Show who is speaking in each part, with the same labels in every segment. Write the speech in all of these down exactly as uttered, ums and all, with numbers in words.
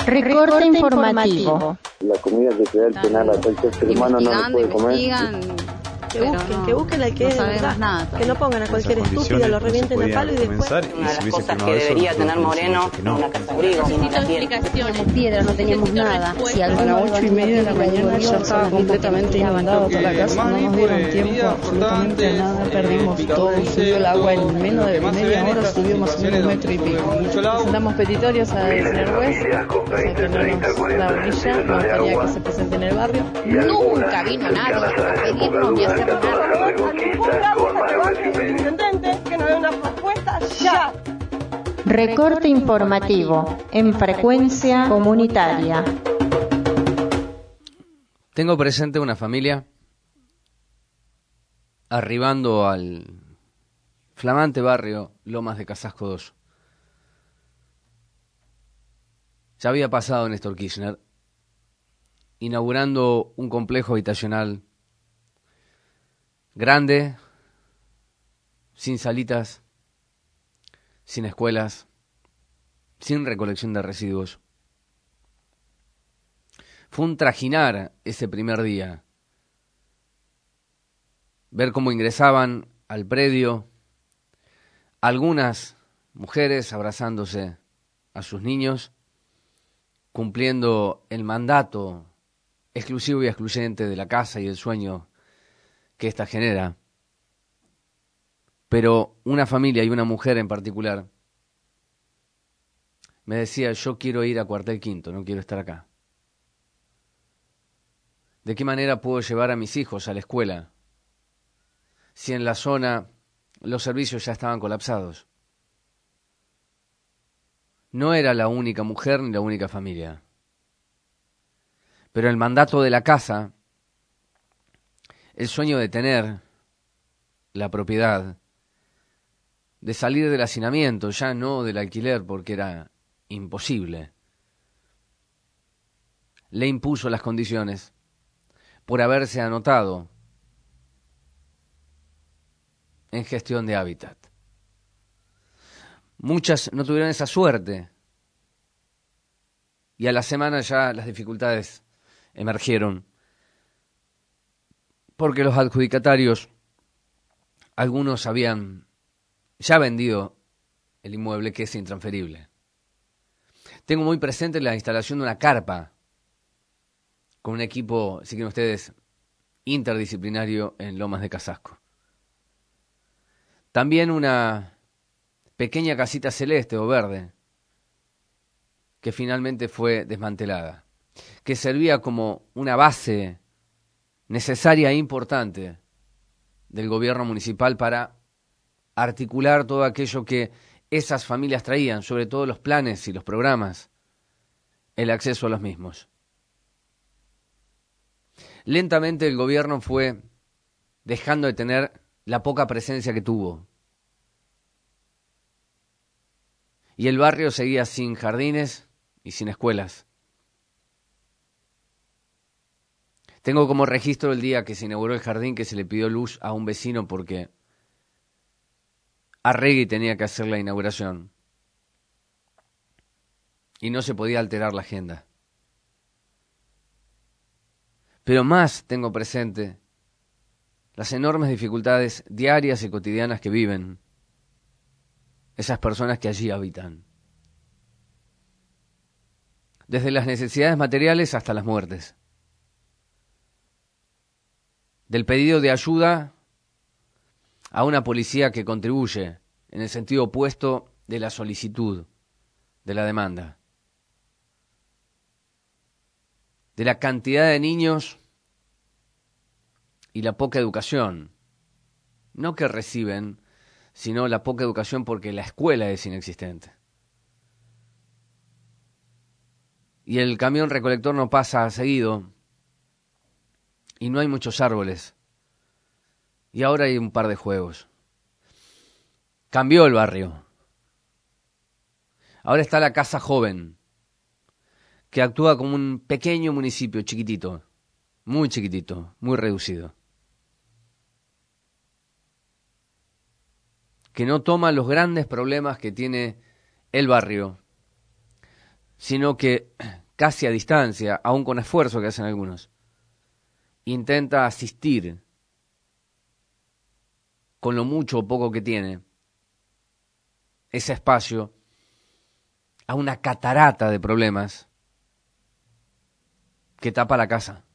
Speaker 1: Recorte informativo.
Speaker 2: La comida que te da el penal a cualquier ser humano no lo puede comer.
Speaker 3: Que busquen, que busquen al que es de verdad, nada. Que no pongan a cualquier estúpido, lo revienten a palo y después.
Speaker 4: Una de las cosas que debería tener Moreno, una casa abrigo.
Speaker 5: Teníamos piedra, no teníamos nada.
Speaker 6: Si a las ocho y media de la mañana ya estaba completamente inundado toda la casa, no nos dieron tiempo absolutamente a nada, perdimos todo, subió el agua en menos de media hora, subió más o menos un metro y pico. Presentamos petitorios a señor juez, o sea que no nos da brilla, no quería que se presente en el barrio.
Speaker 5: Nunca vino nadie a pedirnos ni a hacer nada.
Speaker 3: Intendente, que nos dé una propuesta ya.
Speaker 1: Recorte informativo en frecuencia comunitaria.
Speaker 7: Tengo presente una familia arribando al flamante barrio Lomas de Casasco dos. Ya había pasado Néstor Kirchner, inaugurando un complejo habitacional grande, sin salitas, sin escuelas, sin recolección de residuos. Fue un trajinar ese primer día. Ver cómo ingresaban al predio algunas mujeres abrazándose a sus niños, cumpliendo el mandato exclusivo y excluyente de la casa y el sueño que ésta genera. Pero una familia y una mujer en particular me decía: yo quiero ir a Cuartel Quinto, no quiero estar acá. ¿De qué manera puedo llevar a mis hijos a la escuela si en la zona los servicios ya estaban colapsados? No era la única mujer ni la única familia, pero el mandato de la casa, el sueño de tener la propiedad, de salir del hacinamiento, ya no del alquiler porque era imposible, le impuso las condiciones por haberse anotado en gestión de hábitat. Muchas no tuvieron esa suerte y a la semana ya las dificultades emergieron, porque los adjudicatarios, algunos habían ya vendido el inmueble, que es intransferible. Tengo muy presente la instalación de una carpa con un equipo, si quieren ustedes, interdisciplinario en Lomas de Casasco. También una pequeña casita celeste o verde que finalmente fue desmantelada, que servía como una base necesaria e importante del gobierno municipal para articular todo aquello que esas familias traían, sobre todo los planes y los programas, el acceso a los mismos. Lentamente el gobierno fue dejando de tener la poca presencia que tuvo. Y el barrio seguía sin jardines y sin escuelas. Tengo como registro el día que se inauguró el jardín que se le pidió luz a un vecino porque Arregui tenía que hacer la inauguración y no se podía alterar la agenda. Pero más tengo presente las enormes dificultades diarias y cotidianas que viven esas personas que allí habitan. Desde las necesidades materiales hasta las muertes. Del pedido de ayuda a una policía que contribuye en el sentido opuesto de la solicitud, de la demanda. De la cantidad de niños y la poca educación, no que reciben, sino la poca educación porque la escuela es inexistente. Y el camión recolector no pasa seguido, y no hay muchos árboles, y ahora hay un par de juegos. Cambió el barrio. Ahora está la Casa Joven, que actúa como un pequeño municipio chiquitito, muy chiquitito, muy reducido, que no toma los grandes problemas que tiene el barrio, sino que casi a distancia, aún con esfuerzo que hacen algunos, intenta asistir con lo mucho o poco que tiene ese espacio a una catarata de problemas que tapa la casa.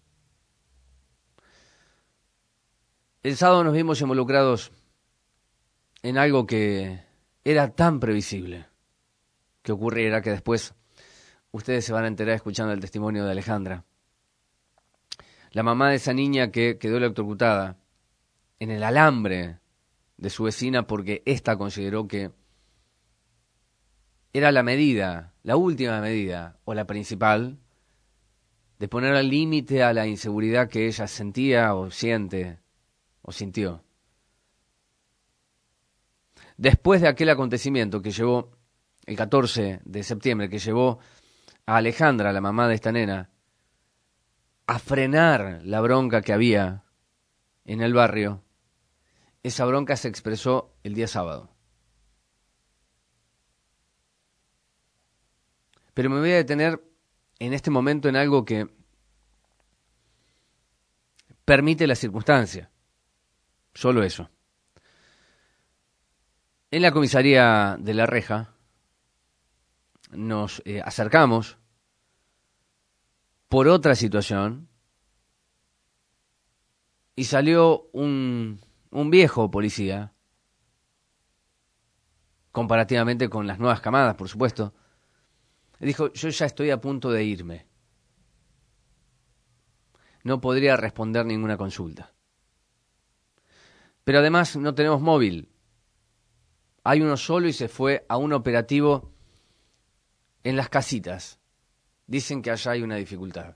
Speaker 7: El sábado nos vimos involucrados en algo que era tan previsible que ocurriera, que después ustedes se van a enterar escuchando el testimonio de Alejandra, la mamá de esa niña que quedó electrocutada en el alambre de su vecina porque ésta consideró que era la medida, la última medida o la principal de poner al límite a la inseguridad que ella sentía o siente o sintió. Después de aquel acontecimiento que llevó el catorce de septiembre, que llevó a Alejandra, la mamá de esta nena, a frenar la bronca que había en el barrio, esa bronca se expresó el día sábado. Pero me voy a detener en este momento en algo que permite la circunstancia. Solo eso. En la comisaría de La Reja nos eh, acercamos por otra situación y salió un, un viejo policía, comparativamente con las nuevas camadas, por supuesto. Dijo, yo ya estoy a punto de irme. No podría responder ninguna consulta. Pero además no tenemos móvil. Hay uno solo y se fue a un operativo en Las Casitas. Dicen que allá hay una dificultad.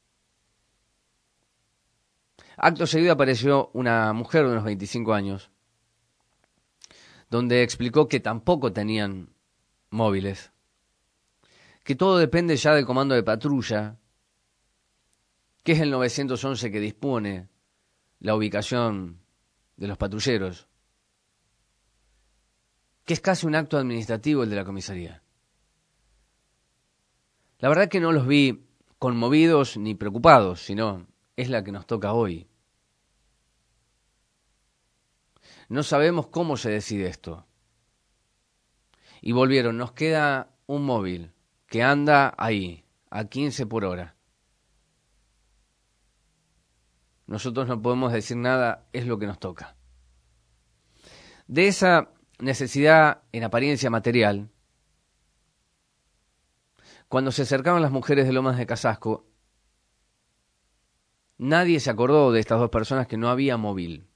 Speaker 7: Acto seguido apareció una mujer de unos veinticinco años, donde explicó que tampoco tenían móviles, que todo depende ya del comando de patrulla, que es el nueve once que dispone la ubicación de los patrulleros, que es casi un acto administrativo el de la comisaría. La verdad que no los vi conmovidos ni preocupados, sino es la que nos toca hoy. No sabemos cómo se decide esto. Y volvieron, nos queda un móvil que anda ahí, a quince por hora. Nosotros no podemos decir nada, es lo que nos toca. De esa necesidad en apariencia material, cuando se acercaban las mujeres de Lomas de Casasco, nadie se acordó de estas dos personas que no había móvil.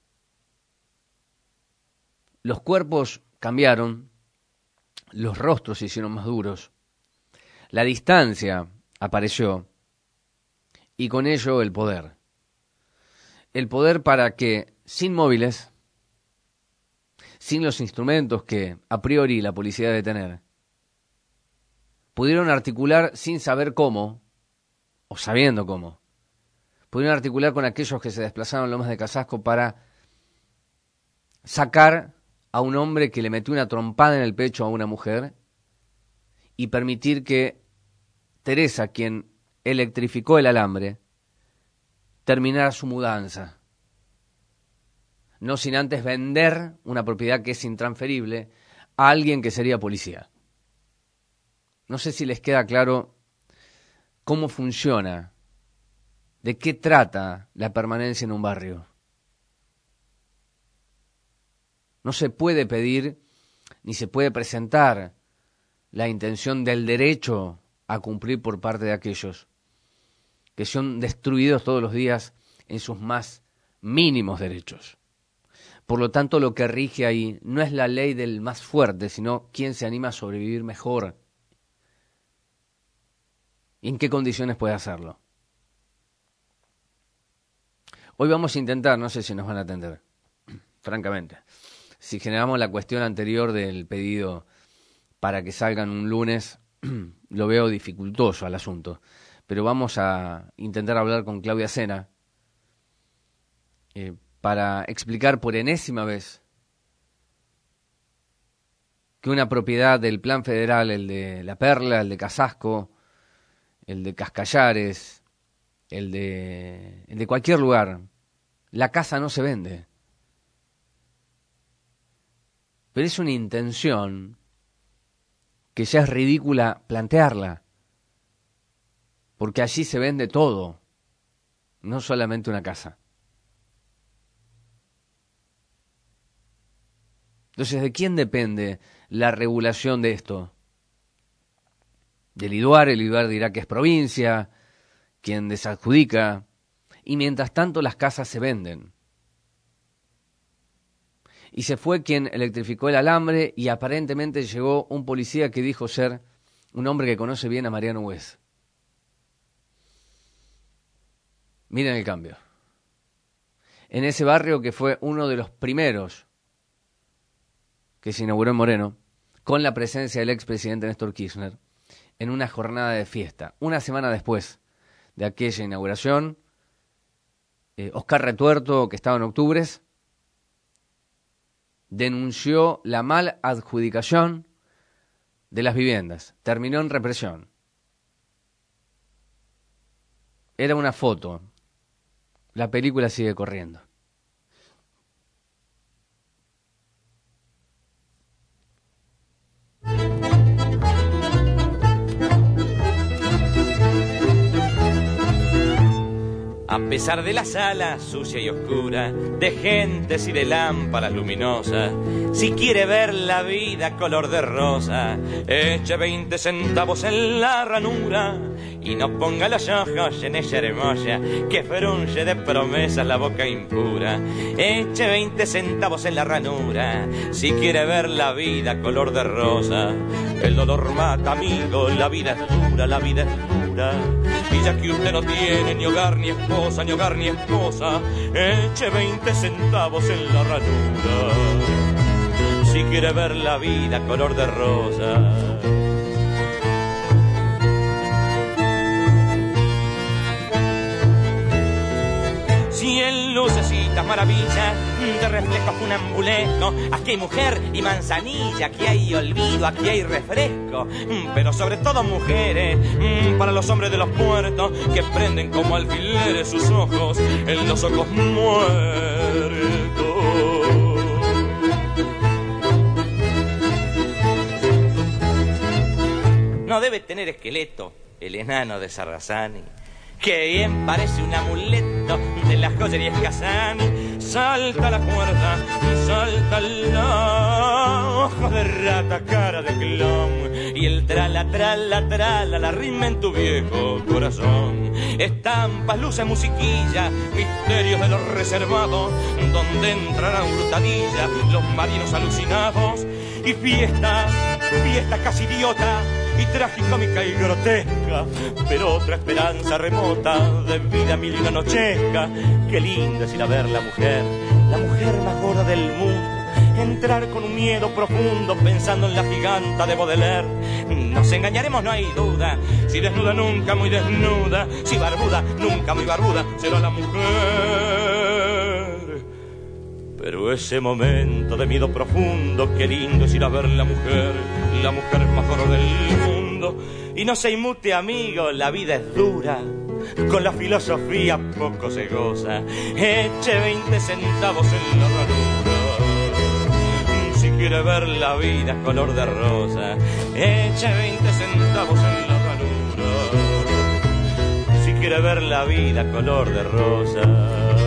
Speaker 7: Los cuerpos cambiaron, los rostros se hicieron más duros, la distancia apareció y con ello el poder. El poder para que, sin móviles, sin los instrumentos que a priori la policía debe tener, pudieron articular sin saber cómo, o sabiendo cómo, pudieron articular con aquellos que se desplazaron a Lomas de Casasco para sacar a un hombre que le metió una trompada en el pecho a una mujer y permitir que Teresa, quien electrificó el alambre, terminara su mudanza. No sin antes vender una propiedad que es intransferible a alguien que sería policía. No sé si les queda claro cómo funciona, de qué trata la permanencia en un barrio. No se puede pedir ni se puede presentar la intención del derecho a cumplir por parte de aquellos que son destruidos todos los días en sus más mínimos derechos. Por lo tanto, lo que rige ahí no es la ley del más fuerte, sino quién se anima a sobrevivir mejor. ¿Y en qué condiciones puede hacerlo? Hoy vamos a intentar, no sé si nos van a atender, francamente. Si generamos la cuestión anterior del pedido para que salgan un lunes, lo veo dificultoso al asunto. Pero vamos a intentar hablar con Claudia Sena eh, para explicar por enésima vez que una propiedad del Plan Federal, el de La Perla, el de Casasco el de Cascallares, el de, el de cualquier lugar. La casa no se vende. Pero es una intención que ya es ridícula plantearla, porque allí se vende todo, no solamente una casa. Entonces, ¿de quién depende la regulación de esto? Del IDUAR, el IDUAR dirá que es provincia, quien desadjudica, y mientras tanto las casas se venden. Y se fue quien electrificó el alambre y aparentemente llegó un policía que dijo ser un hombre que conoce bien a Mariano West. Miren el cambio. En ese barrio que fue uno de los primeros que se inauguró en Moreno, con la presencia del expresidente Néstor Kirchner, en una jornada de fiesta. Una semana después de aquella inauguración, eh, Oscar Retuerto, que estaba en Octubres, denunció la mal adjudicación de las viviendas. Terminó en represión. Era una foto. La película sigue corriendo.
Speaker 8: A pesar de la sala sucia y oscura, de gentes y de lámparas luminosas, si quiere ver la vida color de rosa, eche veinte centavos en la ranura y no ponga los ojos en ella hermosa que frunce de promesas la boca impura. Eche veinte centavos en la ranura si quiere ver la vida color de rosa. El dolor mata, amigo, la vida es dura, la vida es dura. Y ya que usted no tiene ni hogar ni esposa, ni hogar ni esposa, eche veinte centavos en la ranura si quiere ver la vida color de rosa. Si en lucecitas maravillas de reflejos funambulescos, aquí hay mujer y manzanilla, aquí hay olvido, aquí hay refresco, pero sobre todo mujeres, para los hombres de los puertos que prenden como alfileres sus ojos en los ojos muertos. No debe tener esqueleto el enano de Sarrazani, que bien parece un amuleto de las joyerías Casani. Salta la cuerda, salta la ojo de rata, cara de clon, y el trala, trala, trala, la rima en tu viejo corazón. Estampas, luces, musiquilla, misterios de los reservados, donde entrará hurtadilla, los marinos alucinados, y fiesta, fiesta casi idiota, y tragicómica y grotesca, pero otra esperanza remota de vida mil y una nochesca. Qué linda es ir a ver la mujer, la mujer más gorda del mundo, entrar con un miedo profundo pensando en la giganta de Baudelaire. Nos engañaremos, no hay duda, si desnuda nunca muy desnuda, si barbuda nunca muy barbuda, será la mujer. Pero ese momento de miedo profundo, qué lindo es ir a ver la mujer, la mujer más gorda del mundo. Y no se inmute, amigo, la vida es dura, con la filosofía poco se goza. Eche veinte centavos en la ranura si quiere ver la vida color de rosa. Eche veinte centavos en la ranura si quiere ver la vida color de rosa.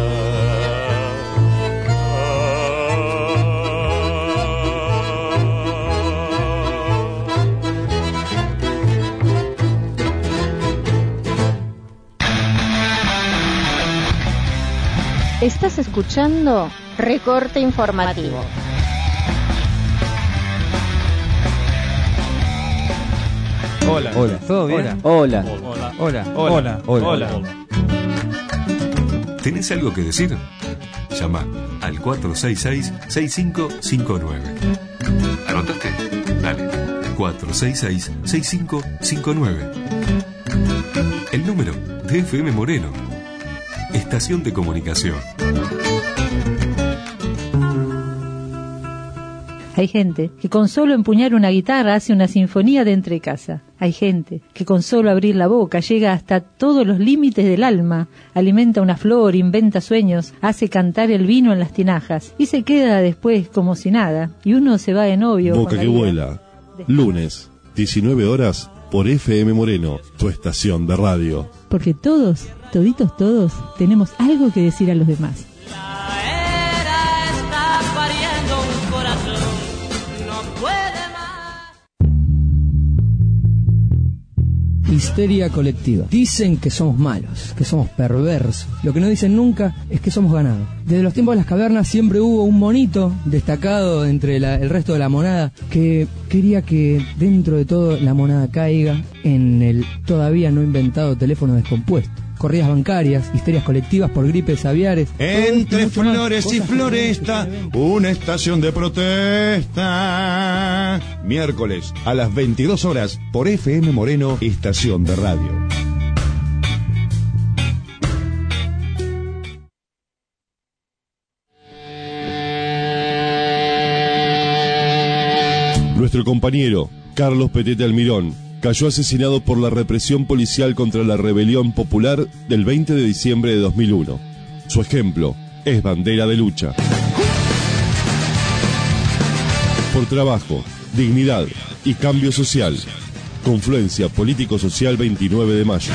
Speaker 1: Estás escuchando Recorte Informativo.
Speaker 9: Hola. Hola. ¿Todo bien?
Speaker 10: Hola.
Speaker 9: Hola. Hola. Hola. Hola. Hola.
Speaker 11: ¿Tenés algo que decir? Llama al cuatro seis seis, seis cinco cinco nueve. ¿Anotaste? Dale. cuatro seis seis, seis cinco cinco nueve. El número de F M Moreno. Estación de comunicación.
Speaker 10: Hay gente que con solo empuñar una guitarra hace una sinfonía de entrecasa. Hay gente que con solo abrir la boca llega hasta todos los límites del alma, alimenta una flor, inventa sueños, hace cantar el vino en las tinajas y se queda después como si nada. Y uno se va de novio.
Speaker 12: Boca que vuela. Lunes, diecinueve horas, por F M Moreno, tu estación de radio.
Speaker 10: Porque todos, toditos todos, tenemos algo que decir a los demás.
Speaker 13: Histeria colectiva. Dicen que somos malos, que somos perversos. Lo que no dicen nunca es que somos ganados. Desde los tiempos de las cavernas siempre hubo un monito destacado entre la, el resto de la monada que quería que dentro de todo la monada caiga en el todavía no inventado teléfono descompuesto. Corridas bancarias, histerias colectivas por gripes aviares.
Speaker 14: Entre flores y floresta, una estación de protesta. Miércoles a las veintidós horas por F M Moreno, estación de radio.
Speaker 12: Nuestro compañero Carlos Petete Almirón cayó asesinado por la represión policial contra la rebelión popular del veinte de diciembre de dos mil uno. Su ejemplo es bandera de lucha. Por trabajo, dignidad y cambio social. Confluencia Político-Social veintinueve de mayo.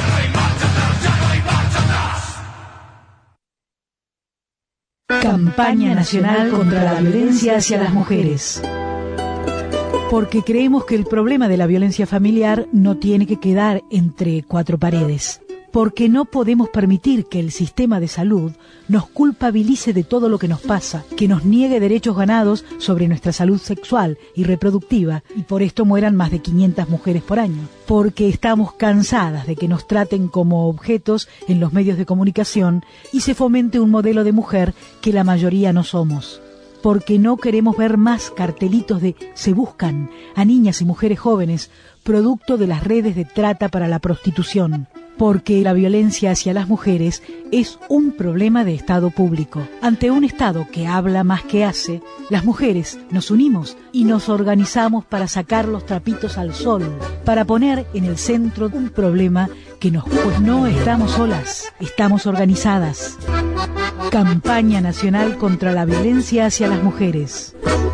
Speaker 15: Campaña Nacional contra la Violencia hacia las Mujeres. Porque creemos que el problema de la violencia familiar no tiene que quedar entre cuatro paredes. Porque no podemos permitir que el sistema de salud nos culpabilice de todo lo que nos pasa, que nos niegue derechos ganados sobre nuestra salud sexual y reproductiva, y por esto mueran más de quinientas mujeres por año. Porque estamos cansadas de que nos traten como objetos en los medios de comunicación y se fomente un modelo de mujer que la mayoría no somos. Porque no queremos ver más cartelitos de se buscan a niñas y mujeres jóvenes, producto de las redes de trata para la prostitución. Porque la violencia hacia las mujeres es un problema de Estado público. Ante un Estado que habla más que hace, las mujeres nos unimos y nos organizamos para sacar los trapitos al sol, para poner en el centro un problema que nos... Pues no estamos solas, estamos organizadas. Campaña Nacional contra la Violencia hacia las Mujeres.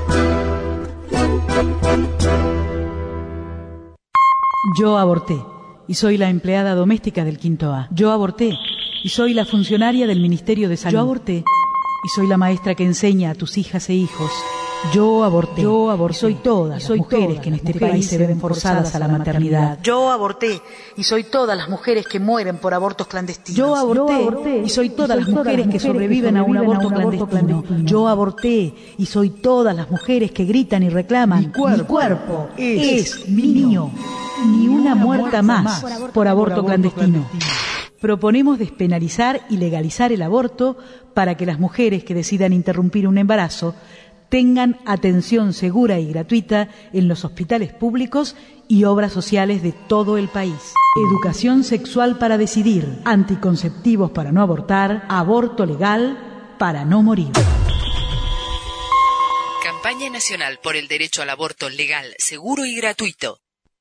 Speaker 15: Yo aborté y soy la empleada doméstica del Quinto A. Yo aborté y soy la funcionaria del Ministerio de Salud. Yo aborté y soy la maestra que enseña a tus hijas e hijos. Yo aborté. Yo aborté. Y soy todas las mujeres que en este país se ven forzadas a la maternidad. Yo aborté y soy todas las mujeres que mueren por abortos clandestinos. Yo aborté y soy todas las mujeres que sobreviven a un aborto clandestino. Yo aborté y soy todas las mujeres que gritan y reclaman. Mi cuerpo, mi cuerpo es, es mío. Ni una muerta más por aborto clandestino. Proponemos despenalizar y legalizar el aborto para que las mujeres que decidan interrumpir un embarazo tengan atención segura y gratuita en los hospitales públicos y obras sociales de todo el país. Educación sexual para decidir, anticonceptivos para no abortar, aborto legal para no morir.
Speaker 16: Campaña Nacional por el Derecho al Aborto Legal, Seguro y Gratuito.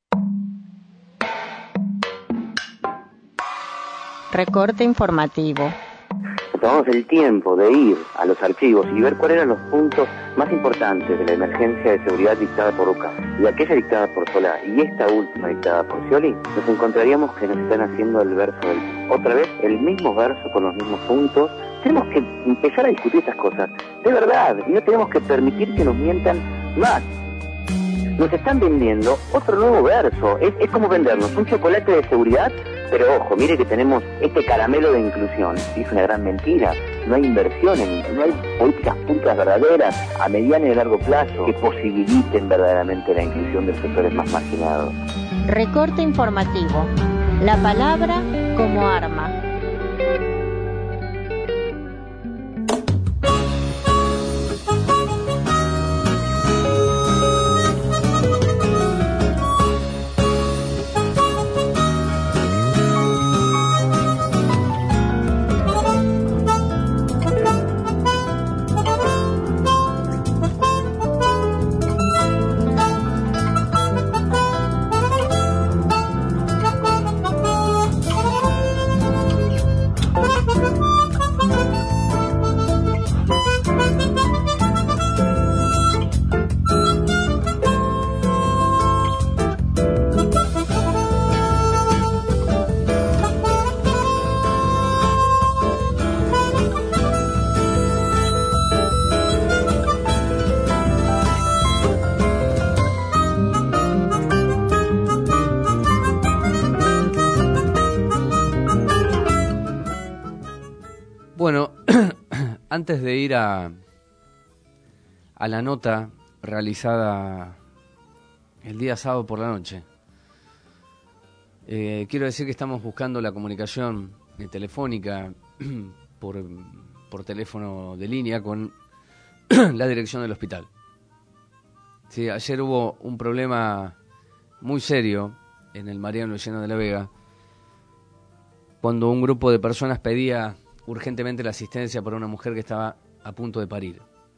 Speaker 1: Recorte informativo.
Speaker 2: Tomamos el tiempo de ir a los archivos y ver cuáles eran los puntos más importantes de la emergencia de seguridad dictada por Ucas y aquella dictada por Solá y esta última dictada por Scioli, nos encontraríamos que nos están haciendo el verso del... Otra vez, el mismo verso con los mismos puntos. Tenemos que empezar a discutir estas cosas de verdad y no tenemos que permitir que nos mientan más. Nos están vendiendo otro nuevo verso. Es, es como vendernos un chocolate de seguridad, pero ojo, mire que tenemos este caramelo de inclusión. Y es una gran mentira. No hay inversión, en, no hay políticas públicas verdaderas a mediano y largo plazo que posibiliten verdaderamente la inclusión de los sectores más marginados.
Speaker 1: Recorte informativo. La palabra como arma.
Speaker 7: Antes de ir a, a la nota realizada el día sábado por la noche, eh, quiero decir que estamos buscando la comunicación eh, telefónica por, por teléfono de línea con la dirección del hospital. Sí, ayer hubo un problema muy serio en el Mariano Luciano de la Vega, cuando un grupo de personas pedía urgentemente la asistencia para una mujer que estaba a punto de parir.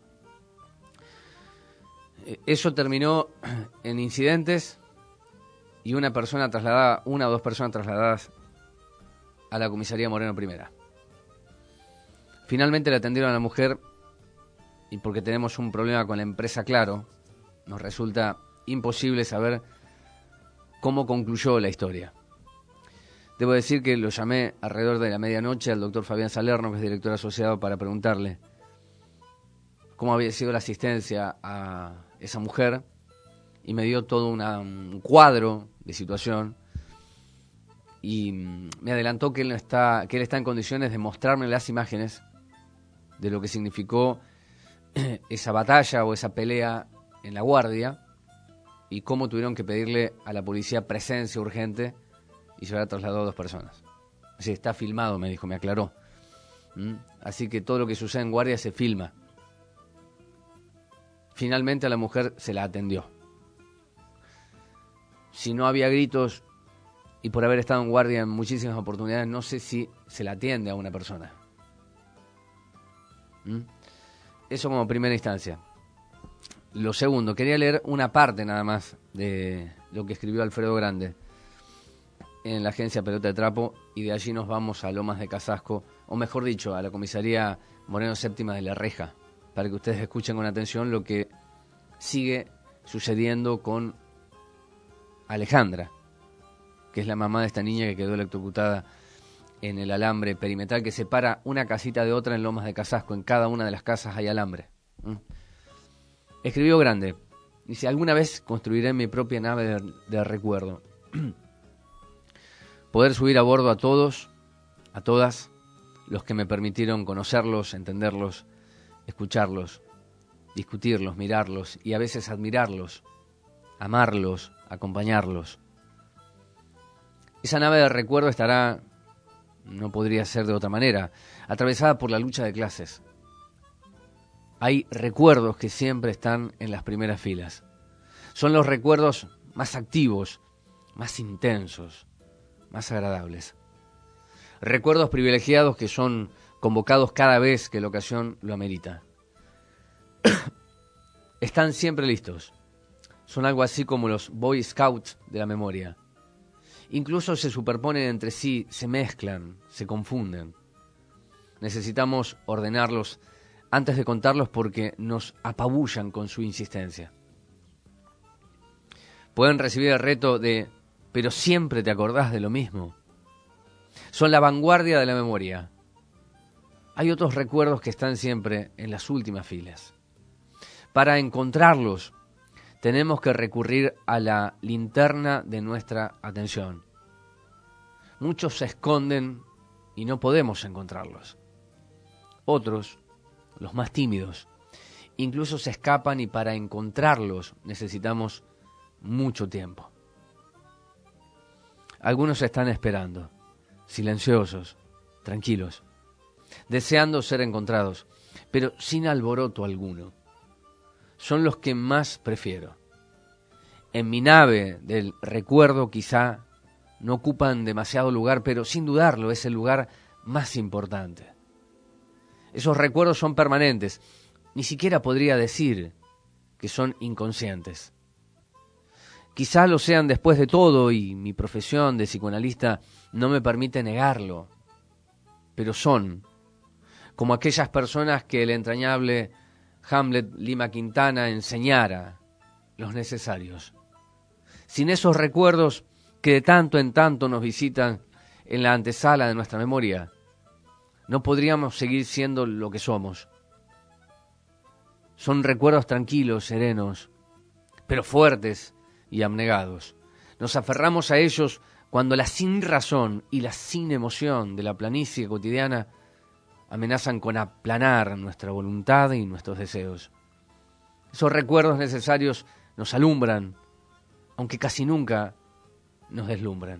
Speaker 7: Eso terminó en incidentes y una persona trasladada, una o dos personas trasladadas a la comisaría Moreno Primera. Finalmente le atendieron a la mujer y porque tenemos un problema con la empresa Claro, nos resulta imposible saber cómo concluyó la historia. Debo decir que lo llamé alrededor de la medianoche al doctor Fabián Salerno, que es director asociado, para preguntarle cómo había sido la asistencia a esa mujer, y me dio todo una, un cuadro de situación y me adelantó que él, no está, que él está en condiciones de mostrarme las imágenes de lo que significó esa batalla o esa pelea en La Guardia y cómo tuvieron que pedirle a la policía presencia urgente y se habrá trasladado a dos personas. Sí, está filmado, me dijo, me aclaró. ¿Mm? Así que todo lo que sucede en guardia se filma. Finalmente a la mujer se la atendió. Si no había gritos y por haber estado en guardia en muchísimas oportunidades, no sé si se la atiende a una persona. ¿Mm? Eso como primera instancia. Lo segundo, quería leer una parte nada más de lo que escribió Alfredo Grande en la agencia Pelota de Trapo, y de allí nos vamos a Lomas de Casasco, o mejor dicho, a la comisaría Moreno Séptima de La Reja, para que ustedes escuchen con atención lo que sigue sucediendo con Alejandra, que es la mamá de esta niña que quedó electrocutada en el alambre perimetral que separa una casita de otra en Lomas de Casasco. En cada una de las casas hay alambre. ¿Mm? Escribió Grande, dice: alguna vez construiré mi propia nave de, de recuerdo. Poder subir a bordo a todos, a todas, los que me permitieron conocerlos, entenderlos, escucharlos, discutirlos, mirarlos y a veces admirarlos, amarlos, acompañarlos. Esa nave de recuerdo estará, no podría ser de otra manera, atravesada por la lucha de clases. Hay recuerdos que siempre están en las primeras filas. Son los recuerdos más activos, más intensos, más agradables. Recuerdos privilegiados que son convocados cada vez que la ocasión lo amerita. Están siempre listos. Son algo así como los Boy Scouts de la memoria. Incluso se superponen entre sí, se mezclan, se confunden. Necesitamos ordenarlos antes de contarlos porque nos apabullan con su insistencia. Pueden recibir el reto de «pero siempre te acordás de lo mismo». Son la vanguardia de la memoria. Hay otros recuerdos que están siempre en las últimas filas. Para encontrarlos, tenemos que recurrir a la linterna de nuestra atención. Muchos se esconden y no podemos encontrarlos. Otros, los más tímidos, incluso se escapan y para encontrarlos necesitamos mucho tiempo. Algunos están esperando, silenciosos, tranquilos, deseando ser encontrados, pero sin alboroto alguno. Son los que más prefiero. En mi nave del recuerdo quizá no ocupan demasiado lugar, pero sin dudarlo es el lugar más importante. Esos recuerdos son permanentes. Ni siquiera podría decir que son inconscientes. Quizá lo sean después de todo y mi profesión de psicoanalista no me permite negarlo, pero son como aquellas personas que el entrañable Hamlet Lima Quintana enseñara, los necesarios. Sin esos recuerdos que de tanto en tanto nos visitan en la antesala de nuestra memoria, no podríamos seguir siendo lo que somos. Son recuerdos tranquilos, serenos, pero fuertes y abnegados. Nos aferramos a ellos cuando la sinrazón y la sin emoción de la planicie cotidiana amenazan con aplanar nuestra voluntad y nuestros deseos. Esos recuerdos necesarios nos alumbran, aunque casi nunca nos deslumbran.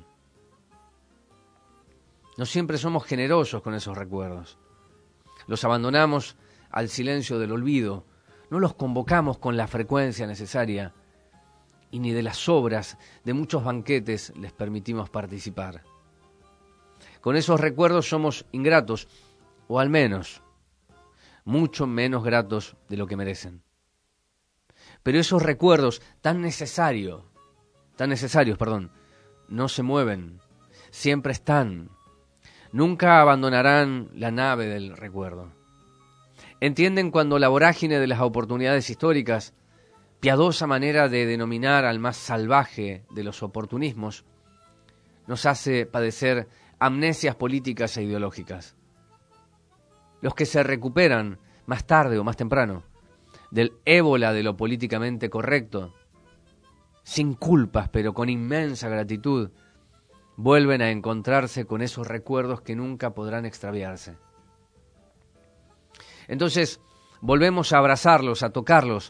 Speaker 7: No siempre somos generosos con esos recuerdos. Los abandonamos al silencio del olvido, no los convocamos con la frecuencia necesaria y ni de las sobras de muchos banquetes les permitimos participar. Con esos recuerdos somos ingratos, o al menos mucho menos gratos de lo que merecen. Pero esos recuerdos tan necesarios, tan necesarios, perdón, no se mueven, siempre están. Nunca abandonarán la nave del recuerdo. Entienden cuando la vorágine de las oportunidades históricas, piadosa manera de denominar al más salvaje de los oportunismos, nos hace padecer amnesias políticas e ideológicas. Los que se recuperan más tarde o más temprano del ébola de lo políticamente correcto, sin culpas pero con inmensa gratitud, vuelven a encontrarse con esos recuerdos que nunca podrán extraviarse. Entonces, volvemos a abrazarlos, a tocarlos,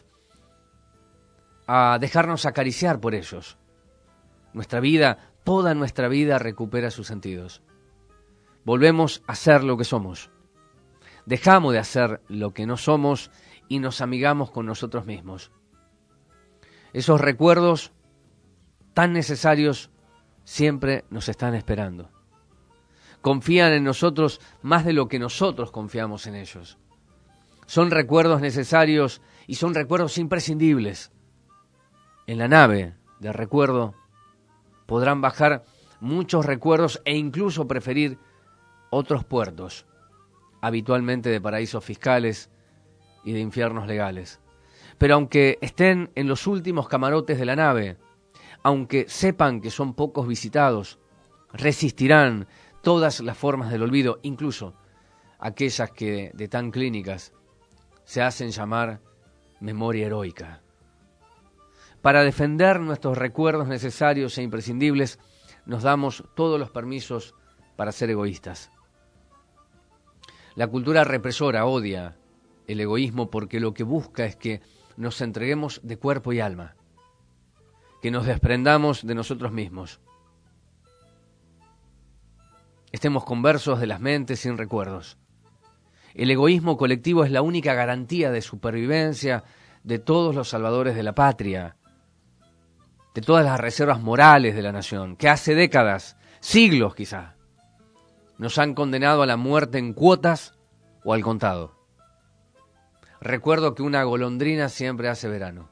Speaker 7: a dejarnos acariciar por ellos. Nuestra vida, toda nuestra vida recupera sus sentidos. Volvemos a ser lo que somos. Dejamos de hacer lo que no somos y nos amigamos con nosotros mismos. Esos recuerdos tan necesarios siempre nos están esperando. Confían en nosotros más de lo que nosotros confiamos en ellos. Son recuerdos necesarios y son recuerdos imprescindibles. En la nave de recuerdo podrán bajar muchos recuerdos e incluso preferir otros puertos, habitualmente de paraísos fiscales y de infiernos legales. Pero aunque estén en los últimos camarotes de la nave, aunque sepan que son pocos visitados, resistirán todas las formas del olvido, incluso aquellas que de tan clínicas se hacen llamar memoria heroica. Para defender nuestros recuerdos necesarios e imprescindibles, nos damos todos los permisos para ser egoístas. La cultura represora odia el egoísmo porque lo que busca es que nos entreguemos de cuerpo y alma, que nos desprendamos de nosotros mismos. Estemos conversos de las mentes sin recuerdos. El egoísmo colectivo es la única garantía de supervivencia de todos los salvadores de la patria, de todas las reservas morales de la nación, que hace décadas, siglos quizá, nos han condenado a la muerte en cuotas o al contado. Recuerdo que una golondrina siempre hace verano.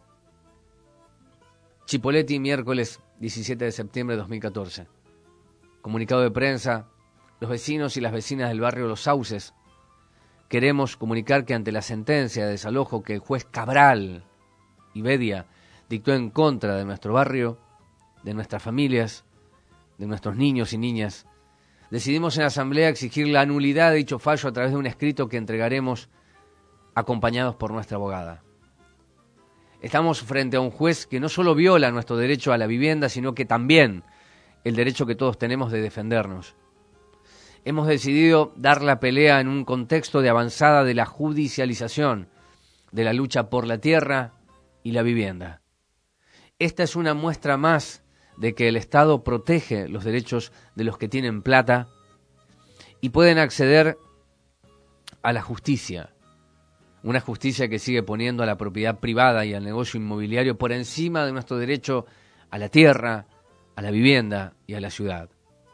Speaker 7: Chipoleti, miércoles diecisiete de septiembre de dos mil catorce. Comunicado de prensa, los vecinos y las vecinas del barrio Los Sauces queremos comunicar que ante la sentencia de desalojo que el juez Cabral y Bedia dictó en contra de nuestro barrio, de nuestras familias, de nuestros niños y niñas, decidimos en la asamblea exigir la nulidad de dicho fallo a través de un escrito que entregaremos acompañados por nuestra abogada. Estamos frente a un juez que no solo viola nuestro derecho a la vivienda, sino que también el derecho que todos tenemos de defendernos. Hemos decidido dar la pelea en un contexto de avanzada de la judicialización de la lucha por la tierra y la vivienda. Esta es una muestra más de que el Estado protege los derechos de los que tienen plata y pueden acceder a la justicia. Una justicia que sigue poniendo a la propiedad privada y al negocio inmobiliario por encima de nuestro derecho a la tierra, a la vivienda y a la ciudad.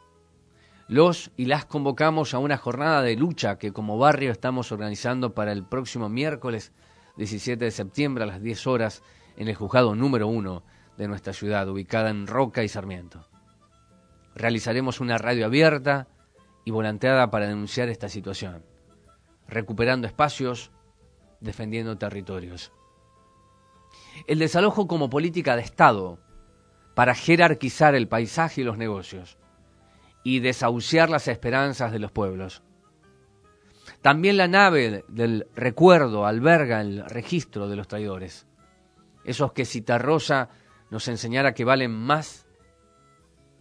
Speaker 7: Los y las convocamos a una jornada de lucha que como barrio estamos organizando para el próximo miércoles diecisiete de septiembre a las diez horas en el juzgado número uno de nuestra ciudad, ubicada en Roca y Sarmiento. Realizaremos una radio abierta y volanteada para denunciar esta situación, recuperando espacios, defendiendo territorios. El desalojo como política de Estado para jerarquizar el paisaje y los negocios y desahuciar las esperanzas de los pueblos. También la nave del recuerdo alberga el registro de los traidores, esos que Citarrosa nos enseñara que valen más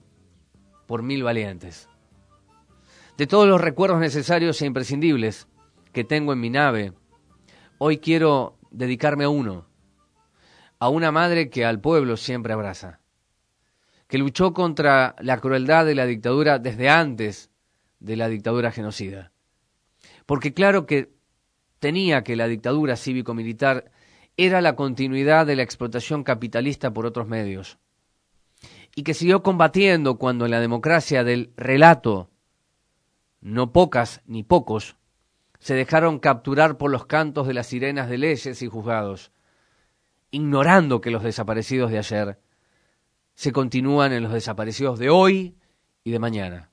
Speaker 7: por mil valientes. De todos los recuerdos necesarios e imprescindibles, que tengo en mi nave, hoy quiero dedicarme a uno, a una madre que al pueblo siempre abraza, que luchó contra la crueldad de la dictadura desde antes de la dictadura genocida. Porque claro que tenía que la dictadura cívico-militar era la continuidad de la explotación capitalista por otros medios, y que siguió combatiendo cuando en la democracia del relato, no pocas ni pocos, se dejaron capturar por los cantos de las sirenas de leyes y juzgados, ignorando que los desaparecidos de ayer se continúan en los desaparecidos de hoy y de mañana.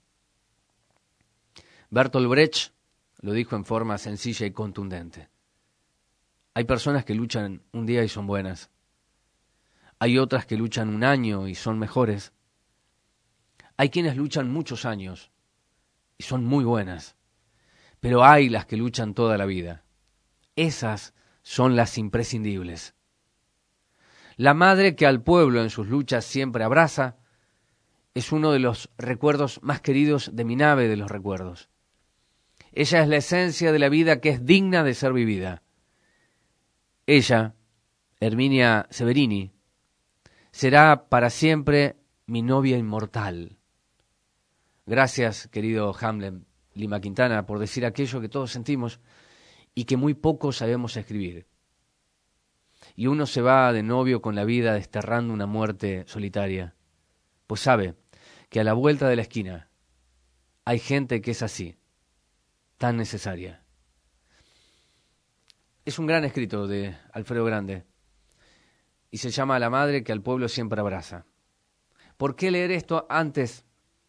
Speaker 7: Bertolt Brecht lo dijo en forma sencilla y contundente. Hay personas que luchan un día y son buenas. Hay otras que luchan un año y son mejores. Hay quienes luchan muchos años y son muy buenas. Pero hay las que luchan toda la vida. Esas son las imprescindibles. La madre que al pueblo en sus luchas siempre abraza es uno de los recuerdos más queridos de mi nave de los recuerdos. Ella es la esencia de la vida que es digna de ser vivida. Ella, Herminia Severini, será para siempre mi novia inmortal. Gracias, querido Hamlet Lima Quintana, por decir aquello que todos sentimos y que muy poco sabemos escribir. Y uno se va de novio con la vida desterrando una muerte solitaria, pues sabe que a la vuelta de la esquina hay gente que es así, tan necesaria. Es un gran escrito de Alfredo Grande y se llama La madre que al pueblo siempre abraza. ¿Por qué leer esto antes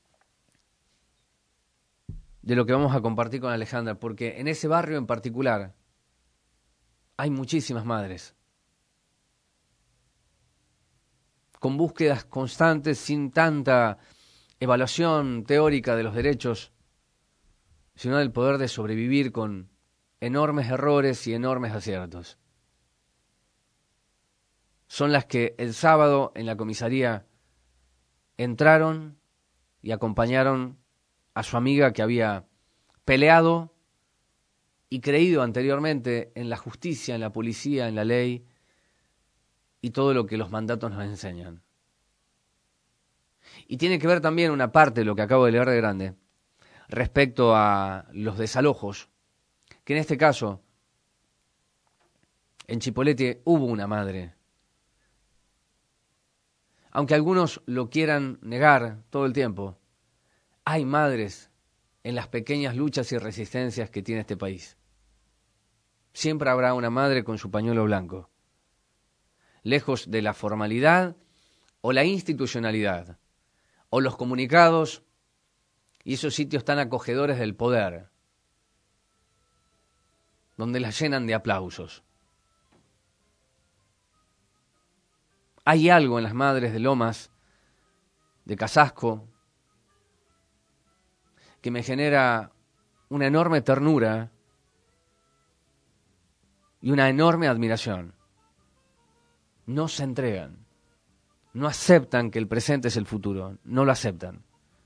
Speaker 7: de lo que vamos a compartir con Alejandra? Porque en ese barrio en particular hay muchísimas madres con búsquedas constantes, sin tanta evaluación teórica de los derechos, sino del poder de sobrevivir con enormes errores y enormes aciertos. Son las que el sábado en la comisaría entraron y acompañaron a su amiga que había peleado y creído anteriormente en la justicia, en la policía, en la ley y todo lo que los mandatos nos enseñan. Y tiene que ver también una parte de lo que acabo de leer de Grande respecto a los desalojos, que en este caso, en Chipolete hubo una madre. Aunque algunos lo quieran negar todo el tiempo, hay madres en las pequeñas luchas y resistencias que tiene este país. Siempre habrá una madre con su pañuelo blanco, lejos de la formalidad o la institucionalidad, o los comunicados y esos sitios tan acogedores del poder, donde las llenan de aplausos. Hay algo en las madres de Lomas, de Casasco, que me genera una enorme ternura y una enorme admiración. No se entregan, no aceptan que el presente es el futuro, no lo aceptan.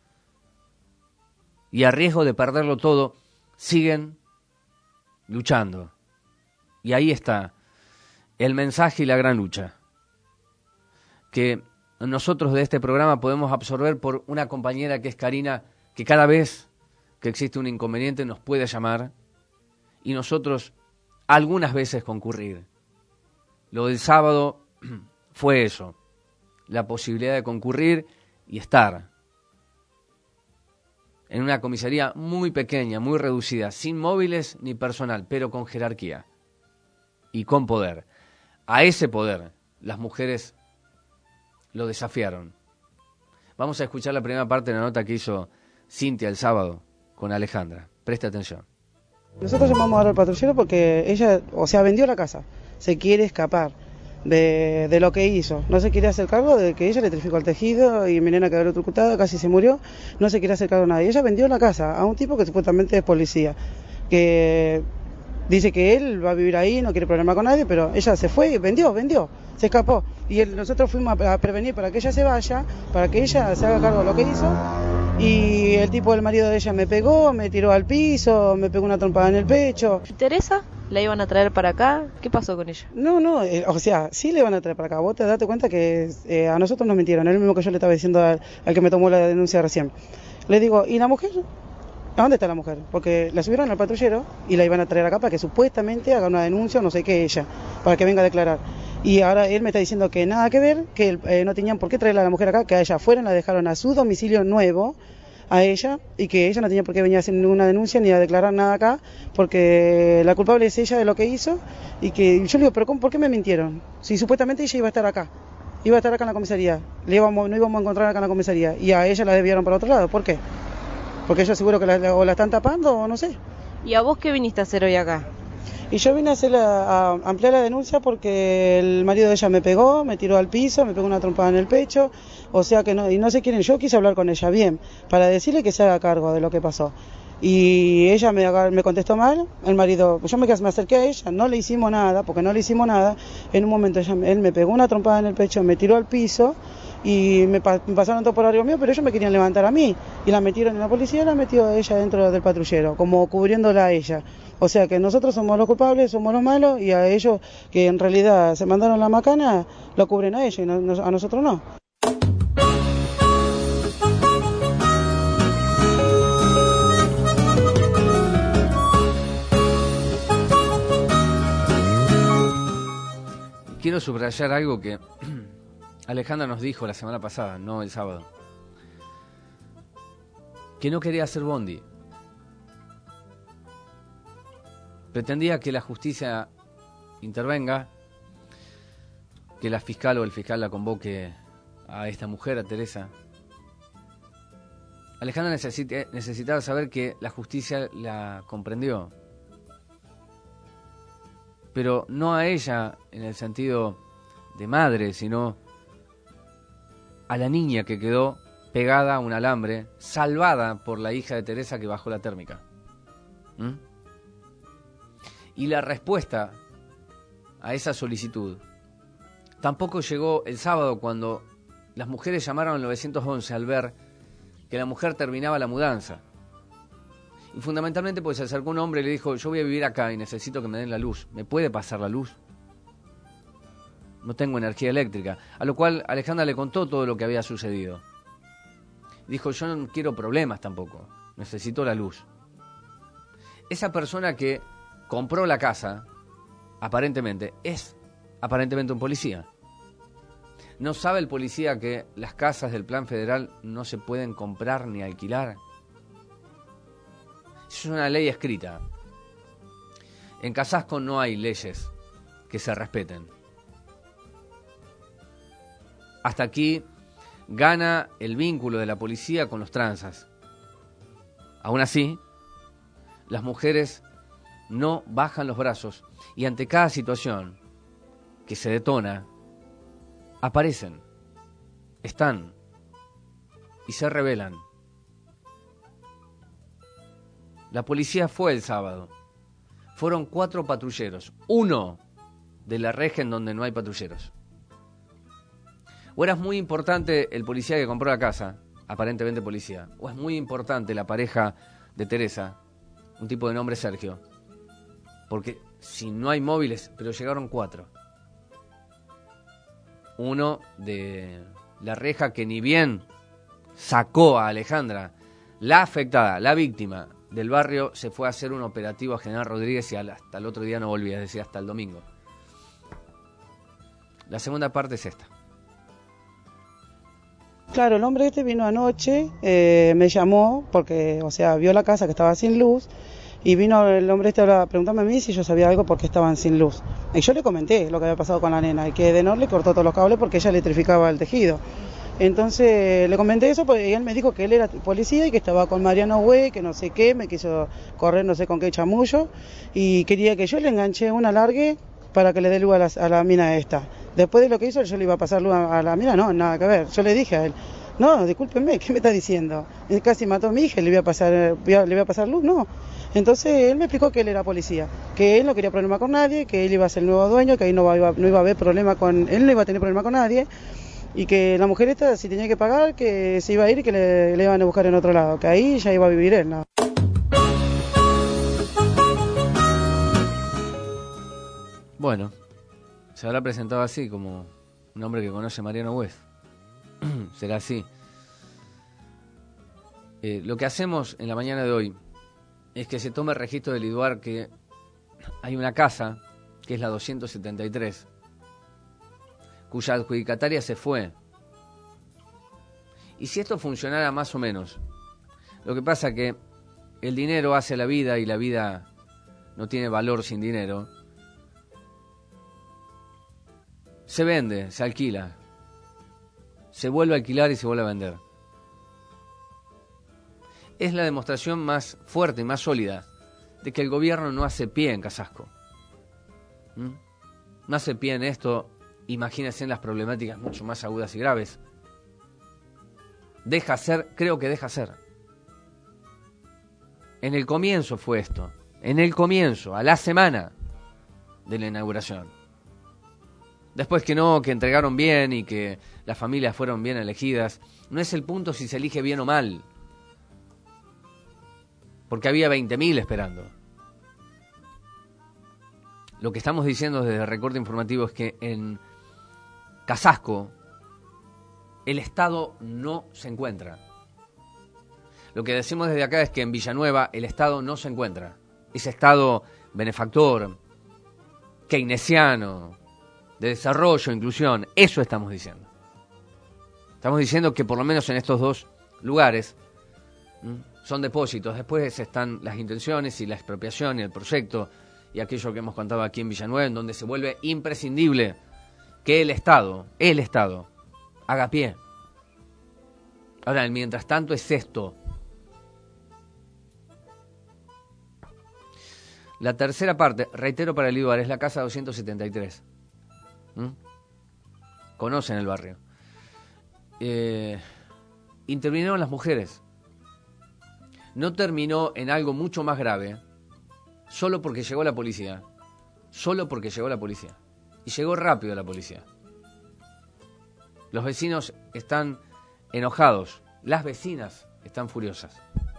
Speaker 7: Y a riesgo de perderlo todo, siguen luchando. Y ahí está el mensaje y la gran lucha que nosotros de este programa podemos absorber por una compañera que es Karina, que cada vez que existe un inconveniente nos puede llamar y nosotros algunas veces concurrir. Lo del sábado fue eso, la posibilidad de concurrir y estar en una comisaría muy pequeña, muy reducida, sin móviles ni personal, pero con jerarquía y con poder. A ese poder las mujeres lo desafiaron. Vamos a escuchar la primera parte de la nota que hizo Cintia el sábado con Alejandra. Preste atención.
Speaker 17: Nosotros llamamos ahora al patrullero porque ella, o sea, vendió la casa, se quiere escapar de, de lo que hizo, no se quiere hacer cargo de que ella le electrificó el tejido y mi nena quedó electrocutada, casi se murió, no se quiere hacer cargo de nadie. Ella vendió la casa a un tipo que supuestamente es policía, que dice que él va a vivir ahí, no quiere problemas con nadie, pero ella se fue, vendió, vendió, se escapó. Y él, nosotros fuimos a prevenir para que ella se vaya, para que ella se haga cargo de lo que hizo. Y el tipo del marido de ella me pegó, me tiró al piso, me pegó una trompada en el pecho.
Speaker 3: ¿Y Teresa? ¿La iban a traer para acá? ¿Qué pasó con ella?
Speaker 17: No, no, eh, o sea, sí le van a traer para acá. Vos te date cuenta que eh, a nosotros nos mintieron, es lo mismo que yo le estaba diciendo al, al que me tomó la denuncia recién. Le digo, ¿y la mujer? ¿A dónde está la mujer? Porque la subieron al patrullero y la iban a traer acá para que supuestamente haga una denuncia, no sé qué, ella, para que venga a declarar. Y ahora él me está diciendo que nada que ver, que eh, no tenían por qué traerla a la mujer acá, que a ella fueron, la dejaron a su domicilio nuevo, a ella, y que ella no tenía por qué venir a hacer ninguna denuncia ni a declarar nada acá, porque la culpable es ella de lo que hizo. Y que yo le digo, pero ¿cómo, ¿por qué me mintieron? Si supuestamente ella iba a estar acá, iba a estar acá en la comisaría, le íbamos, no íbamos a encontrar acá en la comisaría, y a ella la desviaron para otro lado. ¿Por qué? Porque ellos seguro que la, o la están tapando o no sé.
Speaker 3: ¿Y a vos qué viniste a hacer hoy acá?
Speaker 17: Y yo vine a, hacer la, a ampliar la denuncia porque el marido de ella me pegó, me tiró al piso, me pegó una trompada en el pecho, o sea que no, y no se quieren, yo quise hablar con ella bien, para decirle que se haga cargo de lo que pasó. Y ella me, me contestó mal, el marido, yo me, me acerqué a ella, no le hicimos nada, porque no le hicimos nada, en un momento ella, él me pegó una trompada en el pecho, me tiró al piso, y me, pa me pasaron todo por arriba mío, pero ellos me querían levantar a mí, y la metieron en la policía y la metió a ella dentro del patrullero, como cubriéndola a ella. O sea que nosotros somos los culpables, somos los malos, y a ellos que en realidad se mandaron la macana, lo cubren a ellos y no, no, a nosotros no.
Speaker 7: Quiero subrayar algo que Alejandra nos dijo la semana pasada, no el sábado, que no quería hacer bondi. Pretendía que la justicia intervenga, que la fiscal o el fiscal la convoque a esta mujer, a Teresa. Alejandra necesita, necesitaba saber que la justicia la comprendió, pero no a ella en el sentido de madre, sino a la niña que quedó pegada a un alambre, salvada por la hija de Teresa que bajó la térmica. ¿Mm? Y la respuesta a esa solicitud tampoco llegó el sábado, cuando las mujeres llamaron al nueve once al ver que la mujer terminaba la mudanza. Y fundamentalmente porque se acercó un hombre y le dijo, yo voy a vivir acá y necesito que me den la luz. ¿Me puede pasar la luz? No tengo energía eléctrica. A lo cual Alejandra le contó todo lo que había sucedido. Dijo, yo no quiero problemas tampoco, necesito la luz. Esa persona que compró la casa, aparentemente, es aparentemente un policía. ¿No sabe el policía que las casas del plan federal no se pueden comprar ni alquilar? Es una ley escrita. En Casasco no hay leyes que se respeten. Hasta aquí gana el vínculo de la policía con los tranzas. Aún así, las mujeres no bajan los brazos y ante cada situación que se detona, aparecen, están y se rebelan. La policía fue el sábado. Fueron cuatro patrulleros, uno de la región donde no hay patrulleros. O era muy importante el policía que compró la casa, aparentemente policía, o es muy importante la pareja de Teresa, un tipo de nombre Sergio, porque si no hay móviles, pero llegaron cuatro. Uno de la reja que ni bien sacó a Alejandra, la afectada, la víctima del barrio, se fue a hacer un operativo a General Rodríguez y hasta el otro día no volvía, es decir, hasta el domingo. La segunda parte es esta.
Speaker 17: Claro, el hombre este vino anoche, eh, me llamó porque, o sea, vio la casa que estaba sin luz y vino el hombre este a preguntarme a mí si yo sabía algo porque estaban sin luz. Y yo le comenté lo que había pasado con la nena y que Edenor le cortó todos los cables porque ella electrificaba el tejido. Entonces le comenté eso porque él me dijo que él era policía y que estaba con Mariano Güey, que no sé qué, me quiso correr no sé con qué chamullo y quería que yo le enganché un alargue para que le dé luz a la, a la mina esta. Después de lo que hizo, yo le iba a pasar luz a, a la mina, no, nada que ver. Yo le dije a él, no, discúlpenme, ¿qué me está diciendo? Él casi mató a mi hija, le voy a pasar, le voy a pasar luz, no. Entonces él me explicó que él era policía, que él no quería problema con nadie, que él iba a ser el nuevo dueño, que ahí no iba, no iba a haber problema con, él no iba a tener problema con nadie, y que la mujer esta, si tenía que pagar, que se iba a ir y que le, le iban a buscar en otro lado, que ahí ya iba a vivir él, ¿no?
Speaker 7: Bueno, se habrá presentado así, como un hombre que conoce a Mariano West. Será así. Eh, lo que hacemos en la mañana de hoy es que se tome el registro del IDUAR que hay una casa, que es la doscientos setenta y tres, cuya adjudicataria se fue. Y si esto funcionara más o menos, lo que pasa que el dinero hace la vida y la vida no tiene valor sin dinero, se vende, se alquila, se vuelve a alquilar y se vuelve a vender. Es la demostración más fuerte y más sólida de que el gobierno no hace pie en Casasco. ¿Mm? No hace pie en esto, imagínense en las problemáticas mucho más agudas y graves. Deja ser, creo que deja ser. En el comienzo fue esto, en el comienzo, a la semana de la inauguración. Después que no, que entregaron bien y que las familias fueron bien elegidas. No es el punto si se elige bien o mal, porque había veinte mil esperando. Lo que estamos diciendo desde el recorte informativo es que en Casasco el Estado no se encuentra. Lo que decimos desde acá es que en Villanueva el Estado no se encuentra. Ese Estado benefactor, keynesiano, de desarrollo, inclusión, eso estamos diciendo. Estamos diciendo que por lo menos en estos dos lugares ¿m? son depósitos. Después están las intenciones y la expropiación y el proyecto y aquello que hemos contado aquí en Villanueva, en donde se vuelve imprescindible que el Estado, el Estado, haga pie. Ahora, el mientras tanto es esto. La tercera parte, reitero para el IDUAR, es la casa doscientos setenta y tres. ¿Mm? Conocen el barrio. Eh, intervinieron las mujeres. No terminó en algo mucho más grave, solo porque llegó la policía. Solo porque llegó la policía. Y llegó rápido la policía. Los vecinos están enojados. Las vecinas están furiosas.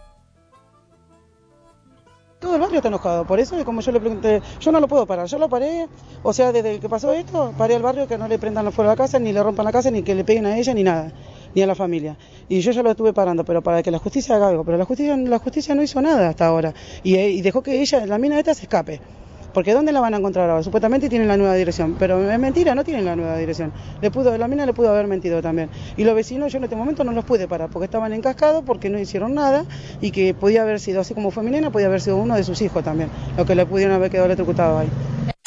Speaker 17: Todo el barrio está enojado, por eso, como yo le pregunté, yo no lo puedo parar, yo lo paré, o sea, desde que pasó esto, paré al barrio que no le prendan fuera de la casa, ni le rompan la casa, ni que le peguen a ella, ni nada, ni a la familia. Y yo ya lo estuve parando, pero para que la justicia haga algo, pero la justicia, la justicia no hizo nada hasta ahora, y, y dejó que ella, la mina esta, se escape. Porque ¿dónde la van a encontrar ahora? Supuestamente tienen la nueva dirección, pero es mentira, no tienen la nueva dirección. Le pudo, la mina le pudo haber mentido también. Y los vecinos yo en este momento no los pude parar, porque estaban encascados, porque no hicieron nada, y que podía haber sido, así como fue mi nena, podía haber sido uno de sus hijos también, lo que le pudieron haber quedado electrocutado ahí.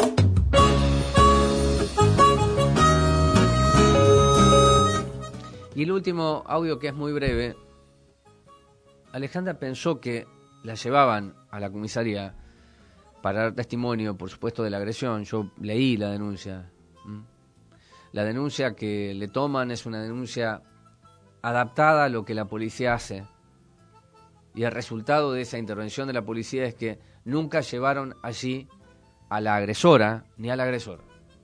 Speaker 7: Y el último audio, que es muy breve. Alejandra pensó que la llevaban a la comisaría para dar testimonio, por supuesto, de la agresión. Yo leí la denuncia. ¿Mm? La denuncia que le toman es una denuncia adaptada a lo que la policía hace. Y el resultado de esa intervención de la policía es que nunca llevaron allí a la agresora ni al agresor.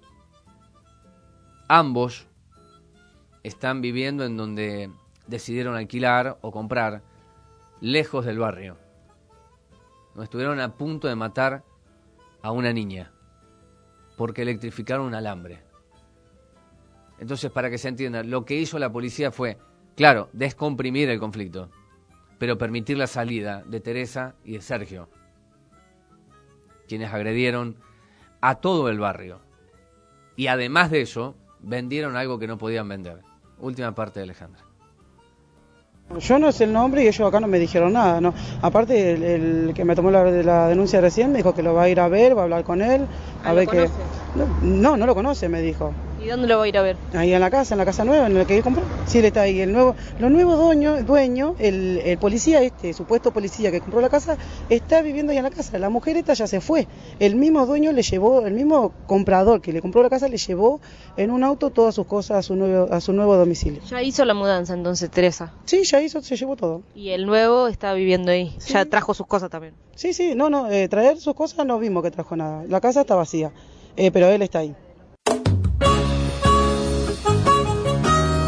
Speaker 7: Ambos están viviendo en donde decidieron alquilar o comprar, lejos del barrio. No estuvieron a punto de matar a una niña porque electrificaron un alambre. Entonces, para que se entienda, lo que hizo la policía fue, claro, descomprimir el conflicto, pero permitir la salida de Teresa y de Sergio, quienes agredieron a todo el barrio. Y además de eso, vendieron algo que no podían vender. Última parte de Alejandra.
Speaker 17: Yo no sé el nombre y ellos acá no me dijeron nada, ¿no? Aparte, el, el que me tomó la, la denuncia recién me dijo que lo va a ir a ver, va a hablar con él, a
Speaker 3: ah,
Speaker 17: ver
Speaker 3: ¿lo
Speaker 17: que...
Speaker 3: conoce?
Speaker 17: No, no lo conoce, me dijo.
Speaker 3: ¿Y dónde lo va a ir a ver?
Speaker 17: Ahí en la casa, en la casa nueva, en la que él compró. Sí, él está ahí. El nuevo, los nuevos dueños, dueño, el, el policía este, supuesto policía que compró la casa, está viviendo ahí en la casa. La mujer esta ya se fue. El mismo dueño le llevó, el mismo comprador que le compró la casa le llevó en un auto todas sus cosas a su nuevo, a su nuevo domicilio.
Speaker 3: Ya hizo la mudanza entonces, Teresa.
Speaker 17: Sí, ya hizo, se llevó todo.
Speaker 3: Y el nuevo está viviendo ahí. Sí. Ya trajo sus cosas también.
Speaker 17: Sí, sí, no, no, eh, traer sus cosas no vimos que trajo nada. La casa está vacía, eh, pero él está ahí.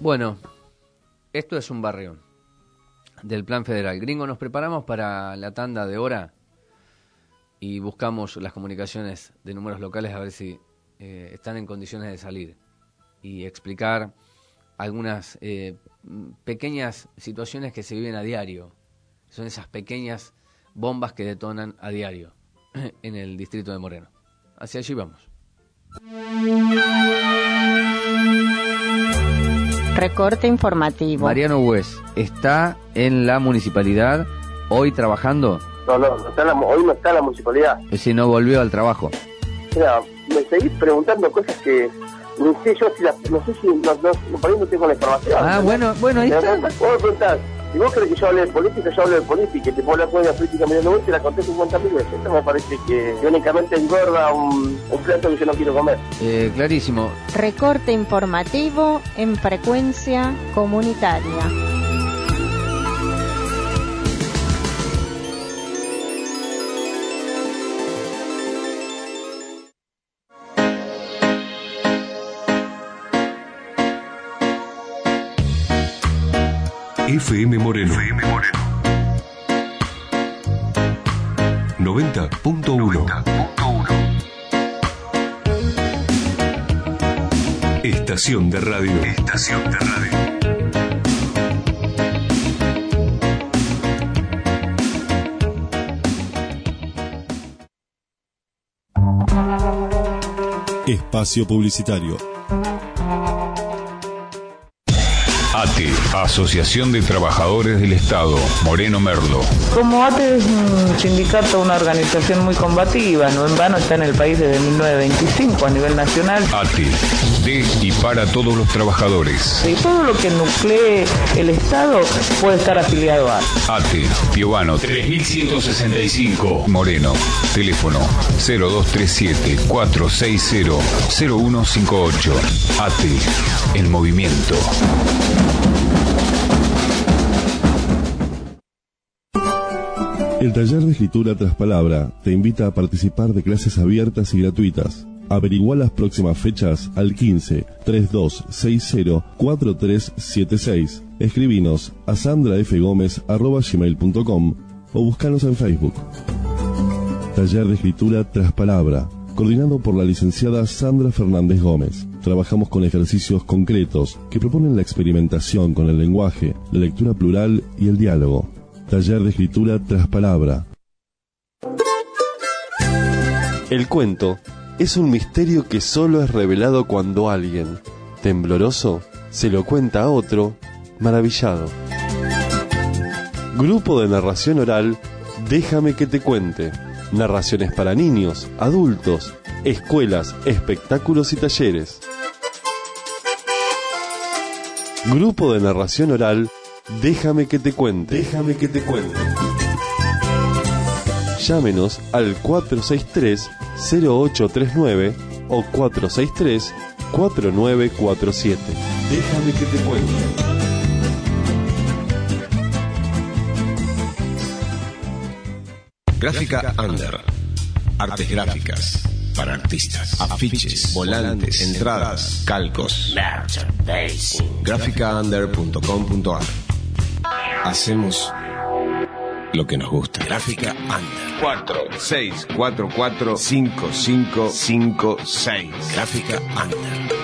Speaker 7: Bueno, esto es un barrio del Plan Federal. Gringo, nos preparamos para la tanda de hora y buscamos las comunicaciones de números locales a ver si eh, están en condiciones de salir y explicar algunas eh, pequeñas situaciones que se viven a diario. Son esas pequeñas bombas que detonan a diario en el distrito de Moreno. Hacia allí vamos.
Speaker 1: Recorte informativo.
Speaker 7: Mariano Hues, ¿está en la municipalidad hoy trabajando?
Speaker 18: No, no, no está en la, hoy no está en la municipalidad.
Speaker 7: Es decir, no volvió al trabajo.
Speaker 18: Mira, me seguís preguntando cosas que no sé yo si la, no sé si no, no, por ahí no tengo la información.
Speaker 7: Ah,
Speaker 18: ¿no?
Speaker 7: bueno, bueno, ahí está.
Speaker 18: Vos me preguntás, si vos crees que yo hable de política, yo hablo de política, y te puedo hablar de la política Mariano Hues, te la conté cincuenta mil veces. Esto me parece que únicamente engorda un, un plato que yo no quiero comer.
Speaker 7: Eh, clarísimo.
Speaker 1: Recorte informativo en frecuencia comunitaria.
Speaker 11: F M Moreno. F M Moreno. noventa punto uno. Estación de radio. Estación de radio.
Speaker 12: Espacio publicitario.
Speaker 19: A T E, Asociación de Trabajadores del Estado, Moreno Merlo.
Speaker 20: Como A T E es un sindicato, una organización muy combativa, no en vano está en el país desde mil novecientos veinticinco a nivel nacional.
Speaker 19: A T E, de y para todos los trabajadores.
Speaker 20: Y todo lo que nuclee el Estado puede estar afiliado a
Speaker 19: A T E, Piovano tres mil ciento sesenta y cinco, Moreno. Teléfono cero dos tres siete, cuatro seis cero, cero uno cinco ocho. A T E, el movimiento.
Speaker 12: El taller de escritura tras palabra te invita a participar de clases abiertas y gratuitas. Averigua las próximas fechas al quince, treinta y dos sesenta, cuarenta y tres setenta y seis. Escribinos a sandrafgomez arroba gmail punto com o buscanos en Facebook. Taller de escritura tras palabra, coordinado por la licenciada Sandra Fernández Gómez. Trabajamos con ejercicios concretos que proponen la experimentación con el lenguaje, la lectura plural y el diálogo. Taller de escritura tras palabra.
Speaker 21: El cuento es un misterio que solo es revelado cuando alguien, tembloroso, se lo cuenta a otro, maravillado. Grupo de narración oral, Déjame que te cuente. Narraciones para niños, adultos, escuelas, espectáculos y talleres. Grupo de narración oral, Déjame que te cuente.
Speaker 11: Déjame que te cuente.
Speaker 21: Llámenos al cuatro seis tres, cero ocho tres nueve o cuatro seis tres, cuatro nueve cuatro siete.
Speaker 11: Déjame que te cuente. Gráfica Under. Artes gráficas para artistas. Afiches, volantes, entradas, calcos. gráfica under punto com punto a r. Hacemos lo que nos gusta. Gráfica Under. cuatro seis cuatro cuatro cinco cinco cinco seis. Gráfica Under.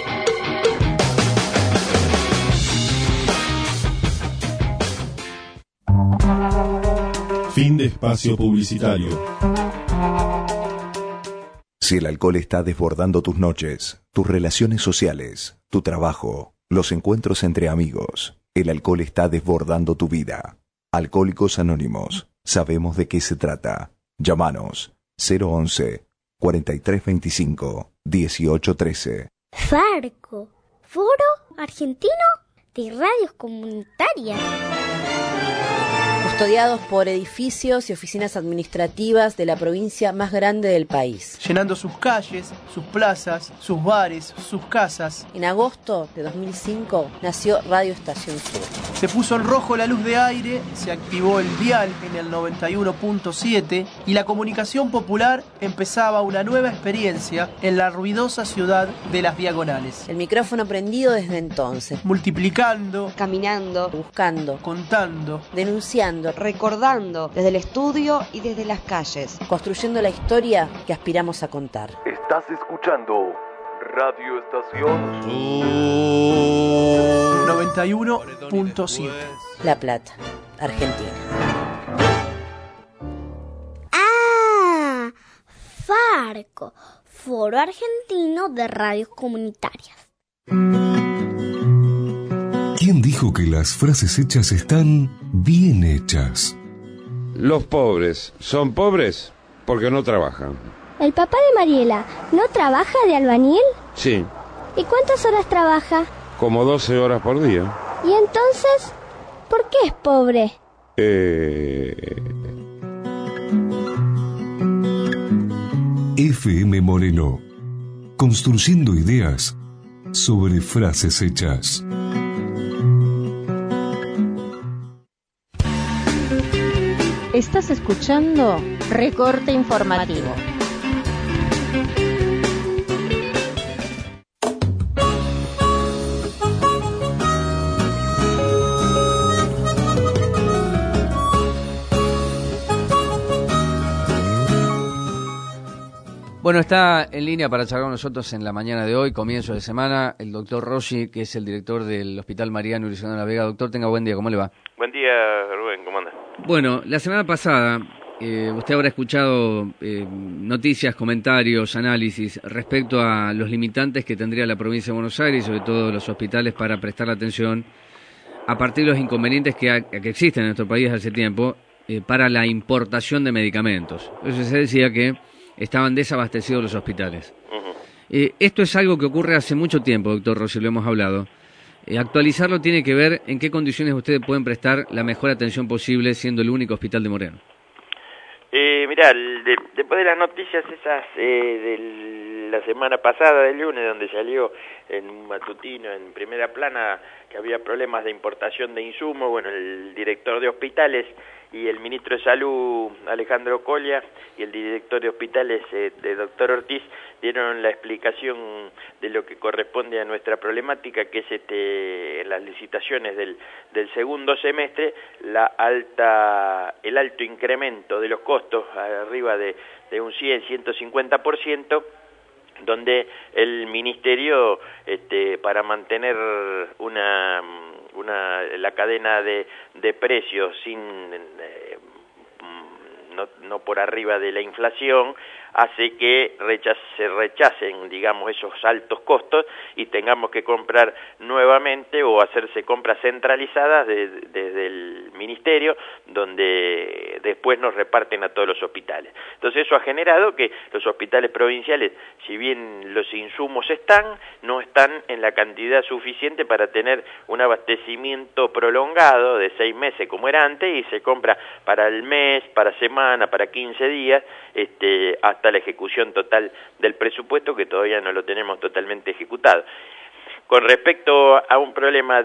Speaker 12: Fin de espacio publicitario.
Speaker 22: Si el alcohol está desbordando tus noches, tus relaciones sociales, tu trabajo, los encuentros entre amigos, el alcohol está desbordando tu vida. Alcohólicos Anónimos, sabemos de qué se trata. Llámanos cero once, cuarenta y tres veinticinco, dieciocho trece.
Speaker 23: Farco, Foro Argentino de Radios Comunitarias.
Speaker 4: custodiados por edificios y oficinas administrativas de la provincia más grande del país.
Speaker 6: Llenando sus calles, sus plazas, sus bares, sus casas.
Speaker 4: En agosto de dos mil cinco nació Radio Estación Sur.
Speaker 6: Se puso en rojo la luz de aire, se activó el dial en el noventa y uno punto siete y la comunicación popular empezaba una nueva experiencia en la ruidosa ciudad de Las Diagonales.
Speaker 4: El micrófono prendido desde entonces.
Speaker 6: Multiplicando,
Speaker 4: caminando, buscando,
Speaker 6: contando,
Speaker 4: denunciando,
Speaker 23: recordando desde el estudio y desde las calles.
Speaker 4: Construyendo la historia que aspiramos a contar.
Speaker 24: Estás escuchando Radio Estación
Speaker 6: noventa y uno punto siete.
Speaker 4: La Plata, Argentina.
Speaker 25: Ah, Farco, Foro Argentino de Radios Comunitarias.
Speaker 11: ¿Quién dijo que las frases hechas están bien hechas?
Speaker 26: Los pobres son pobres porque no trabajan.
Speaker 25: ¿El papá de Mariela no trabaja de albañil?
Speaker 26: Sí.
Speaker 25: ¿Y cuántas horas trabaja?
Speaker 26: Como doce horas por día.
Speaker 25: ¿Y entonces por qué es pobre?
Speaker 26: Eh...
Speaker 11: F M Moreno, construyendo ideas sobre frases hechas.
Speaker 1: Estás escuchando Recorte Informativo.
Speaker 7: Bueno, está en línea para charlar con nosotros en la mañana de hoy, comienzo de semana, el doctor Rossi, que es el director del Hospital Mariano Urizondo de la Vega. Doctor, tenga buen día, ¿cómo le va?
Speaker 27: Buen día, Rubén, ¿cómo anda?
Speaker 7: Bueno, la semana pasada eh, usted habrá escuchado eh, noticias, comentarios, análisis respecto a los limitantes que tendría la provincia de Buenos Aires, sobre todo los hospitales, para prestar atención a partir de los inconvenientes que, ha, que existen en nuestro país hace tiempo eh, para la importación de medicamentos. Entonces se decía que estaban desabastecidos los hospitales. Uh-huh. Eh, esto es algo que ocurre hace mucho tiempo, doctor Rossi, lo hemos hablado. Eh, actualizarlo tiene que ver en qué condiciones ustedes pueden prestar la mejor atención posible siendo el único hospital de Moreno.
Speaker 27: Eh, mirá, de, después de las noticias esas eh, de la semana pasada, del lunes, donde salió en un matutino, en primera plana, que había problemas de importación de insumos, bueno, el director de hospitales y el ministro de Salud, Alejandro Colia, y el director de hospitales, eh, de doctor Ortiz, dieron la explicación de lo que corresponde a nuestra problemática, que es este, en las licitaciones del, del segundo semestre, la alta, el alto incremento de los costos, arriba de, de un cien, ciento cincuenta por ciento, donde el ministerio, este, para mantener una, una la cadena de, de precios sin eh, no, no por arriba de la inflación, hace que rechace, se rechacen, digamos, esos altos costos y tengamos que comprar nuevamente o hacerse compras centralizadas desde de, de el ministerio, donde después nos reparten a todos los hospitales. Entonces eso ha generado que los hospitales provinciales, si bien los insumos están, no están en la cantidad suficiente para tener un abastecimiento prolongado de seis meses como era antes, y se compra para el mes, para semana, para quince días, este, hasta la ejecución total del presupuesto, que todavía no lo tenemos totalmente ejecutado. Con respecto a un problema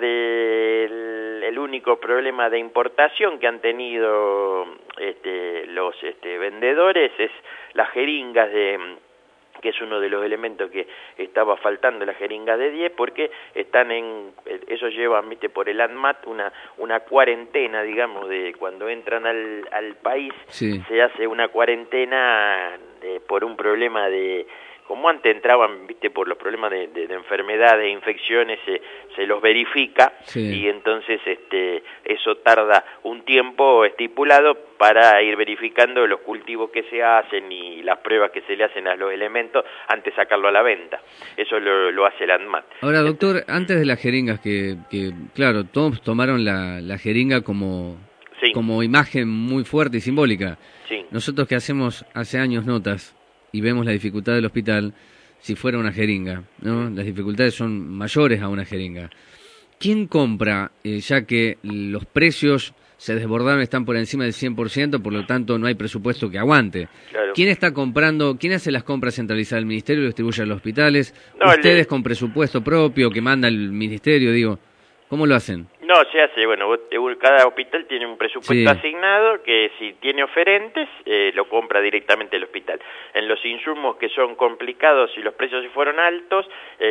Speaker 27: del el único problema de importación que han tenido este, los este, vendedores es las jeringas de que es uno de los elementos que estaba faltando, las jeringas de diez, porque están en, ellos llevan, viste, por el ANMAT una una cuarentena, digamos, de cuando entran al, al país, sí. Se hace una cuarentena de, por un problema de, como antes entraban, viste, por los problemas de, de, de enfermedades, infecciones, se, se los verifica, sí. Y entonces este eso tarda un tiempo estipulado para ir verificando los cultivos que se hacen y las pruebas que se le hacen a los elementos antes de sacarlo a la venta. Eso lo, lo hace el ANMAT.
Speaker 7: Ahora, doctor, antes de las jeringas, que, que claro, todos tomaron la, la jeringa como, sí. como imagen muy fuerte y simbólica. Sí. Nosotros que hacemos hace años notas y vemos la dificultad del hospital, si fuera una jeringa, ¿no? Las dificultades son mayores a una jeringa. ¿Quién compra, eh, ya que los precios se desbordaron, están por encima del cien por ciento, por lo tanto no hay presupuesto que aguante.
Speaker 27: Claro.
Speaker 7: ¿Quién está comprando, quién hace las compras centralizadas? ¿El Ministerio lo distribuye a los hospitales?
Speaker 27: No,
Speaker 7: ¿Ustedes
Speaker 27: le...
Speaker 7: con presupuesto propio que manda el Ministerio, digo? ¿Cómo lo hacen?
Speaker 27: No, se hace, bueno, vos, cada hospital tiene un presupuesto
Speaker 7: sí.
Speaker 27: asignado que si tiene oferentes, eh, lo compra directamente el hospital. En los insumos que son complicados y los precios si fueron altos,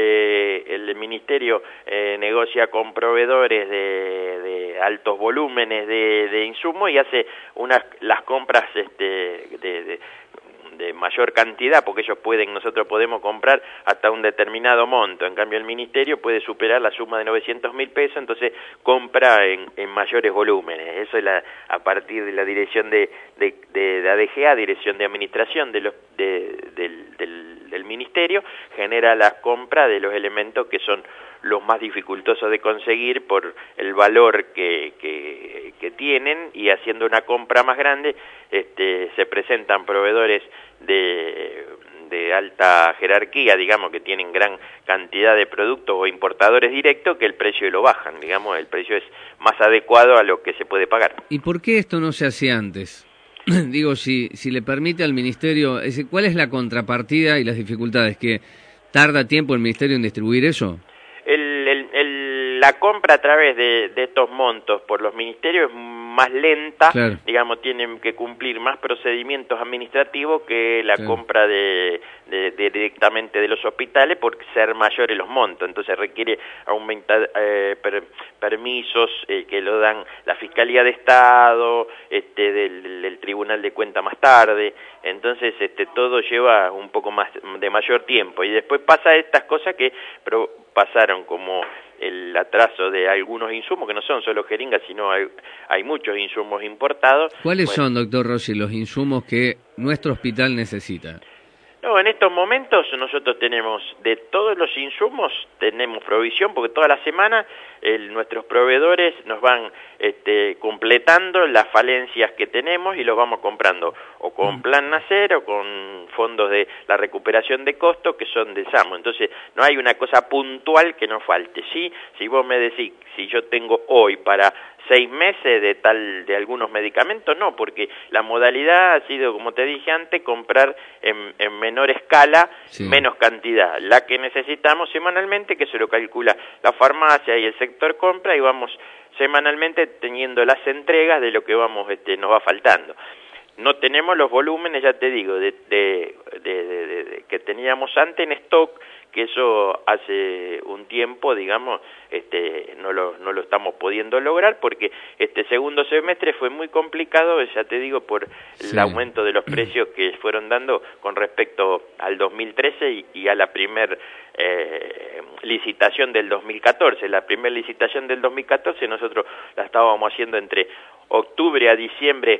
Speaker 27: eh, el Ministerio eh, negocia con proveedores de, de altos volúmenes de, de insumos y hace unas las compras este, de... de de mayor cantidad, porque ellos pueden, nosotros podemos comprar hasta un determinado monto, en cambio el Ministerio puede superar la suma de novecientos mil pesos, entonces compra en, en mayores volúmenes. Eso es la, a partir de la dirección de, de, de, de A D G A, Dirección de Administración de los, de, del, del, del Ministerio, genera la compra de los elementos que son los más dificultosos de conseguir por el valor que, que, que tienen, y haciendo una compra más grande este, se presentan proveedores de, de alta jerarquía, digamos, que tienen gran cantidad de productos, o importadores directos, que el precio lo bajan, digamos, el precio es más adecuado a lo que se puede pagar.
Speaker 7: ¿Y por qué esto no se hacía antes? Digo, si, si le permite al Ministerio, ¿cuál es la contrapartida y las dificultades? ¿Que tarda tiempo el Ministerio en distribuir eso?
Speaker 27: El, el, el, la compra a través de, de estos montos por los ministerios es más lenta, claro. Digamos, tienen que cumplir más procedimientos administrativos que la claro. compra de, de, de directamente de los hospitales, por ser mayores los montos, entonces requiere aumentar eh, per, permisos eh, que lo dan la Fiscalía de Estado, este, del, del Tribunal de Cuentas más tarde, entonces este, todo lleva un poco más de mayor tiempo, y después pasa estas cosas que pero pasaron como el atraso de algunos insumos, que no son solo jeringas, sino hay, hay muchos insumos importados.
Speaker 7: ¿Cuáles
Speaker 27: bueno,
Speaker 7: son, doctor Rossi, los insumos que nuestro hospital necesita?
Speaker 27: No, en estos momentos nosotros tenemos de todos los insumos, tenemos provisión, porque toda la semana el, nuestros proveedores nos van este, completando las falencias que tenemos y los vamos comprando, o con Plan Nacer o con fondos de la recuperación de costos que son de SAMO. Entonces no hay una cosa puntual que nos falte. Sí, si vos me decís, si yo tengo hoy para seis meses de tal de algunos medicamentos, no, porque la modalidad ha sido, como te dije antes, comprar en, en menor escala, sí. menos cantidad, la que necesitamos semanalmente, que se lo calcula la farmacia y el sector compra, y vamos semanalmente teniendo las entregas de lo que vamos este, nos va faltando. No tenemos los volúmenes, ya te digo, de, de, de, de, de, de que teníamos antes en stock, que eso hace un tiempo, digamos, este, no lo, no lo estamos pudiendo lograr, porque este segundo semestre fue muy complicado, ya te digo, por sí. el aumento de los precios que fueron dando con respecto al dos mil trece y, y a la primer eh, licitación del dos mil catorce. La primera licitación del dos mil catorce nosotros la estábamos haciendo entre octubre a diciembre,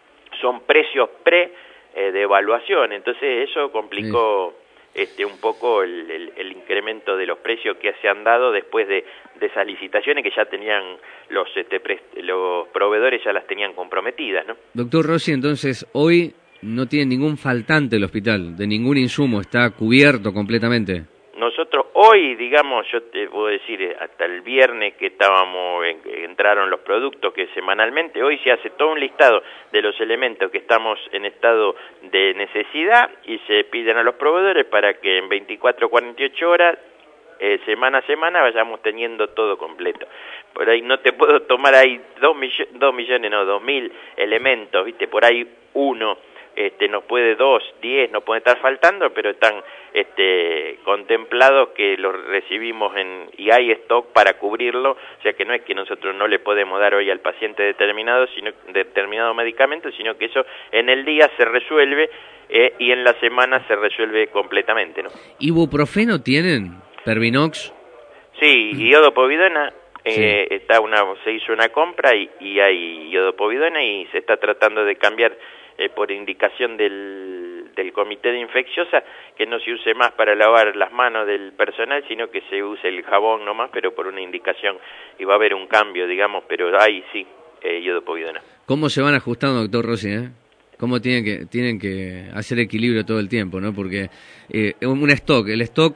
Speaker 27: son precios pre eh, de evaluación, entonces eso complicó sí. este un poco el, el, el incremento de los precios que se han dado después de, de esas licitaciones que ya tenían los este, pre, los proveedores ya las tenían comprometidas, ¿no?
Speaker 7: Doctor Rossi, entonces hoy no tiene ningún faltante el hospital, de ningún insumo, está cubierto completamente.
Speaker 27: Nosotros hoy, digamos, yo te puedo decir, hasta el viernes que estábamos, entraron los productos que semanalmente, hoy se hace todo un listado de los elementos que estamos en estado de necesidad y se piden a los proveedores para que en veinticuatro a cuarenta y ocho horas, eh, semana a semana, vayamos teniendo todo completo. Por ahí no te puedo tomar ahí dos, millo- dos millones, no, dos mil elementos, ¿viste? Por ahí uno. Este, nos puede dos, diez, nos puede estar faltando, pero están este, contemplados que los recibimos en, y hay stock para cubrirlo, o sea que no es que nosotros no le podemos dar hoy al paciente determinado, sino determinado medicamento, sino que eso en el día se resuelve eh, y en la semana se resuelve completamente, ¿no?
Speaker 7: ¿Ibuprofeno tienen? ¿Pervinox?
Speaker 27: Sí, iodopovidona. Eh, sí. está una, se hizo una compra y, y hay iodopovidona y se está tratando de cambiar eh, por indicación del, del comité de infecciosa, que no se use más para lavar las manos del personal, sino que se use el jabón nomás, pero por una indicación, y va a haber un cambio, digamos, pero hay sí, eh, iodopovidona.
Speaker 7: ¿Cómo se van ajustando, doctor Rossi, eh? ¿Cómo tienen que, tienen que hacer equilibrio todo el tiempo, no? Porque eh, un stock, el stock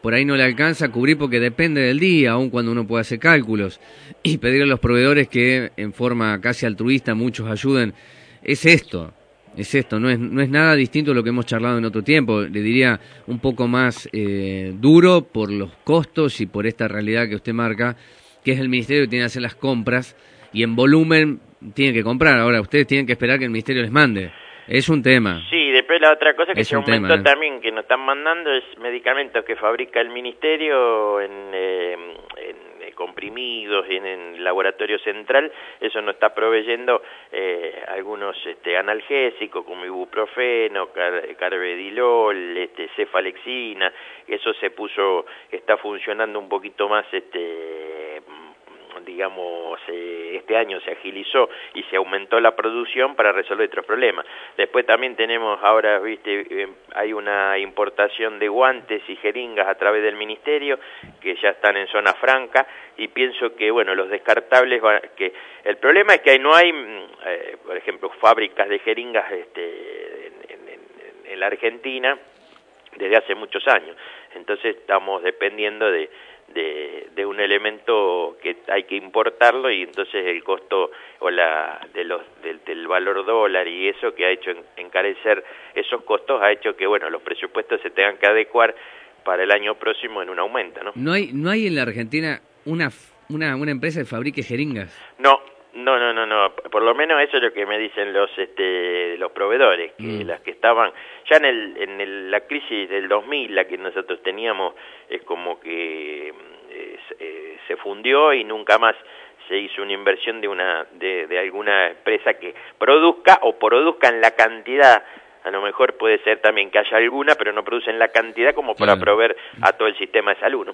Speaker 7: por ahí no le alcanza a cubrir porque depende del día, aun cuando uno puede hacer cálculos, y pedir a los proveedores que en forma casi altruista muchos ayuden, es esto, es esto, no es, no es nada distinto a lo que hemos charlado en otro tiempo, le diría un poco más eh, duro por los costos y por esta realidad que usted marca, que es el ministerio que tiene que hacer las compras, y en volumen tiene que comprar. Ahora, ustedes tienen que esperar que el ministerio les mande. Es un tema.
Speaker 27: Sí, después la otra cosa que
Speaker 7: es
Speaker 27: se aumentó
Speaker 7: tema, ¿eh?
Speaker 27: también, que nos están mandando, es medicamentos que fabrica el ministerio en, eh, en comprimidos, en el laboratorio central. Eso nos está proveyendo eh, algunos este, analgésicos como ibuprofeno, car carvedilol, este, cefalexina. Eso se puso, está funcionando un poquito más, este digamos, eh, este año se agilizó y se aumentó la producción para resolver otros problemas. Después también tenemos ahora, viste, eh, hay una importación de guantes y jeringas a través del ministerio que ya están en zona franca, y pienso que, bueno, los descartables, van, que el problema es que no hay, eh, por ejemplo, fábricas de jeringas este, en, en, en la Argentina desde hace muchos años. Entonces estamos dependiendo de De, de un elemento que hay que importarlo, y entonces el costo o la de los del, del valor dólar y eso que ha hecho encarecer esos costos ha hecho que, bueno, los presupuestos se tengan que adecuar para el año próximo en un aumento, ¿no?
Speaker 7: No hay no hay en la Argentina una una una empresa que fabrique jeringas.
Speaker 27: No. No, no, no, no, por lo menos eso es lo que me dicen los este los proveedores, que mm. las que estaban ya en el en el, la crisis del dos mil, la que nosotros teníamos, es como que eh, eh, se fundió y nunca más se hizo una inversión de una de, de alguna empresa que produzca o produzca en la cantidad. A lo mejor puede ser también que haya alguna, pero no producen la cantidad como para claro. proveer a todo el sistema de salud, ¿no?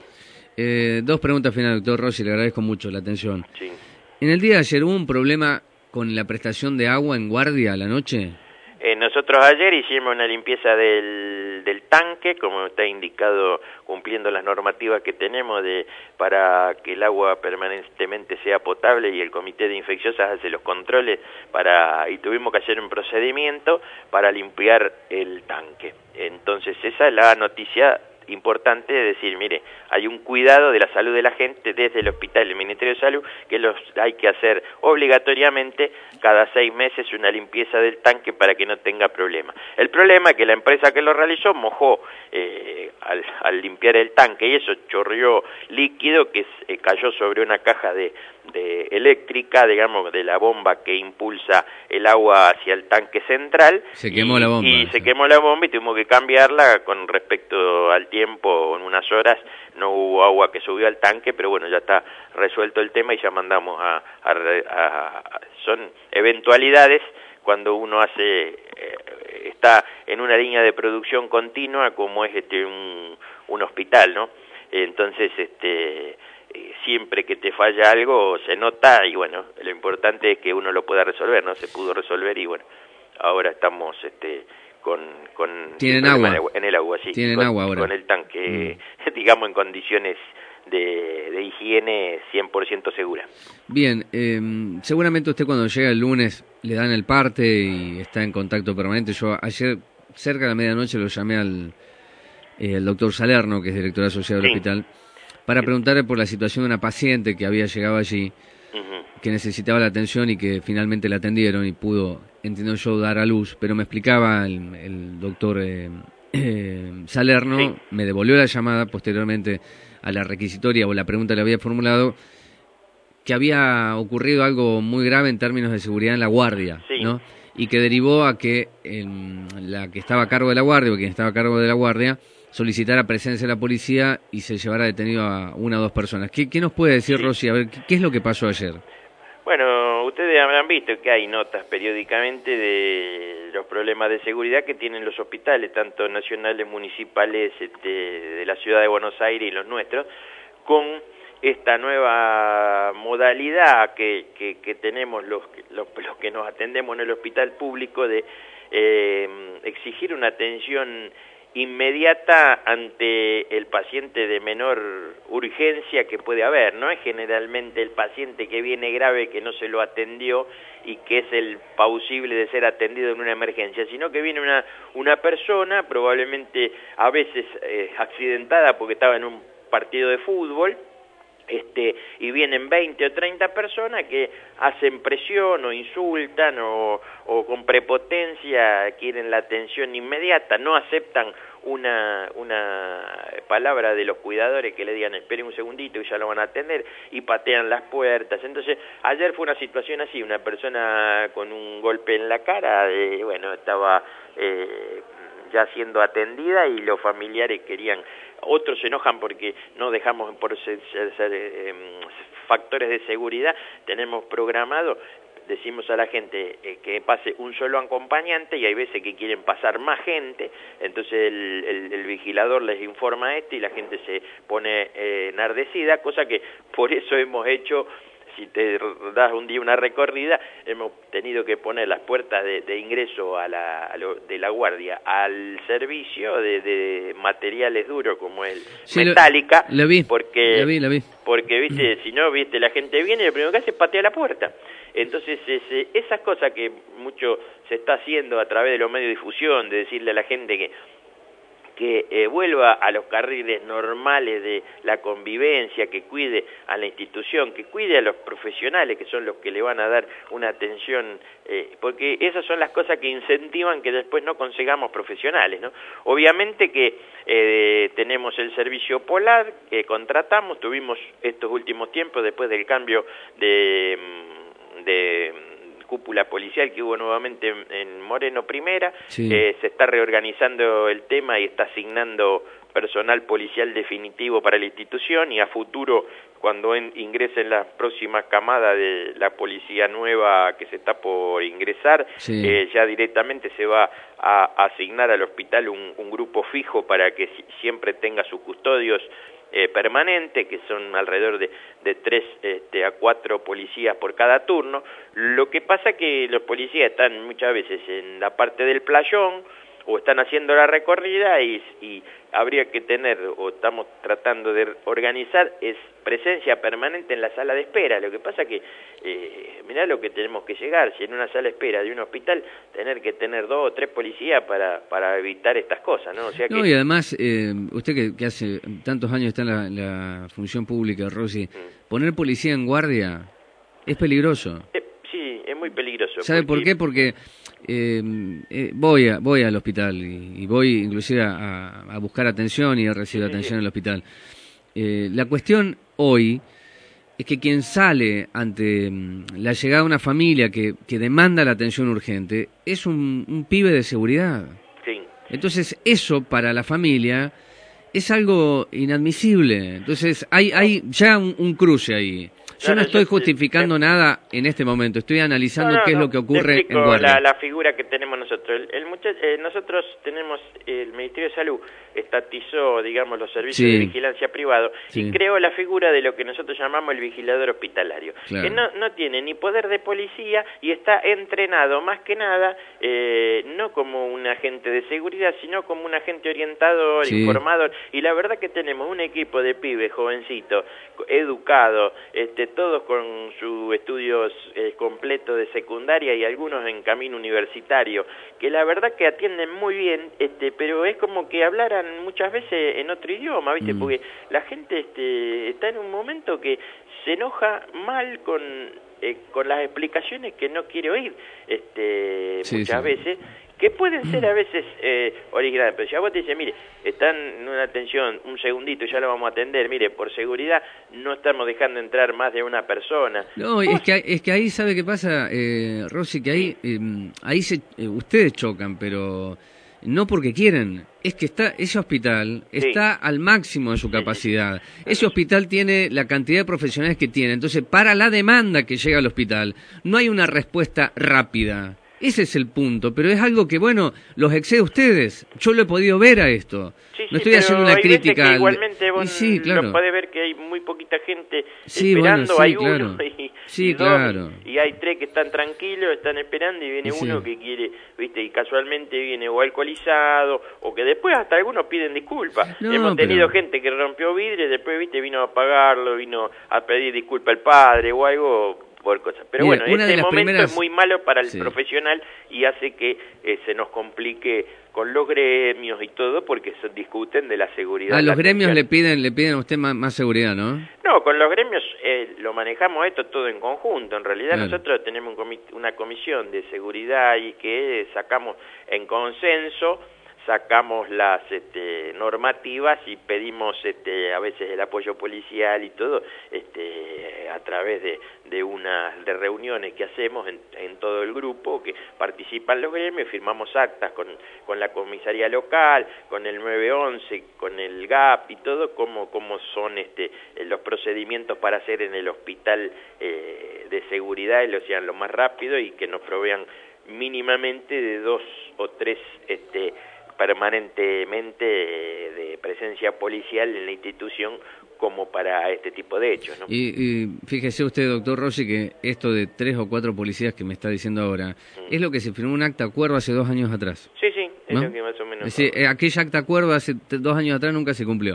Speaker 7: Eh, dos preguntas finales, doctor Rossi, le agradezco mucho la atención.
Speaker 27: Sí.
Speaker 7: En el día de ayer, ¿hubo un problema con la prestación de agua en guardia a la noche?
Speaker 27: Eh, nosotros ayer hicimos una limpieza del, del tanque, como está indicado, cumpliendo las normativas que tenemos de para que el agua permanentemente sea potable, y el comité de infecciosas hace los controles para y tuvimos que hacer un procedimiento para limpiar el tanque. Entonces esa es la noticia importante de decir, mire, hay un cuidado de la salud de la gente desde el hospital y el Ministerio de Salud, que los hay que hacer obligatoriamente cada seis meses una limpieza del tanque para que no tenga problema. El problema es que la empresa que lo realizó mojó eh, al, al limpiar el tanque, y eso chorreó líquido que eh, cayó sobre una caja de, de eléctrica, digamos, de la bomba que impulsa el agua hacia el tanque central.
Speaker 7: Se quemó
Speaker 27: y,
Speaker 7: la bomba.
Speaker 27: Y se quemó la bomba y tuvimos que cambiarla con respecto al tiempo. En unas horas no hubo agua que subió al tanque, pero bueno, ya está resuelto el tema y ya mandamos a... a, a, a son eventualidades cuando uno hace eh, está en una línea de producción continua como es este un, un hospital, ¿no? Entonces, este siempre que te falla algo se nota, y bueno, lo importante es que uno lo pueda resolver, ¿no? Se pudo resolver y bueno, ahora estamos este con con
Speaker 7: tienen agua
Speaker 27: en el agua, sí,
Speaker 7: tienen
Speaker 27: con,
Speaker 7: agua ahora
Speaker 27: con el tanque, mm. digamos, en condiciones de, de higiene cien por ciento segura.
Speaker 7: Bien, eh, seguramente usted cuando llega el lunes le dan el parte y está en contacto permanente. Yo ayer cerca de la medianoche lo llamé al eh, el doctor Salerno, que es director asociado del sí. hospital, para preguntarle por la situación de una paciente que había llegado allí, uh-huh. que necesitaba la atención y que finalmente la atendieron y pudo, entiendo yo, dar a luz, pero me explicaba el, el doctor eh, eh, Salerno, sí. me devolvió la llamada posteriormente a la requisitoria o la pregunta que le había formulado, que había ocurrido algo muy grave en términos de seguridad en la guardia,
Speaker 27: sí.
Speaker 7: ¿no? Y que derivó a que eh, la que estaba a cargo de la guardia o quien estaba a cargo de la guardia solicitara presencia de la policía y se llevara detenido a una o dos personas. ¿Qué, qué nos puede decir, sí. Rosy? A ver, ¿qué, ¿qué es lo que pasó ayer?
Speaker 27: Bueno, ustedes habrán visto que hay notas periódicamente de los problemas de seguridad que tienen los hospitales, tanto nacionales, municipales, este, de la ciudad de Buenos Aires y los nuestros, con esta nueva modalidad que, que, que tenemos los, los, los que nos atendemos en el hospital público de eh, exigir una atención inmediata ante el paciente de menor urgencia que puede haber. No es generalmente el paciente que viene grave que no se lo atendió y que es el plausible de ser atendido en una emergencia, sino que viene una, una persona probablemente a veces eh, accidentada porque estaba en un partido de fútbol, Este, y vienen veinte o treinta personas que hacen presión o insultan o, o con prepotencia quieren la atención inmediata, no aceptan una, una palabra de los cuidadores que le digan espere un segundito y ya lo van a atender, y patean las puertas. Entonces ayer fue una situación así, una persona con un golpe en la cara, de, bueno, estaba eh, ya siendo atendida y los familiares querían. Otros se enojan porque no dejamos por ser, ser, ser, eh, factores de seguridad, tenemos programado, decimos a la gente eh, que pase un solo acompañante y hay veces que quieren pasar más gente, entonces el, el, el vigilador les informa esto y la gente se pone eh, enardecida, cosa que por eso hemos hecho. Si te das un día una recorrida, hemos tenido que poner las puertas de, de ingreso a la, a lo, de la guardia al servicio de, de materiales duros como el sí, metálica,
Speaker 7: lo, lo vi,
Speaker 27: porque,
Speaker 7: lo vi, lo vi.
Speaker 27: porque viste, si no, viste, la gente viene y lo primero que hace es patear la puerta. Entonces, ese, esas cosas que mucho se está haciendo a través de los medios de difusión, de decirle a la gente que que eh, vuelva a los carriles normales de la convivencia, que cuide a la institución, que cuide a los profesionales, que son los que le van a dar una atención, eh, porque esas son las cosas que incentivan que después no consigamos profesionales, ¿no? Obviamente que eh, tenemos el servicio polar que contratamos, tuvimos estos últimos tiempos, después del cambio de... de cúpula policial que hubo nuevamente en, en Moreno Primera, sí. eh, se está reorganizando el tema y está asignando personal policial definitivo para la institución, y a futuro, cuando en, ingresen las próximas camadas de la policía nueva que se está por ingresar, sí. eh, ya directamente se va a, a asignar al hospital un, un grupo fijo para que si, siempre tenga sus custodios Eh, permanente, que son alrededor de, de tres este, a cuatro policías por cada turno. Lo que pasa que los policías están muchas veces en la parte del playón o están haciendo la recorrida y, y habría que tener, o estamos tratando de organizar, es presencia permanente en la sala de espera. Lo que pasa que, eh, mirá lo que tenemos que llegar, si en una sala de espera de un hospital, tener que tener dos o tres policías para, para evitar estas cosas, ¿no? O sea que...
Speaker 7: No, y además, eh, usted que, que hace tantos años está en la, la función pública, Rosy, mm. poner policía en guardia es peligroso.
Speaker 27: Eh, sí, es muy peligroso.
Speaker 7: ¿Sabe porque... por qué? Porque... Eh, eh, voy a, voy al hospital y, y voy inclusive a, a buscar atención y a recibir sí, atención sí. en el hospital. Eh, la cuestión hoy es que quien sale ante um, la llegada de una familia que, que demanda la atención urgente es un, un pibe de seguridad.
Speaker 27: Sí.
Speaker 7: Entonces eso para la familia es algo inadmisible. Entonces hay, hay ya un, un cruce ahí. Yo no, no estoy yo, justificando yo, nada en este momento, estoy analizando no, no, qué es lo que ocurre en guardia.
Speaker 27: La, la figura que tenemos nosotros. El, el muchacho, eh, nosotros tenemos, el Ministerio de Salud estatizó, digamos, los servicios sí. de vigilancia privado sí. y creó la figura de lo que nosotros llamamos el vigilador hospitalario, claro. que no, no tiene ni poder de policía y está entrenado más que nada, eh, no como un agente de seguridad, sino como un agente orientador, sí. informador, y la verdad que tenemos un equipo de pibes jovencitos, educados, este, todos con sus estudios eh, completos de secundaria y algunos en camino universitario, que la verdad que atienden muy bien, este, pero es como que hablaran muchas veces en otro idioma, ¿viste? Mm. Porque la gente este, está en un momento que se enoja mal con, eh, con las explicaciones que no quiere oír, este, sí, muchas sí. veces, que pueden ser a veces eh, originales, pero si a vos te dicen, mire, están en una atención, un segundito, ya lo vamos a atender, mire, por seguridad no estamos dejando entrar más de una persona.
Speaker 7: No, ¿Vos? es que es que ahí, ¿sabe qué pasa, eh, Rosy? Que ahí, eh, ahí se, eh, ustedes chocan, pero no porque quieren, es que está ese hospital sí. está al máximo de su capacidad. Ese hospital tiene la cantidad de profesionales que tiene, entonces para la demanda que llega al hospital no hay una respuesta rápida. Ese es el punto, pero es algo que, bueno, los excede a ustedes. Yo lo he podido ver a esto.
Speaker 27: Sí,
Speaker 7: no
Speaker 27: sí,
Speaker 7: estoy haciendo una
Speaker 27: hay
Speaker 7: crítica.
Speaker 27: Veces que igualmente vos
Speaker 7: sí, claro.
Speaker 27: lo podés ver que hay muy poquita gente
Speaker 7: sí,
Speaker 27: esperando,
Speaker 7: bueno, sí,
Speaker 27: hay
Speaker 7: claro.
Speaker 27: uno y,
Speaker 7: Sí,
Speaker 27: y dos,
Speaker 7: claro.
Speaker 27: y hay tres que están tranquilos, están esperando y viene
Speaker 7: Sí.
Speaker 27: uno que quiere, viste, y casualmente viene o alcoholizado o que después hasta algunos piden disculpas.
Speaker 7: No,
Speaker 27: Hemos
Speaker 7: pero-
Speaker 27: tenido gente que rompió vidrio y después, viste, vino a pagarlo, vino a pedir disculpa al padre o algo por cosas. Pero
Speaker 7: Mira,
Speaker 27: bueno,
Speaker 7: una de
Speaker 27: este
Speaker 7: las
Speaker 27: momento
Speaker 7: primeras-
Speaker 27: es muy malo para el
Speaker 7: Sí.
Speaker 27: profesional y hace que eh, se nos complique con los gremios y todo porque se discuten de la seguridad.
Speaker 7: A
Speaker 27: la
Speaker 7: los gremios
Speaker 27: atención.
Speaker 7: le piden le piden a usted más, más seguridad, ¿no?
Speaker 27: No, con los gremios eh, lo manejamos esto todo en conjunto. En realidad
Speaker 7: Claro.
Speaker 27: nosotros tenemos un comi- una comisión de seguridad y que sacamos en consenso, sacamos las este, normativas y pedimos este, a veces el apoyo policial y todo este, a través de, de unas de reuniones que hacemos en, en todo el grupo, que participan los gremios, firmamos actas con, con la comisaría local, con el nueve once, con el G A P y todo, como, como son este, los procedimientos para hacer en el hospital eh, de seguridad, y lo sean lo más rápido y que nos provean mínimamente de dos o tres este, permanentemente eh, de presencia policial en la institución como para este tipo de hechos, ¿no?
Speaker 7: Y, y fíjese usted, doctor Rossi, que esto de tres o cuatro policías que me está diciendo ahora,
Speaker 27: Mm.
Speaker 7: es lo que se firmó un acta acuerdo hace dos años atrás.
Speaker 27: Sí, sí, es
Speaker 7: ¿No?
Speaker 27: lo que más o menos...
Speaker 7: Es decir, eh, aquella acta acuerdo hace t- dos años atrás nunca se cumplió.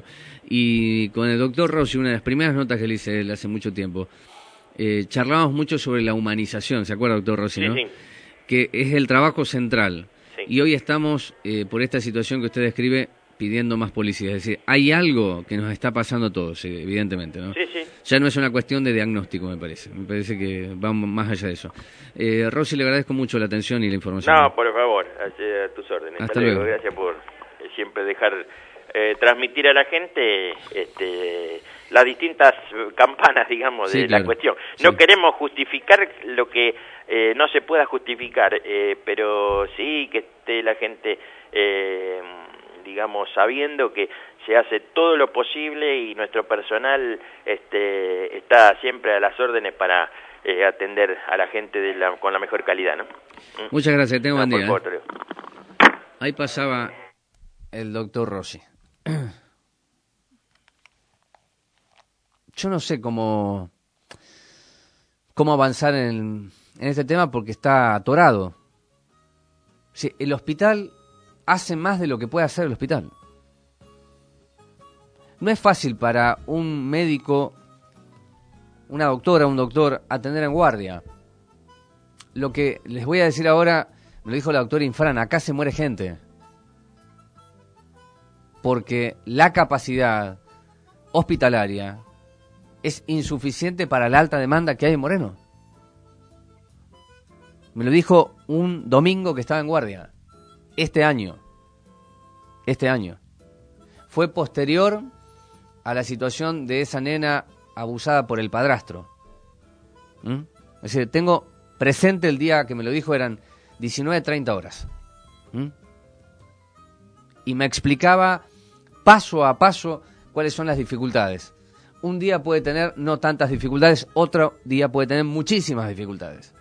Speaker 7: Y con el doctor Rossi, una de las primeras notas que le hice él hace mucho tiempo, eh, charlábamos mucho sobre la humanización, ¿se acuerda, doctor Rossi?
Speaker 27: Sí,
Speaker 7: ¿no?
Speaker 27: sí.
Speaker 7: Que es el trabajo central.
Speaker 27: Sí.
Speaker 7: Y hoy estamos, eh, por esta situación que usted describe, pidiendo más policías. Es decir, hay algo que nos está pasando a todos, eh, evidentemente, ¿no?
Speaker 27: Sí, sí.
Speaker 7: Ya no es una cuestión de diagnóstico, me parece. Me parece que va más allá de eso. Eh, Rossi, le agradezco mucho la atención y la información.
Speaker 27: No, por favor, a, a tus órdenes.
Speaker 7: Hasta luego.
Speaker 27: Gracias por eh, siempre dejar eh, transmitir a la gente este, las distintas eh, campanas, digamos, de
Speaker 7: Sí, claro.
Speaker 27: la cuestión. No
Speaker 7: Sí.
Speaker 27: queremos justificar lo que eh, no se pueda justificar, eh, pero sí que esté la gente, eh, digamos, sabiendo que se hace todo lo posible y nuestro personal este, está siempre a las órdenes para eh, atender a la gente de la, con la mejor calidad, ¿no? ¿Mm?
Speaker 7: Muchas gracias, tengo
Speaker 27: No,
Speaker 7: buen
Speaker 27: por
Speaker 7: día.
Speaker 27: favor,
Speaker 7: ¿eh?
Speaker 27: hasta luego.
Speaker 7: Ahí pasaba el doctor Rossi. Yo no sé cómo, cómo avanzar en, en este tema porque está atorado. Sí, el hospital hace más de lo que puede hacer el hospital. No es fácil para un médico, una doctora, un doctor, atender en guardia. Lo que les voy a decir ahora, me lo dijo la doctora Infran, acá se muere gente. Porque la capacidad hospitalaria es insuficiente para la alta demanda que hay en Moreno. Me lo dijo un domingo que estaba en guardia. Este año. Este año. Fue posterior a la situación de esa nena abusada por el padrastro. ¿Mm? Es decir, tengo presente el día que me lo dijo, eran diecinueve treinta horas. ¿Mm? Y me explicaba paso a paso cuáles son las dificultades. Un día puede tener no tantas dificultades, otro día puede tener muchísimas dificultades.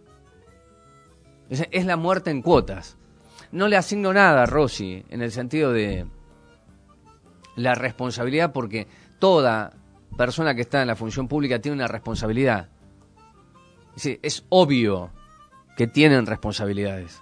Speaker 7: Es, es la muerte en cuotas. No le asigno nada a Rossi en el sentido de la responsabilidad, porque toda persona que está en la función pública tiene una responsabilidad. Es decir, es obvio que tienen responsabilidades.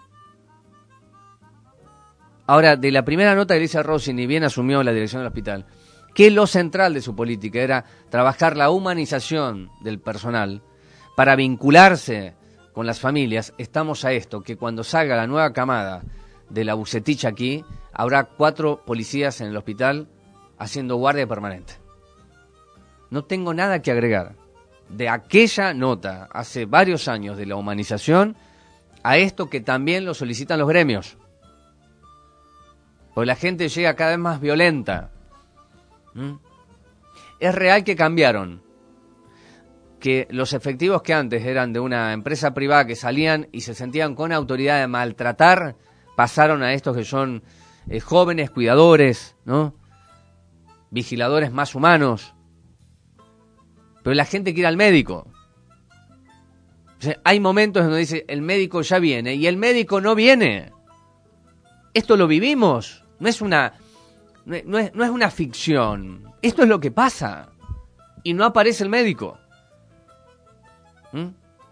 Speaker 7: Ahora, de la primera nota que le hice a Rossi, ni bien asumió la dirección del hospital, que lo central de su política era trabajar la humanización del personal para vincularse con las familias, estamos a esto, que cuando salga la nueva camada de la Bucetich aquí, habrá cuatro policías en el hospital haciendo guardia permanente. No tengo nada que agregar de aquella nota hace varios años de la humanización a esto que también lo solicitan los gremios. Porque la gente llega cada vez más violenta. ¿Mm? Es real que cambiaron. Que los efectivos que antes eran de una empresa privada que salían y se sentían con autoridad de maltratar, pasaron a estos que son eh, jóvenes cuidadores, ¿no? Vigiladores más humanos. Pero la gente quiere al médico. O sea, hay momentos donde dice, el médico ya viene, y el médico no viene. Esto lo vivimos. No es una, no es, no es una ficción. Esto es lo que pasa. Y no aparece el médico. ¿Mm?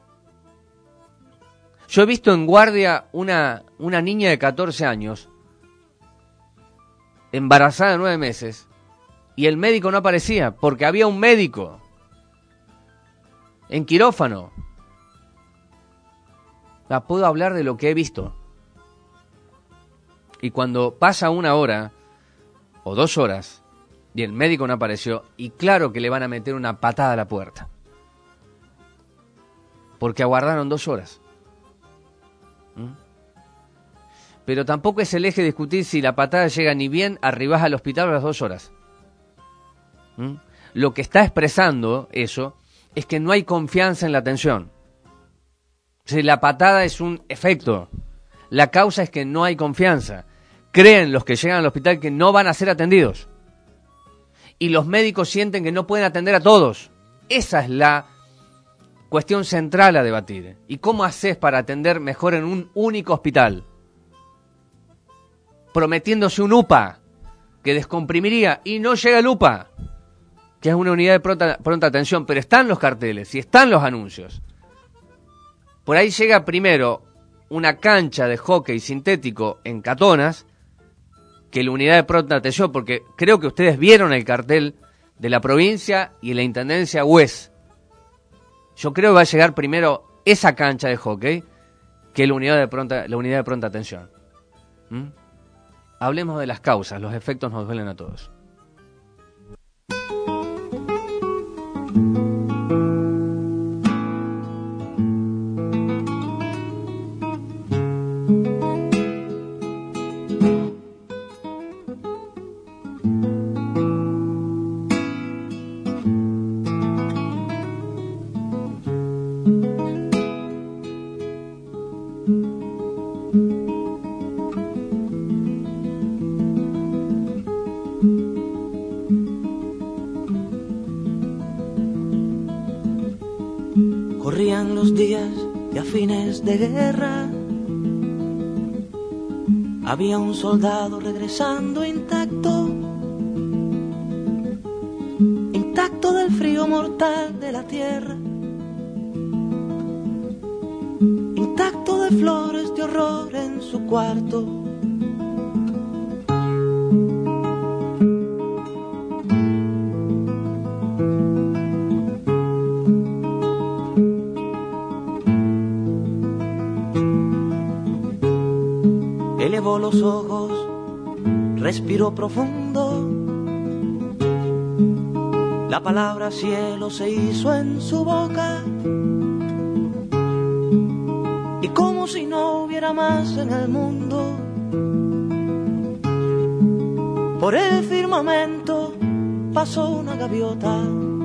Speaker 7: Yo he visto en guardia una, una niña de catorce años, embarazada de nueve meses, y el médico no aparecía, porque había un médico en quirófano. Ya puedo hablar de lo que he visto. Y cuando pasa una hora o dos horas y el médico no apareció, y claro que le van a meter una patada a la puerta, porque aguardaron dos horas. ¿Mm? Pero tampoco es el eje discutir si la patada llega ni bien arribás al hospital a las dos horas. ¿Mm? Lo que está expresando eso es que no hay confianza en la atención. Si la patada es un efecto, la causa es que no hay confianza. Creen los que llegan al hospital que no van a ser atendidos. Y los médicos sienten que no pueden atender a todos. Esa es la cuestión central a debatir. ¿Y cómo haces para atender mejor en un único hospital? Prometiéndose un U P A que descomprimiría, y no llega el U P A, que es una unidad de pronta, pronta atención, pero están los carteles y están los anuncios. Por ahí llega primero una cancha de hockey sintético en Catonas que la unidad de pronta atención, porque creo que ustedes vieron el cartel de la provincia y la intendencia U E S. Yo creo que va a llegar primero esa cancha de hockey que la unidad de pronta, la unidad de pronta atención. ¿Mm? Hablemos de las causas, los efectos nos duelen a todos.
Speaker 5: Corrían los días ya fines de guerra. Había un soldado regresando intacto, intacto del frío mortal de la tierra, intacto de flores de horror en su cuarto. Elevó los ojos, respiró profundo. La palabra cielo se hizo en su boca. Y como si no hubiera más en el mundo, por el firmamento pasó una gaviota.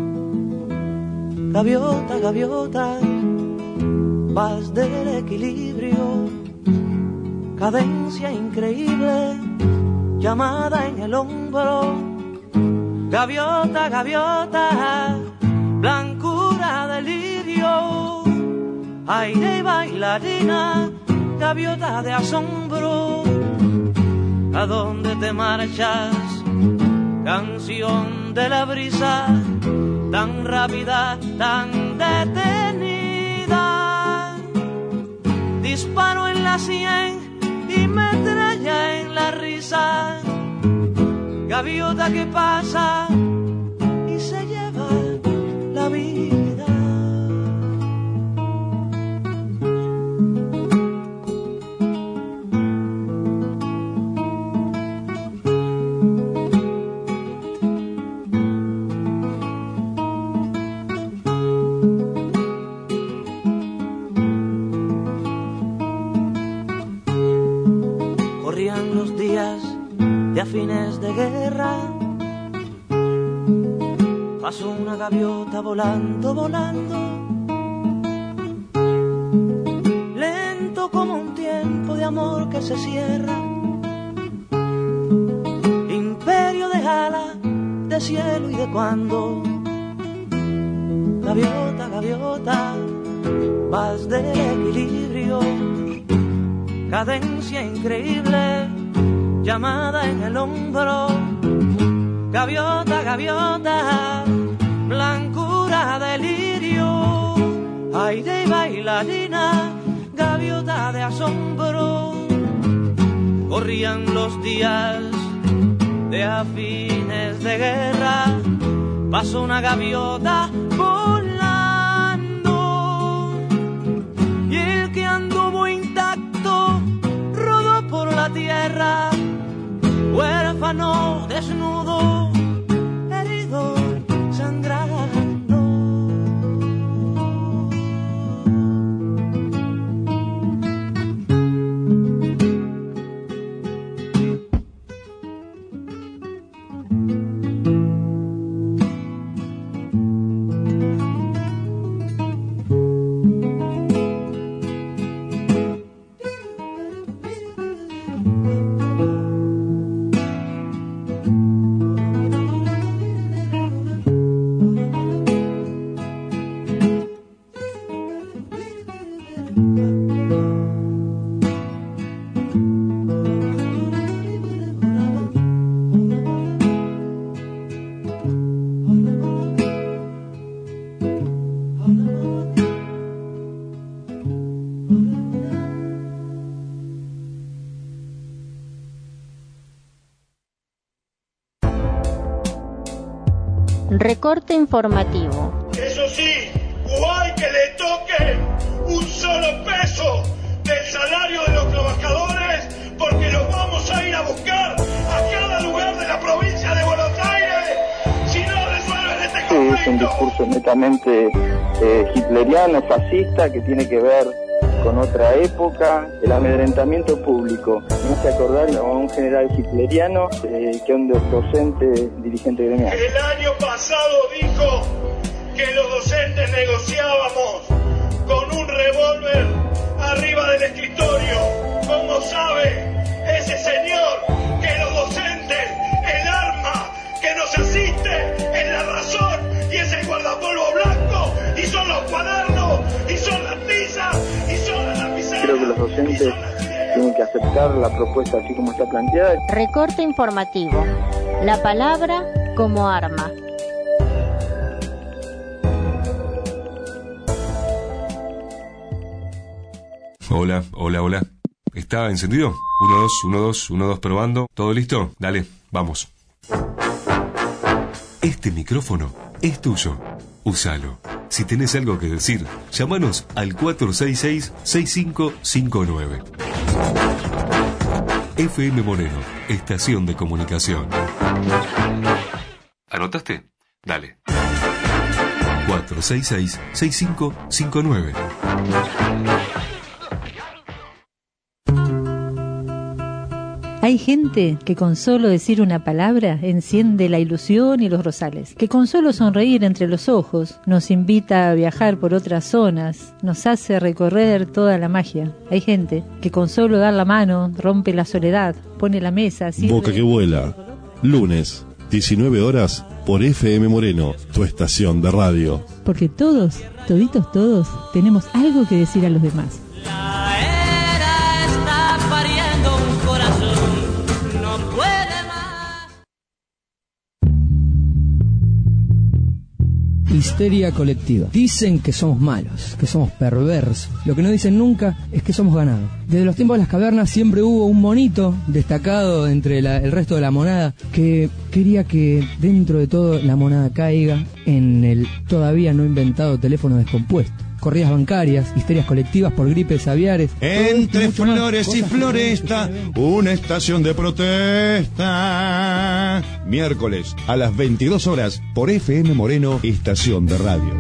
Speaker 5: Gaviota, gaviota, paz del equilibrio, cadencia increíble, llamada en el hombro. Gaviota, gaviota, blancura de lirio, aire y bailarina, gaviota de asombro. ¿A dónde te marchas? Canción de la brisa, tan rápida, tan detenida. Disparo en la sien y metralla en la risa. Gaviota que pasa y se lleva la vida. Corrían los días de a fines de guerra. Pasó una gaviota volando, volando, lento como un tiempo de amor que se cierra. Imperio de ala, de cielo y de cuando. Gaviota, gaviota, paz del equilibrio, cadencia increíble, llamada en el hombro. Gaviota, gaviota, blancura de lirio, aire y bailarina, gaviota de asombro. Corrían los días de a fines de guerra, pasó una gaviota volando, y el que anduvo intacto rodó por la tierra, huérfano, desnudo, herido, sangrando.
Speaker 1: Recorte informativo.
Speaker 8: Eso sí, Uruguay que le toque un solo peso del salario de los trabajadores, porque los vamos a ir a buscar a cada lugar de la provincia de Buenos Aires si no resuelven este conflicto.
Speaker 9: Es un discurso netamente eh, hitleriano, fascista, que tiene que ver con otra época. El amedrentamiento público me hace acordar a un general hitleriano eh, que un docente dirigente gremial.
Speaker 8: El año pasado dijo que los docentes negociábamos con un revólver arriba del escritorio. ¿Cómo sabe ese señor que los docentes, el arma que nos asiste es la razón y es el guardapolvo blanco y son los cuadernos y son las tizas y son las lapiceras?
Speaker 9: Creo que los docentes tienen que aceptar la propuesta así como está planteada.
Speaker 1: Recorte informativo. La palabra como arma.
Speaker 11: Hola, hola, hola. ¿Está encendido? uno, dos, uno, dos, uno, dos, probando. ¿Todo listo? Dale, vamos. Este micrófono es tuyo. Úsalo. Si tenés algo que decir, llámanos al cuatro seis seis, seis cinco cinco nueve. F M Moreno, estación de comunicación. ¿Anotaste? Dale. cuatro seis seis, seis cinco cinco nueve.
Speaker 10: Hay gente que con solo decir una palabra enciende la ilusión y los rosales, que con solo sonreír entre los ojos nos invita a viajar por otras zonas, nos hace recorrer toda la magia. Hay gente que con solo dar la mano rompe la soledad, pone la mesa... Sirve...
Speaker 12: Boca que vuela, lunes, diecinueve horas, por F M Moreno, tu estación de radio.
Speaker 10: Porque todos, toditos todos, tenemos algo que decir a los demás.
Speaker 5: La era está pariendo un corazón.
Speaker 13: Histeria colectiva. Dicen que somos malos, que somos perversos. Lo que no dicen nunca es que somos ganados. Desde los tiempos de las cavernas siempre hubo un monito destacado entre la, el resto de la monada que quería que dentro de todo la monada caiga en el todavía no inventado teléfono descompuesto. Corridas bancarias, histerias colectivas por gripes aviares.
Speaker 14: Entre flores y floresta, una estación de protesta. Miércoles a las veintidós horas por F M Moreno, estación de radio.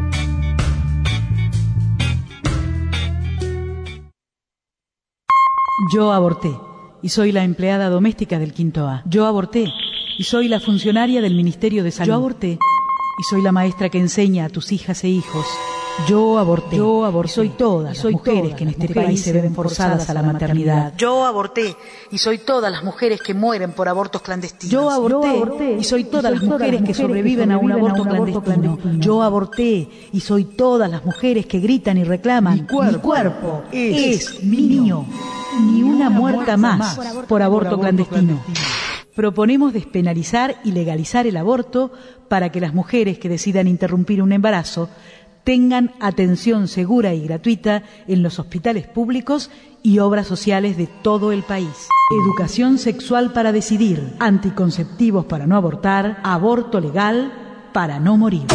Speaker 15: Yo aborté y soy la empleada doméstica del Quinto A. Yo aborté y soy la funcionaria del Ministerio de Salud. Yo aborté y soy la maestra que enseña a tus hijas e hijos. Yo aborté. Yo aborté. Y soy todas las mujeres que en este país se ven forzadas a la maternidad. Yo aborté. Y soy todas las mujeres que mueren por abortos clandestinos. Yo aborté. Y soy todas las mujeres que sobreviven a un aborto clandestino. Yo aborté. Y soy todas las mujeres que gritan y reclaman. Mi cuerpo, mi cuerpo es, es mío. Ni una muerta más por aborto clandestino. Proponemos despenalizar y legalizar el aborto para que las mujeres que decidan interrumpir un embarazo tengan atención segura y gratuita en los hospitales públicos y obras sociales de todo el país. Educación sexual para decidir, anticonceptivos para no abortar, aborto legal para no morir.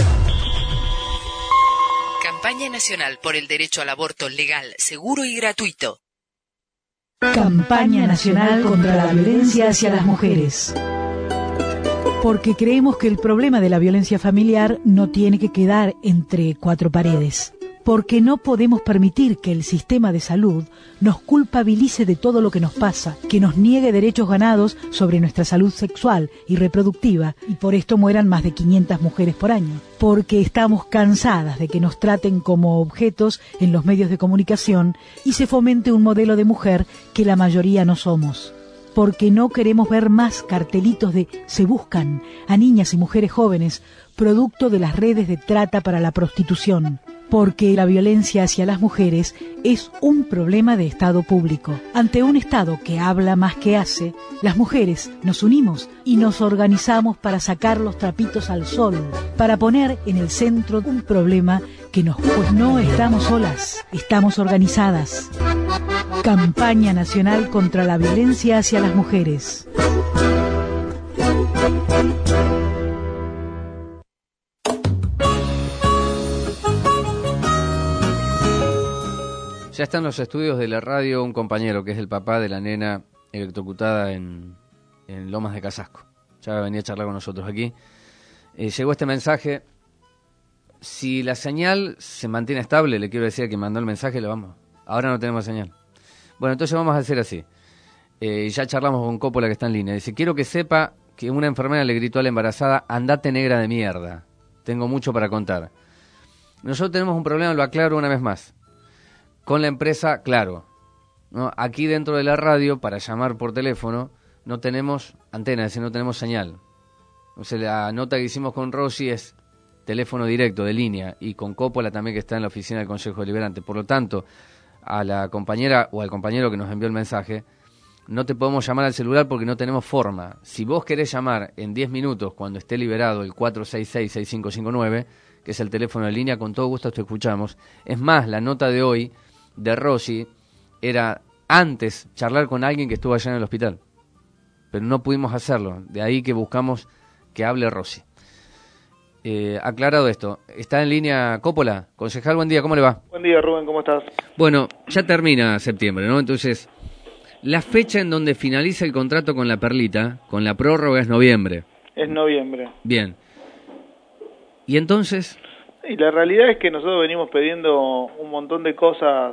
Speaker 2: Campaña Nacional por el Derecho al Aborto Legal, Seguro y Gratuito.
Speaker 15: Campaña Nacional contra la Violencia hacia las Mujeres. Porque creemos que el problema de la violencia familiar no tiene que quedar entre cuatro paredes. Porque no podemos permitir que el sistema de salud nos culpabilice de todo lo que nos pasa, que nos niegue derechos ganados sobre nuestra salud sexual y reproductiva, y por esto mueran más de quinientas mujeres por año. Porque estamos cansadas de que nos traten como objetos en los medios de comunicación y se fomente un modelo de mujer que la mayoría no somos. Porque no queremos ver más cartelitos de "se buscan" a niñas y mujeres jóvenes, producto de las redes de trata para la prostitución. Porque la violencia hacia las mujeres es un problema de Estado público. Ante un Estado que habla más que hace, las mujeres nos unimos y nos organizamos para sacar los trapitos al sol, para poner en el centro un problema que nos... Pues no estamos solas, estamos organizadas. Campaña Nacional contra la Violencia hacia las Mujeres.
Speaker 7: Ya está en los estudios de la radio un compañero que es el papá de la nena electrocutada en, en Lomas de Casasco. Ya venía a charlar con nosotros aquí. Eh, llegó este mensaje. Si la señal se mantiene estable, le quiero decir que mandó el mensaje, lo vamos. Ahora no tenemos señal. Bueno, entonces vamos a hacer así. Eh, ya charlamos con Coppola, que está en línea. Dice, quiero que sepa que una enfermera le gritó a la embarazada, andate negra de mierda. Tengo mucho para contar. Nosotros tenemos un problema, lo aclaro una vez más. Con la empresa, claro, ¿no? Aquí dentro de la radio, para llamar por teléfono, no tenemos antena, es decir, no tenemos señal. O sea, la nota que hicimos con Rosy es teléfono directo, de línea, y con Coppola también, que está en la oficina del Consejo Deliberante. Por lo tanto, a la compañera o al compañero que nos envió el mensaje, no te podemos llamar al celular porque no tenemos forma. Si vos querés llamar en diez minutos, cuando esté liberado el cuatro seis seis, seis cinco cinco nueve, que es el teléfono de línea, con todo gusto te escuchamos. Es más, la nota de hoy de Rosy era antes charlar con alguien que estuvo allá en el hospital, pero no pudimos hacerlo, de ahí que buscamos que hable Rosy. Eh, aclarado esto, está en línea Coppola. Concejal, buen día, ¿cómo le va?
Speaker 3: Buen día, Rubén, ¿cómo estás?
Speaker 7: Bueno, ya termina septiembre, ¿no? Entonces, la fecha en donde finaliza el contrato con la Perlita, con la prórroga, es noviembre.
Speaker 3: Es noviembre.
Speaker 7: Bien. ¿Y entonces?
Speaker 3: Y la realidad es que nosotros venimos pidiendo un montón de cosas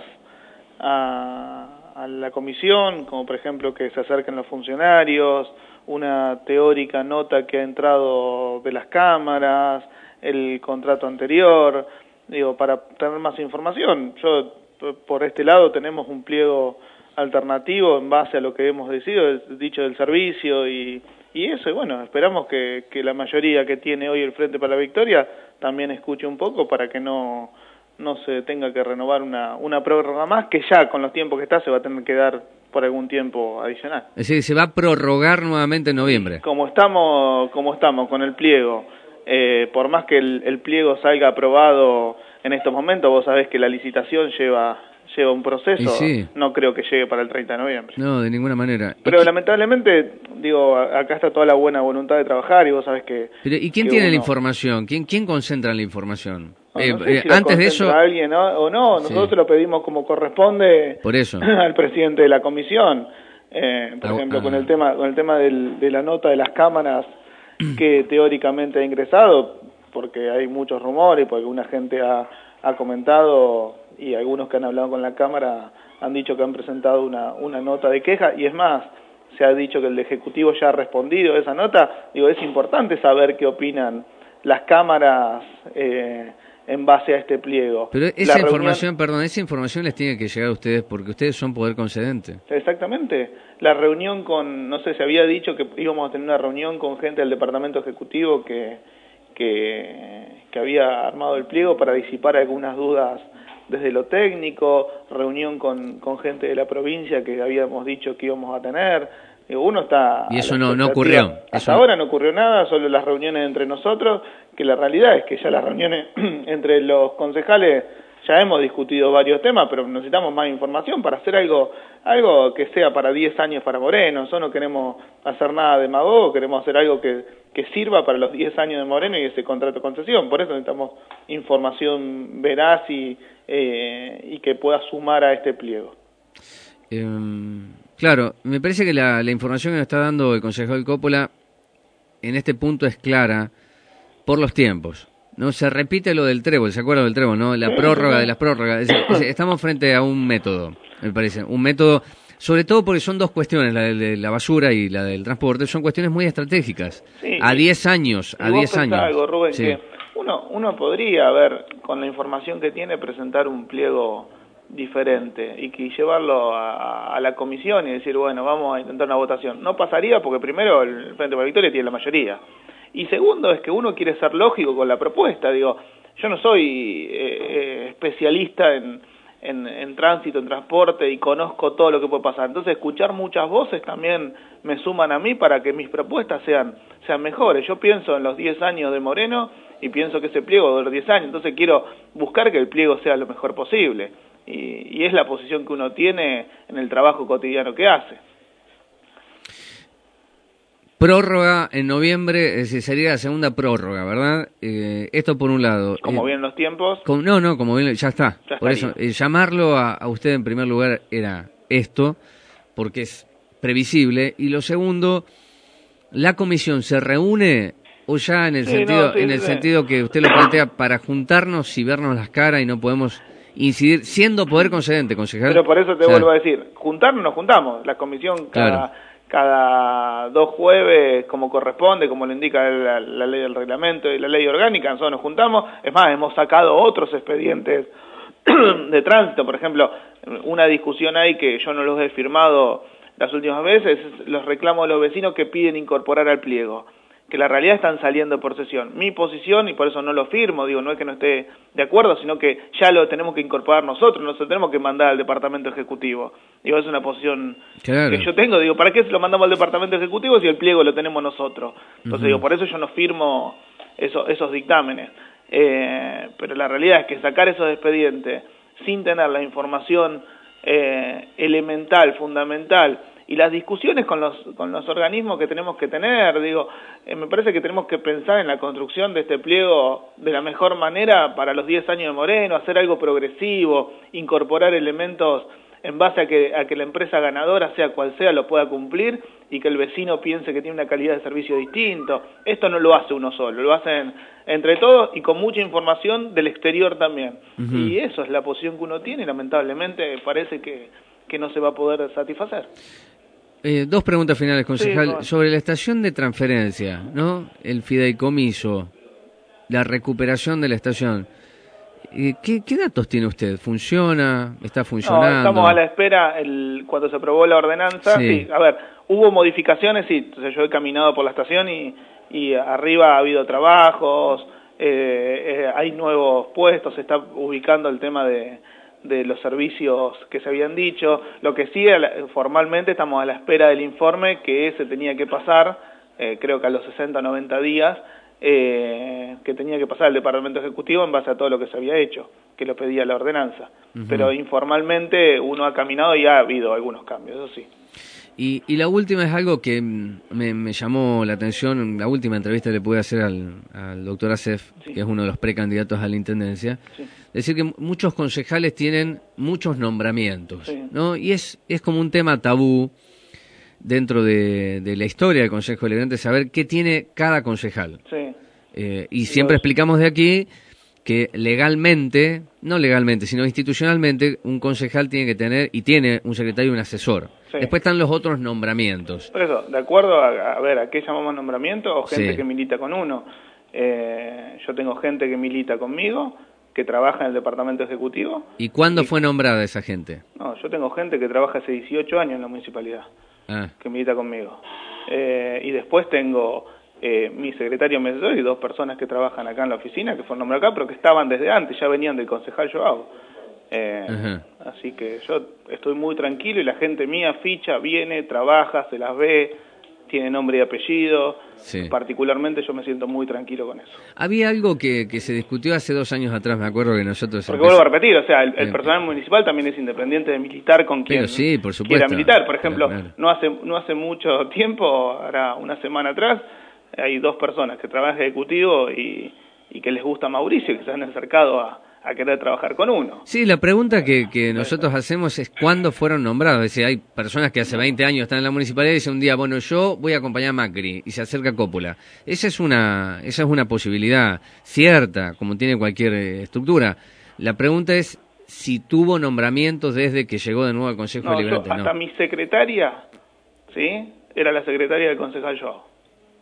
Speaker 3: a, a la comisión, como por ejemplo que se acerquen los funcionarios, una teórica nota que ha entrado de las cámaras, el contrato anterior, digo, para tener más información. Yo, por este lado, tenemos un pliego alternativo en base a lo que hemos decidido, dicho del servicio y, y eso, y bueno, esperamos que, que la mayoría que tiene hoy el Frente para la Victoria también escuche un poco para que no, no se tenga que renovar una, una prórroga más, que ya con los tiempos que está se va a tener que dar por algún tiempo adicional.
Speaker 7: Es decir, se va a prorrogar nuevamente en noviembre.
Speaker 3: Como estamos, como estamos con el pliego, eh, por más que el, el pliego salga aprobado en estos momentos, vos sabés que la licitación lleva lleva un proceso, sí. No creo que llegue para el treinta de noviembre.
Speaker 7: No, de ninguna manera.
Speaker 3: Pero lamentablemente, digo, acá está toda la buena voluntad de trabajar y vos sabés que...
Speaker 7: Pero, ¿y quién
Speaker 3: que
Speaker 7: tiene
Speaker 3: uno...
Speaker 7: la información? ¿Quién quién concentra la información?
Speaker 3: No,
Speaker 7: eh,
Speaker 3: no sé
Speaker 7: eh,
Speaker 3: si
Speaker 7: antes de eso...
Speaker 3: alguien ¿no? o no, nosotros
Speaker 7: sí.
Speaker 3: lo pedimos como corresponde
Speaker 7: por eso.
Speaker 3: al presidente de la comisión. Eh, por ah, ejemplo, ah. con el tema con el tema del, de la nota de las cámaras que teóricamente ha ingresado, porque hay muchos rumores, porque una gente ha, ha comentado y algunos que han hablado con la Cámara han dicho que han presentado una, una nota de queja, y es más, se ha dicho que el Ejecutivo ya ha respondido a esa nota. Digo, es importante saber qué opinan las cámaras eh, en base a este pliego.
Speaker 7: Pero esa
Speaker 3: la
Speaker 7: información,
Speaker 3: reunión...
Speaker 7: perdón, esa información les tiene que llegar a ustedes porque ustedes son poder concedente.
Speaker 3: Exactamente. La reunión con, no sé, se había dicho que íbamos a tener una reunión con gente del Departamento Ejecutivo que, que, que había armado el pliego para disipar algunas dudas desde lo técnico, reunión con, con gente de la provincia que habíamos dicho que íbamos a tener. Digo, uno está...
Speaker 7: Y eso no, no ocurrió.
Speaker 3: Hasta
Speaker 7: Eso...
Speaker 3: ahora no ocurrió nada, solo las reuniones entre nosotros, que la realidad es que ya las reuniones entre los concejales ya hemos discutido varios temas, pero necesitamos más información para hacer algo algo que sea para diez años para Moreno. Nosotros no queremos hacer nada demagogo, queremos hacer algo que, que sirva para los diez años de Moreno y ese contrato de concesión. Por eso necesitamos información veraz y, eh, y que pueda sumar a este pliego.
Speaker 7: Eh, claro, me parece que la, la información que nos está dando el concejal Coppola en este punto es clara por los tiempos. No se repite lo del trébol, ¿se acuerdan del trébol, no? La prórroga de las prórrogas. Es, es, estamos frente a un método, me parece. Un método, sobre todo porque son dos cuestiones, la de la basura y la del transporte, son cuestiones muy estratégicas. Sí, a diez años, a diez años.
Speaker 3: Algo, Rubén,
Speaker 7: sí.
Speaker 3: que uno, uno podría, ver, con la información que tiene, presentar un pliego diferente y que llevarlo a, a la comisión y decir, bueno, vamos a intentar una votación. No pasaría porque primero el Frente para la Victoria tiene la mayoría. Y segundo es que uno quiere ser lógico con la propuesta. Digo, yo no soy eh, especialista en, en, en tránsito, en transporte y conozco todo lo que puede pasar. Entonces escuchar muchas voces también me suman a mí para que mis propuestas sean, sean mejores. Yo pienso en los diez años de Moreno y pienso que ese pliego dura diez años. Entonces quiero buscar que el pliego sea lo mejor posible. Y, y es la posición que uno tiene en el trabajo cotidiano que hace.
Speaker 7: Prórroga en noviembre, es decir, sería la segunda prórroga, ¿verdad? Eh, esto por un lado.
Speaker 3: Como
Speaker 7: eh,
Speaker 3: bien los tiempos.
Speaker 7: Con, no, no, como bien, ya está.
Speaker 3: Ya
Speaker 7: por eso, eh, llamarlo a, a usted en primer lugar era esto, porque es previsible. Y lo segundo, ¿la comisión se reúne o ya en el
Speaker 3: sí,
Speaker 7: sentido
Speaker 3: no, sí,
Speaker 7: en el
Speaker 3: sí.
Speaker 7: sentido que usted lo plantea para juntarnos y vernos las caras y no podemos incidir, siendo poder concedente, concejal?
Speaker 3: Pero por eso te
Speaker 7: o sea,
Speaker 3: vuelvo a decir, juntarnos nos juntamos. La comisión cada...
Speaker 7: Claro.
Speaker 3: cada dos jueves, como corresponde, como lo indica la, la ley del reglamento y la ley orgánica, nosotros nos juntamos. Es más, hemos sacado otros expedientes de tránsito. Por ejemplo, una discusión ahí que yo no los he firmado las últimas veces, es los reclamos de los vecinos que piden incorporar al pliego, que la realidad están saliendo por sesión. Mi posición, y por eso no lo firmo, digo, no es que no esté de acuerdo, sino que ya lo tenemos que incorporar nosotros, nosotros tenemos que mandar al Departamento Ejecutivo. Digo, es una posición
Speaker 7: claro.
Speaker 3: que yo tengo, digo, ¿para qué se lo mandamos al Departamento Ejecutivo si el pliego lo tenemos nosotros? Entonces,
Speaker 7: Uh-huh.
Speaker 3: digo, por eso yo no firmo eso, esos dictámenes. Eh, pero la realidad es que sacar esos expedientes sin tener la información eh, elemental, fundamental, y las discusiones con los con los organismos que tenemos que tener, digo, eh, me parece que tenemos que pensar en la construcción de este pliego de la mejor manera para los diez años de Moreno, hacer algo progresivo, incorporar elementos en base a que a que la empresa ganadora, sea cual sea, lo pueda cumplir y que el vecino piense que tiene una calidad de servicio distinto. Esto no lo hace uno solo, lo hacen entre todos y con mucha información del exterior también. Uh-huh. Y eso es la posición que uno tiene y lamentablemente parece que, que no se va a poder satisfacer.
Speaker 7: Eh, dos preguntas finales, concejal.
Speaker 3: Sí, bueno.
Speaker 7: Sobre la estación de transferencia, ¿no? El fideicomiso, la recuperación de la estación. Eh, ¿qué, ¿Qué datos tiene usted? ¿Funciona? ¿Está funcionando?
Speaker 3: No, estamos a la espera. El, cuando se aprobó la ordenanza, sí. sí. A ver, hubo modificaciones, sí. Entonces yo he caminado por la estación y, y arriba ha habido trabajos, eh, eh, hay nuevos puestos, se está ubicando el tema de... de los servicios que se habían dicho. Lo que sí, formalmente estamos a la espera del informe que se tenía que pasar, eh, creo que a los sesenta o noventa días, eh, que tenía que pasar el Departamento Ejecutivo en base a todo lo que se había hecho, que lo pedía la ordenanza. Uh-huh. Pero informalmente uno ha caminado y ha habido algunos cambios, eso sí.
Speaker 7: Y, y la última es algo que me, me llamó la atención, la última entrevista que le pude hacer al, al doctor Acef, sí. que es uno de los precandidatos a la Intendencia, sí. decir que muchos concejales tienen muchos nombramientos, sí. ¿no? Y es, es como un tema tabú dentro de, de la historia del Consejo Deliberante saber qué tiene cada concejal.
Speaker 3: Sí.
Speaker 7: Eh, y siempre explicamos de aquí que legalmente, no legalmente, sino institucionalmente, un concejal tiene que tener, y tiene un secretario y un asesor. Sí. Después están los otros nombramientos.
Speaker 3: Por eso, de acuerdo a, a ver, ¿a qué llamamos nombramiento? O gente
Speaker 7: sí.
Speaker 3: que milita con uno. Eh, yo tengo gente que milita conmigo, que trabaja en el Departamento Ejecutivo.
Speaker 7: ¿Y cuándo
Speaker 3: y,
Speaker 7: fue nombrada esa gente?
Speaker 3: No, yo tengo gente que trabaja hace dieciocho años en la municipalidad,
Speaker 7: ah.
Speaker 3: que milita conmigo. Eh, y después tengo... Eh, mi secretario mi asesor y dos personas que trabajan acá en la oficina, que fueron nombradas acá, pero que estaban desde antes, ya venían del concejal Joao. Eh,
Speaker 7: Ajá.
Speaker 3: Así que yo estoy muy tranquilo y la gente mía ficha, viene, trabaja, se las ve, tiene nombre y apellido.
Speaker 7: Sí.
Speaker 3: Particularmente yo me siento muy tranquilo con eso.
Speaker 7: Había algo que, que se discutió hace dos años atrás, me acuerdo que nosotros...
Speaker 3: Porque vuelvo a repetir, o sea, el, el personal municipal también es independiente de militar con quien
Speaker 7: Pero sí, por supuesto.
Speaker 3: quiera militar. Por ejemplo,
Speaker 7: Claro, claro.
Speaker 3: no hace no hace mucho tiempo, ahora una semana atrás, hay dos personas que trabajan ejecutivo y, y que les gusta Mauricio y que se han acercado a, a querer trabajar con uno.
Speaker 7: Sí, la pregunta que, que nosotros hacemos es ¿cuándo fueron nombrados? Es decir, hay personas que hace veinte años están en la municipalidad y dicen un día, bueno, yo voy a acompañar a Macri y se acerca Coppola. Esa es una, esa es una posibilidad cierta, como tiene cualquier eh, estructura. La pregunta es si tuvo nombramientos desde que llegó de nuevo al Consejo
Speaker 3: No,
Speaker 7: Deliberante.
Speaker 3: yo, hasta
Speaker 7: No.
Speaker 3: mi secretaria, ¿sí? Era la secretaria del concejal Joao.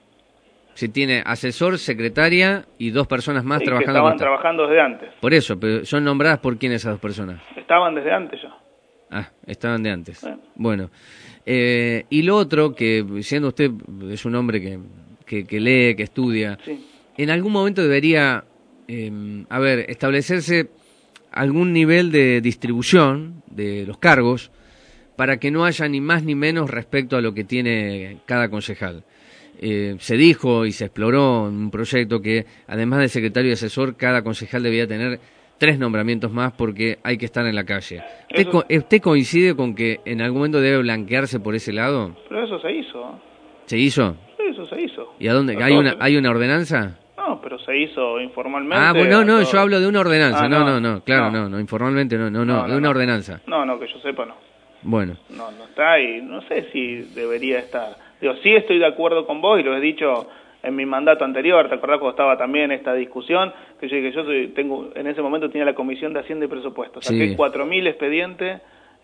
Speaker 7: Si tiene asesor, secretaria y dos personas más
Speaker 3: Sí, que
Speaker 7: trabajando
Speaker 3: estaban
Speaker 7: con usted.
Speaker 3: trabajando desde antes.
Speaker 7: Por eso, pero ¿son nombradas por quién esas dos personas?
Speaker 3: Estaban desde antes ya.
Speaker 7: Ah, estaban de antes.
Speaker 3: Sí.
Speaker 7: Bueno, eh, y lo otro, que siendo usted es un hombre que, que, que lee, que estudia,
Speaker 3: Sí.
Speaker 7: en algún momento debería, eh, a ver, establecerse algún nivel de distribución de los cargos para que no haya ni más ni menos respecto a lo que tiene cada concejal. Eh, se dijo y se exploró en un proyecto que, además de secretario y asesor, cada concejal debía tener tres nombramientos más porque hay que estar en la calle. ¿Usted,
Speaker 3: Eso-
Speaker 7: co- ¿Usted coincide con que en algún momento debe blanquearse por ese lado?
Speaker 3: Pero eso se hizo.
Speaker 7: ¿Se hizo?
Speaker 3: Eso se hizo.
Speaker 7: ¿Y a dónde?
Speaker 3: Pero
Speaker 7: ¿Hay
Speaker 3: todo
Speaker 7: una,
Speaker 3: se-
Speaker 7: hay una ordenanza?
Speaker 3: No, pero se hizo informalmente.
Speaker 7: Ah, bueno, no, no,
Speaker 3: todo-
Speaker 7: yo hablo de una ordenanza.
Speaker 3: Ah,
Speaker 7: no,
Speaker 3: no,
Speaker 7: no, no, claro,
Speaker 3: no.
Speaker 7: no, no, informalmente no, no, no,
Speaker 3: No,
Speaker 7: de
Speaker 3: no,
Speaker 7: una
Speaker 3: no.
Speaker 7: ordenanza.
Speaker 3: No, no, que yo sepa no.
Speaker 7: Bueno,
Speaker 3: No, no está y no sé si debería estar. Digo, sí estoy de acuerdo con vos y lo he dicho en mi mandato anterior, ¿te acordás cuando estaba también esta discusión? Que yo dije, yo soy- tengo, en ese momento tenía la Comisión de Hacienda y Presupuesto. Saqué
Speaker 7: Sí.
Speaker 3: cuatro mil expedientes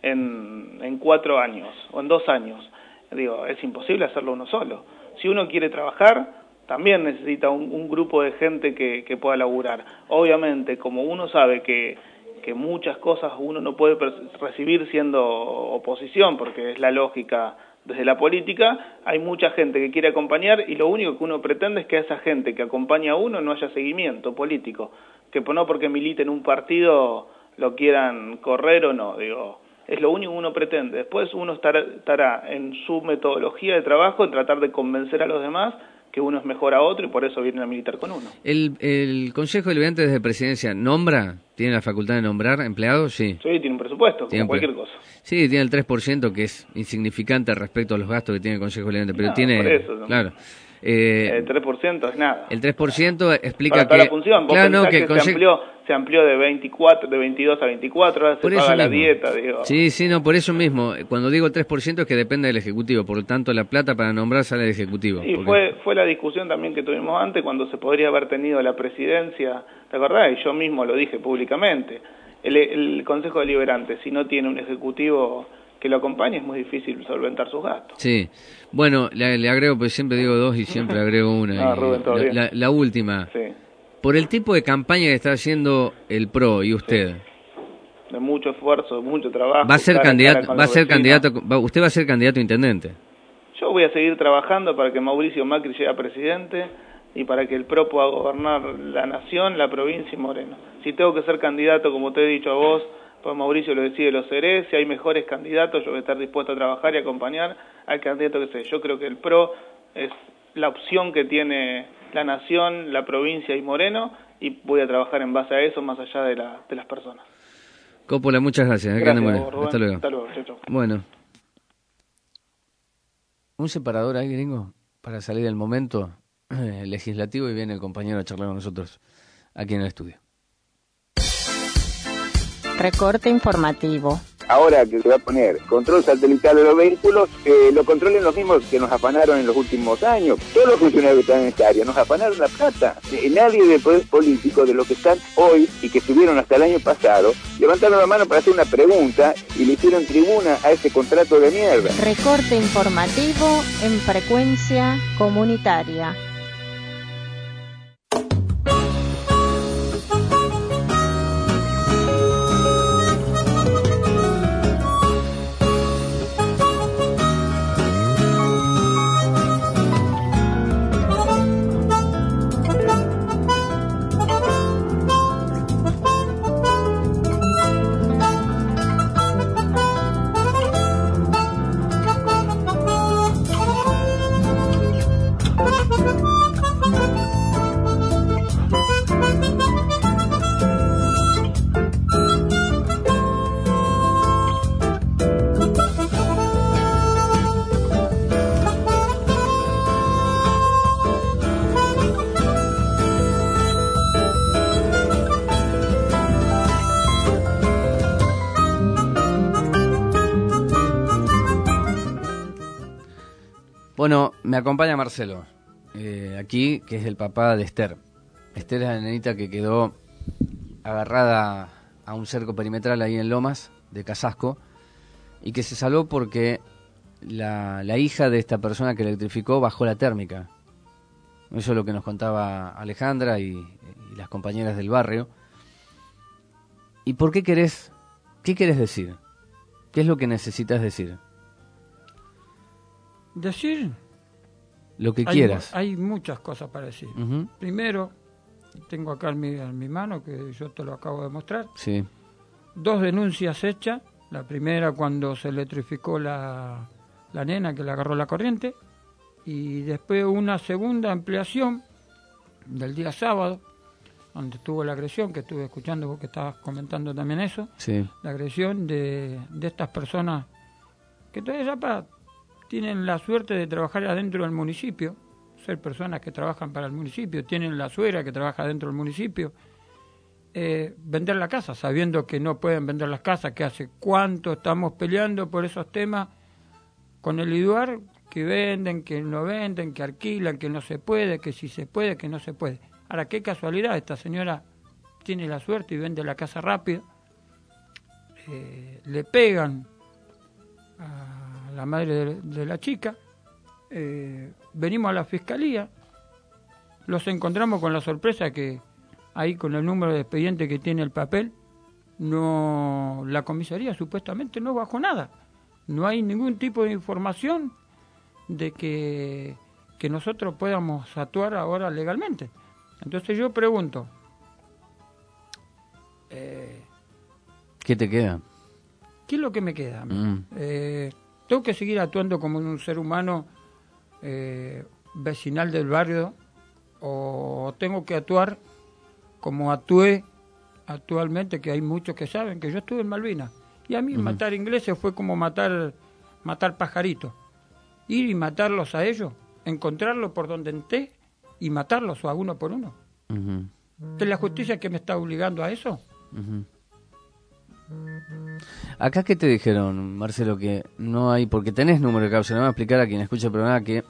Speaker 3: en, en cuatro años, o en dos años. Digo, es imposible hacerlo uno solo. Si uno quiere trabajar, también necesita un, un grupo de gente que, que pueda laburar. Obviamente, como uno sabe que, que muchas cosas uno no puede per- recibir siendo oposición, porque es la lógica desde la política, hay mucha gente que quiere acompañar y lo único que uno pretende es que a esa gente que acompaña a uno no haya seguimiento político, que no porque milite en un partido lo quieran correr o no, digo, es lo único que uno pretende. Después uno estará, estará en su metodología de trabajo en tratar de convencer a los demás que uno es mejor a otro y por eso vienen a militar con uno.
Speaker 7: ¿El, el Consejo Deliberante desde Presidencia nombra, tiene la facultad de nombrar empleados? Sí.
Speaker 3: Sí, tiene un presupuesto,
Speaker 7: Tiene
Speaker 3: como
Speaker 7: un
Speaker 3: cualquier
Speaker 7: pre-
Speaker 3: cosa.
Speaker 7: Sí, tiene el tres por ciento, que es insignificante respecto a los gastos que tiene el Consejo Deliberante, pero
Speaker 3: No,
Speaker 7: tiene,
Speaker 3: por eso, ¿no?
Speaker 7: claro. Eh,
Speaker 3: El tres por ciento es nada.
Speaker 7: el tres por ciento explica
Speaker 3: Para toda
Speaker 7: que...
Speaker 3: la función, vos
Speaker 7: claro, no,
Speaker 3: pensás
Speaker 7: que
Speaker 3: que,
Speaker 7: el
Speaker 3: se,
Speaker 7: Conse-
Speaker 3: amplió, se amplió de veinticuatro, de veintidós a veinticuatro, ahora se
Speaker 7: Por eso
Speaker 3: paga la
Speaker 7: mismo.
Speaker 3: dieta, digo.
Speaker 7: Sí, sí, no, por eso mismo. Cuando digo el tres por ciento es que depende del Ejecutivo, por lo tanto la plata para nombrar sale del Ejecutivo.
Speaker 3: Y
Speaker 7: porque-
Speaker 3: fue fue la discusión también que tuvimos antes cuando se podría haber tenido la presidencia, ¿te acordás? Y yo mismo lo dije públicamente. El, el Consejo Deliberante, si no tiene un ejecutivo que lo acompañe, es muy difícil solventar sus gastos.
Speaker 7: Sí. Bueno, le, le agrego, pues siempre digo dos y siempre agrego una.
Speaker 3: Ah,
Speaker 7: y
Speaker 3: Rubén, todo
Speaker 7: la,
Speaker 3: bien.
Speaker 7: la- la última.
Speaker 3: Sí,
Speaker 7: Por el tipo de campaña que está haciendo el P R O y usted,
Speaker 3: de mucho esfuerzo, de mucho trabajo.
Speaker 7: va a ser
Speaker 3: cara a cara
Speaker 7: candidato,
Speaker 3: con
Speaker 7: va a
Speaker 3: los
Speaker 7: ser
Speaker 3: vecinos.
Speaker 7: candidato, va- usted va a ser candidato a intendente.
Speaker 3: Yo voy a seguir trabajando para que Mauricio Macri llegue a presidente y para que el P R O pueda gobernar la nación, la provincia y Moreno. Si tengo que ser candidato, como te he dicho a vos, pues Mauricio lo decide, lo seré. Si hay mejores candidatos, yo voy a estar dispuesto a trabajar y acompañar al candidato que sea. Yo creo que el P R O es la opción que tiene la nación, la provincia y Moreno, y voy a trabajar en base a eso, más allá de, la, de las personas.
Speaker 7: Coppola, muchas gracias. eh, que ande muy bien.
Speaker 3: Gracias, Rubén.
Speaker 7: Hasta luego.
Speaker 3: Hasta luego. Chau, chau.
Speaker 7: Bueno. Un separador ahí, gringo, para salir del momento eh, legislativo y viene el compañero a charlar con nosotros aquí en el estudio.
Speaker 1: Recorte informativo.
Speaker 16: Ahora que se va a poner control satelital de los vehículos, eh, lo controlen los mismos que nos afanaron en los últimos años. Todos los funcionarios que están en esta área nos afanaron la plata. Eh, nadie del poder político, de los que están hoy y que estuvieron hasta el año pasado, levantaron la mano para hacer una pregunta y le hicieron tribuna a ese contrato de mierda.
Speaker 1: Recorte informativo en frecuencia comunitaria.
Speaker 7: Bueno, me acompaña Marcelo, eh, aquí, que es el papá de Esther. Esther es la nenita que quedó agarrada a un cerco perimetral ahí en Lomas de Casasco y que se salvó porque la, la hija de esta persona que electrificó bajó la térmica. Eso es lo que nos contaba Alejandra y, y las compañeras del barrio. ¿Y por qué querés, qué querés decir? ¿Qué es lo que necesitas decir?
Speaker 17: Decir...
Speaker 7: Lo que
Speaker 17: hay,
Speaker 7: quieras.
Speaker 17: Hay muchas cosas para decir. Uh-huh. Primero, tengo acá en mi, en mi mano, que yo te lo acabo de mostrar.
Speaker 7: Sí.
Speaker 17: Dos denuncias hechas. La primera cuando se electrificó la, la nena que le agarró la corriente. Y después una segunda ampliación del día sábado, donde estuvo la agresión, que estuve escuchando vos que estabas comentando también eso.
Speaker 7: Sí.
Speaker 17: La agresión de, de estas personas que todavía para, tienen la suerte de trabajar adentro del municipio, ser personas que trabajan para el municipio, tienen la suegra que trabaja dentro del municipio, eh, vender la casa, sabiendo que no pueden vender las casas, que hace cuánto estamos peleando por esos temas con el IDUAR, que venden, que no venden, que alquilan, que no se puede, que si se puede, que no se puede. Ahora, qué casualidad, esta señora tiene la suerte y vende la casa rápido, eh, le pegan a la madre de, de la chica, eh, venimos a la fiscalía, los encontramos con la sorpresa que ahí con el número de expediente que tiene el papel, no, la comisaría supuestamente no bajó nada, no hay ningún tipo de información de que, que nosotros podamos actuar ahora legalmente. Entonces yo pregunto, eh,
Speaker 7: ¿qué te queda?
Speaker 17: ¿Qué es lo que me queda?
Speaker 7: Mm.
Speaker 17: Eh, ¿Tengo que seguir actuando como un ser humano eh, vecinal del barrio o tengo que actuar como actué actualmente, que hay muchos que saben que yo estuve en Malvinas? Y a mí mm. matar ingleses fue como matar, matar pajaritos. Ir y matarlos a ellos, encontrarlos por donde esté y matarlos a uno por uno. Uh-huh. ¿Es la justicia que me está obligando a eso?
Speaker 7: Uh-huh. Acá, ¿qué te dijeron, Marcelo? Que no hay, porque tenés número de causa. Le voy a explicar a quien escucha el programa que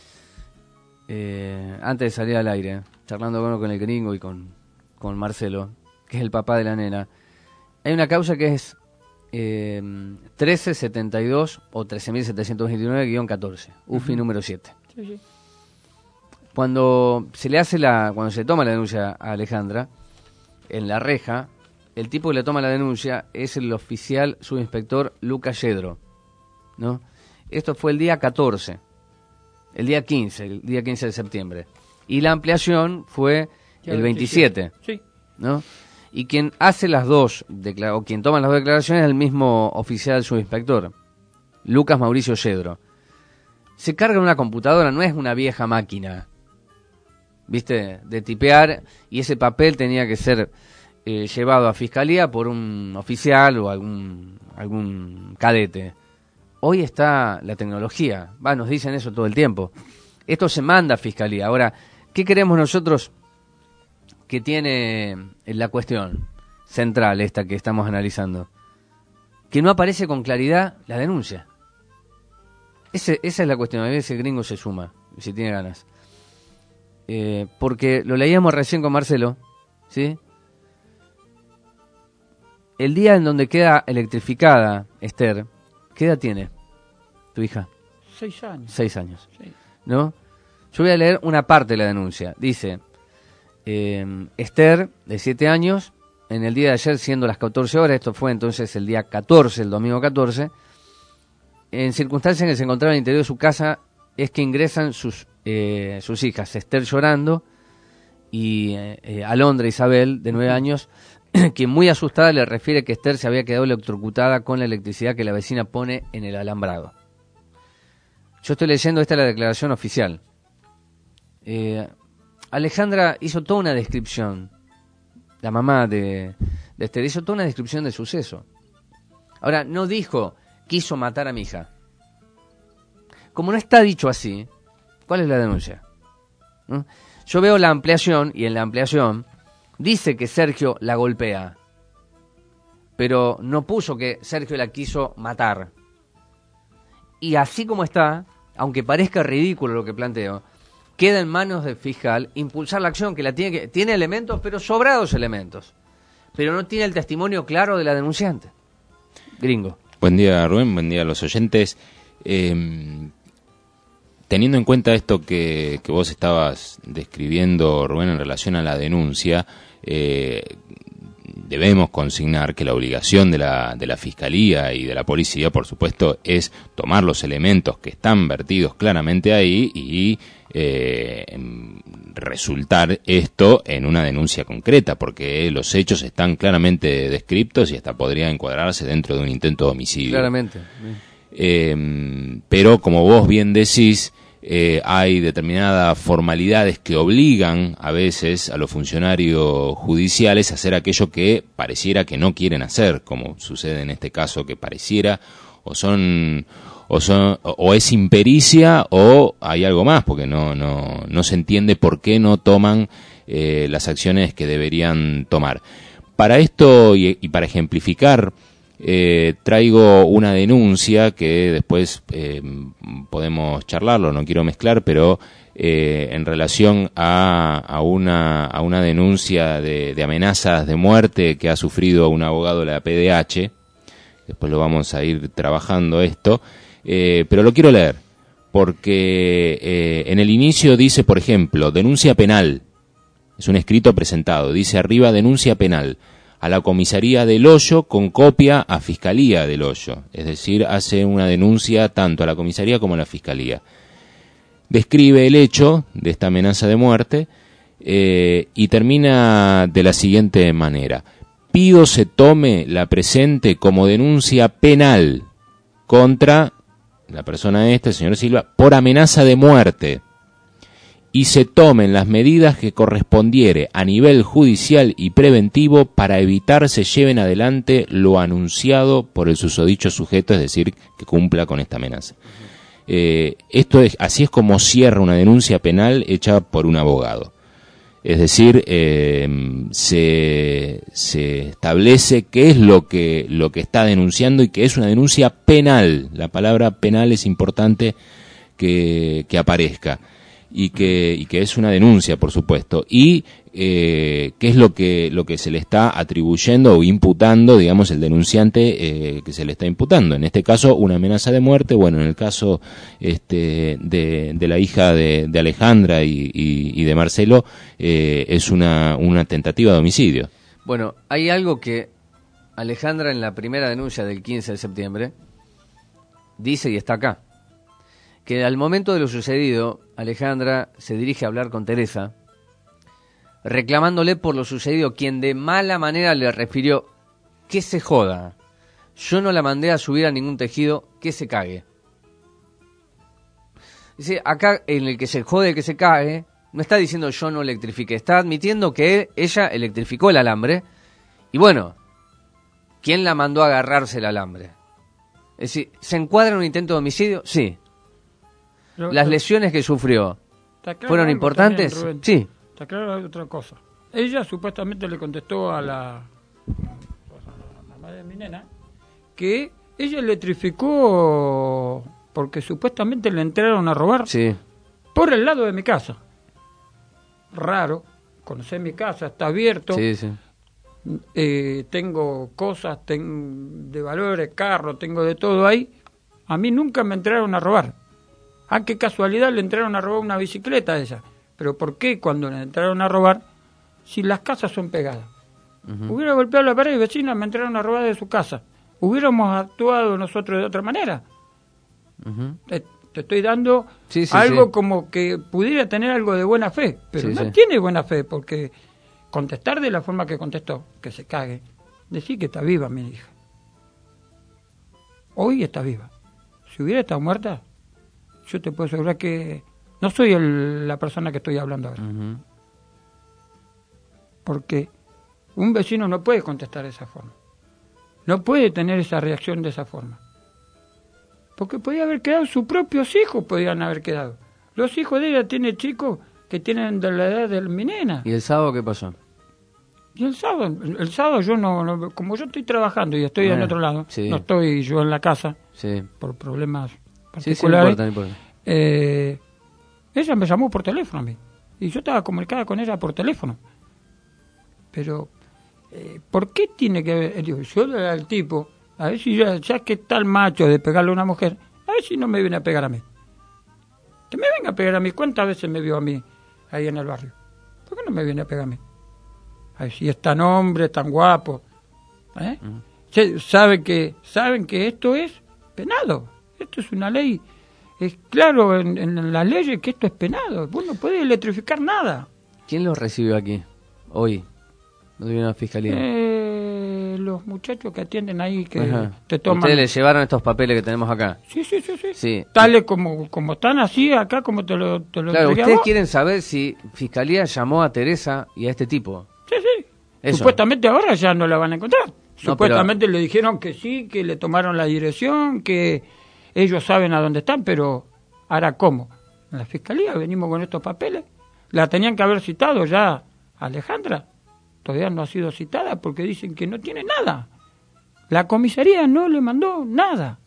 Speaker 7: eh, antes de salir al aire, charlando con, con el gringo y con, con Marcelo, que es el papá de la nena, hay una causa que es Eh, trece setenta y dos o trece mil setecientos veintinueve guión catorce, U F I uh-huh. número siete.
Speaker 17: Sí, sí.
Speaker 7: Cuando se le hace la, cuando se toma la denuncia a Alejandra, en la reja, el tipo que le toma la denuncia es el oficial subinspector Lucas Yedro, ¿no? Esto fue el día catorce, el día quince, el día quince de septiembre. Y la ampliación fue ya el veintisiete,
Speaker 17: sí.
Speaker 7: ¿no? Y quien hace las dos, o quien toma las dos declaraciones es el mismo oficial subinspector, Lucas Mauricio Yedro. Se carga en una computadora, no es una vieja máquina, ¿viste? De tipear, y ese papel tenía que ser eh, llevado a fiscalía por un oficial o algún, algún cadete. Hoy está la tecnología, va, nos dicen eso todo el tiempo. Esto se manda a fiscalía. Ahora, ¿qué queremos nosotros que tiene la cuestión central esta que estamos analizando? Que no aparece con claridad la denuncia. Ese, esa es la cuestión. A veces el gringo se suma, si tiene ganas. Eh, porque lo leíamos recién con Marcelo, ¿sí? El día en donde queda electrificada Esther, ¿qué edad tiene tu hija?
Speaker 17: Seis años.
Speaker 7: Seis años,
Speaker 17: sí.
Speaker 7: ¿No? Yo voy a leer una parte de la denuncia. Dice... Eh, Esther, de siete años, en el día de ayer, siendo las catorce horas, esto fue entonces el día catorce, el domingo catorce, en circunstancias en que se encontraba en el interior de su casa, es que ingresan sus, eh, sus hijas, Esther llorando, y eh, eh, Alondra Isabel, de nueve años, quien muy asustada le refiere que Esther se había quedado electrocutada con la electricidad que la vecina pone en el alambrado. Yo estoy leyendo, esta es la declaración oficial. Eh... Alejandra hizo toda una descripción, la mamá de, de Esther, hizo toda una descripción del suceso. Ahora, no dijo, quiso matar a mi hija. Como no está dicho así, ¿cuál es la denuncia? ¿No? Yo veo la ampliación, y en la ampliación dice que Sergio la golpea, pero no puso que Sergio la quiso matar. Y así como está, aunque parezca ridículo lo que planteo, queda en manos del fiscal impulsar la acción, que la tiene que tiene elementos, pero sobrados elementos, pero no tiene el testimonio claro de la denunciante. Gringo.
Speaker 18: Buen día, Rubén, buen día a los oyentes. Eh, teniendo en cuenta esto que, que vos estabas describiendo, Rubén, en relación a la denuncia, eh, debemos consignar que la obligación de la, de la Fiscalía y de la Policía, por supuesto, es tomar los elementos que están vertidos claramente ahí y eh, resultar esto en una denuncia concreta, porque los hechos están claramente descriptos y hasta podría encuadrarse dentro de un intento de homicidio.
Speaker 7: Claramente.
Speaker 18: Eh, pero, como vos bien decís, Eh, hay determinadas formalidades que obligan a veces a los funcionarios judiciales a hacer aquello que pareciera que no quieren hacer, como sucede en este caso, que pareciera o son o son o es impericia o hay algo más, porque no no no se entiende por qué no toman eh, las acciones que deberían tomar. Para esto y, y para ejemplificar, Eh, traigo una denuncia que después eh, podemos charlarlo, no quiero mezclar, pero eh, en relación a, a, una, a una denuncia de, de amenazas de muerte que ha sufrido un abogado de la P D H, después lo vamos a ir trabajando esto, eh, pero lo quiero leer, porque eh, en el inicio dice, por ejemplo, denuncia penal, es un escrito presentado, dice arriba denuncia penal, a la comisaría del Hoyo con copia a Fiscalía del Hoyo, es decir, hace una denuncia tanto a la comisaría como a la Fiscalía. Describe el hecho de esta amenaza de muerte eh, y termina de la siguiente manera: pido se tome la presente como denuncia penal contra la persona esta, el señor Silva, por amenaza de muerte, y se tomen las medidas que correspondiere a nivel judicial y preventivo para evitar se lleven adelante lo anunciado por el susodicho sujeto, es decir, que cumpla con esta amenaza. Eh, esto es, así es como cierra una denuncia penal hecha por un abogado. Es decir, eh, se, se establece qué es lo que, lo que está denunciando y que es una denuncia penal. La palabra penal es importante que, que aparezca. Y que, y que es una denuncia, por supuesto, y eh, qué es lo que lo que se le está atribuyendo o imputando, digamos, el denunciante eh, que se le está imputando. En este caso, una amenaza de muerte. Bueno, en el caso este, de, de la hija de, de Alejandra y, y, y de Marcelo, eh, es una, una tentativa de homicidio.
Speaker 7: Bueno, hay algo que Alejandra en la primera denuncia del quince de septiembre dice y está acá, que al momento de lo sucedido, Alejandra se dirige a hablar con Teresa, reclamándole por lo sucedido, quien de mala manera le refirió, que se joda, yo no la mandé a subir a ningún tejido, que se cague. Dice, acá en el que se jode, que se cague, no está diciendo yo no electrifiqué, está admitiendo que ella electrificó el alambre, y bueno, ¿quién la mandó a agarrarse el alambre? Es decir, ¿se encuadra en un intento de homicidio? Sí.
Speaker 17: Pero,
Speaker 7: ¿Las lesiones que sufrió fueron importantes?
Speaker 17: También,
Speaker 7: sí.
Speaker 17: Está claro otra cosa. Ella supuestamente le contestó a la, a la mamá de mi nena que ella electrificó porque supuestamente le entraron a robar
Speaker 7: sí.
Speaker 17: por el lado de mi casa. Raro, conocé mi casa, está abierto.
Speaker 7: Sí, sí.
Speaker 17: Eh, tengo cosas tengo de valores, carros, tengo de todo ahí. A mí nunca me entraron a robar. Ah, qué casualidad, le entraron a robar una bicicleta a ella. Pero ¿por qué cuando le entraron a robar, si las casas son pegadas? Uh-huh. Hubiera golpeado la pared y vecina, me entraron a robar de su casa. ¿Hubiéramos actuado nosotros de otra manera? Uh-huh. Te, te estoy dando
Speaker 7: sí, sí,
Speaker 17: algo
Speaker 7: sí.
Speaker 17: como que pudiera tener algo de buena fe, pero
Speaker 7: sí,
Speaker 17: no
Speaker 7: sí.
Speaker 17: tiene buena fe, porque contestar de la forma que contestó, que se cague, decir que está viva mi hija. Hoy está viva. Si hubiera estado muerta, yo te puedo asegurar que no soy el, la persona que estoy hablando ahora. Uh-huh. Porque un vecino no puede contestar de esa forma. No puede tener esa reacción de esa forma. Porque podía haber quedado, sus propios hijos podían haber quedado. Los hijos de ella tienen chicos que tienen de la edad de mi nena.
Speaker 7: ¿Y el sábado qué pasó?
Speaker 17: Y el sábado, el sábado yo no, no como yo estoy trabajando y estoy en
Speaker 7: eh,
Speaker 17: otro lado,
Speaker 7: sí.
Speaker 17: no estoy yo en la casa
Speaker 7: sí.
Speaker 17: por problemas
Speaker 7: Sí, sí, no importa, no importa.
Speaker 17: Eh, ella me llamó por teléfono a mí. Y yo estaba comunicada con ella por teléfono. Pero, eh, ¿por qué tiene que ver? Digo, yo le al tipo, a ver si ya, ya que está el macho de pegarle a una mujer, a ver si no me viene a pegar a mí. Que me venga a pegar a mí. ¿Cuántas veces me vio a mí ahí en el barrio? ¿Por qué no me viene a pegar a mí? A ver si es tan hombre, tan guapo. ¿Eh? Uh-huh. Saben que, saben que esto es penado. Esto es una ley. Es claro en, en las leyes que esto es penado. Vos no podés electrificar nada.
Speaker 7: ¿Quién lo recibió aquí hoy? ¿No viene a la fiscalía?
Speaker 17: Eh, los muchachos que atienden ahí, que Ajá. te toman...
Speaker 7: ¿Ustedes le llevaron estos papeles que tenemos acá?
Speaker 17: Sí, sí, sí. sí.
Speaker 7: sí.
Speaker 17: Tales como, como están así acá, como te lo, te lo
Speaker 7: Claro,
Speaker 17: entregué a
Speaker 7: ustedes
Speaker 17: vos.
Speaker 7: quieren saber si fiscalía llamó a Teresa y a este tipo.
Speaker 17: Sí, sí.
Speaker 7: Eso.
Speaker 17: Supuestamente ahora ya no la van a encontrar.
Speaker 7: No,
Speaker 17: Supuestamente
Speaker 7: pero...
Speaker 17: le dijeron que sí, que le tomaron la dirección, que ellos saben a dónde están, pero ahora ¿cómo? En la fiscalía venimos con estos papeles. La tenían que haber citado ya Alejandra. Todavía no ha sido citada porque dicen que no tiene nada. La comisaría no le mandó nada.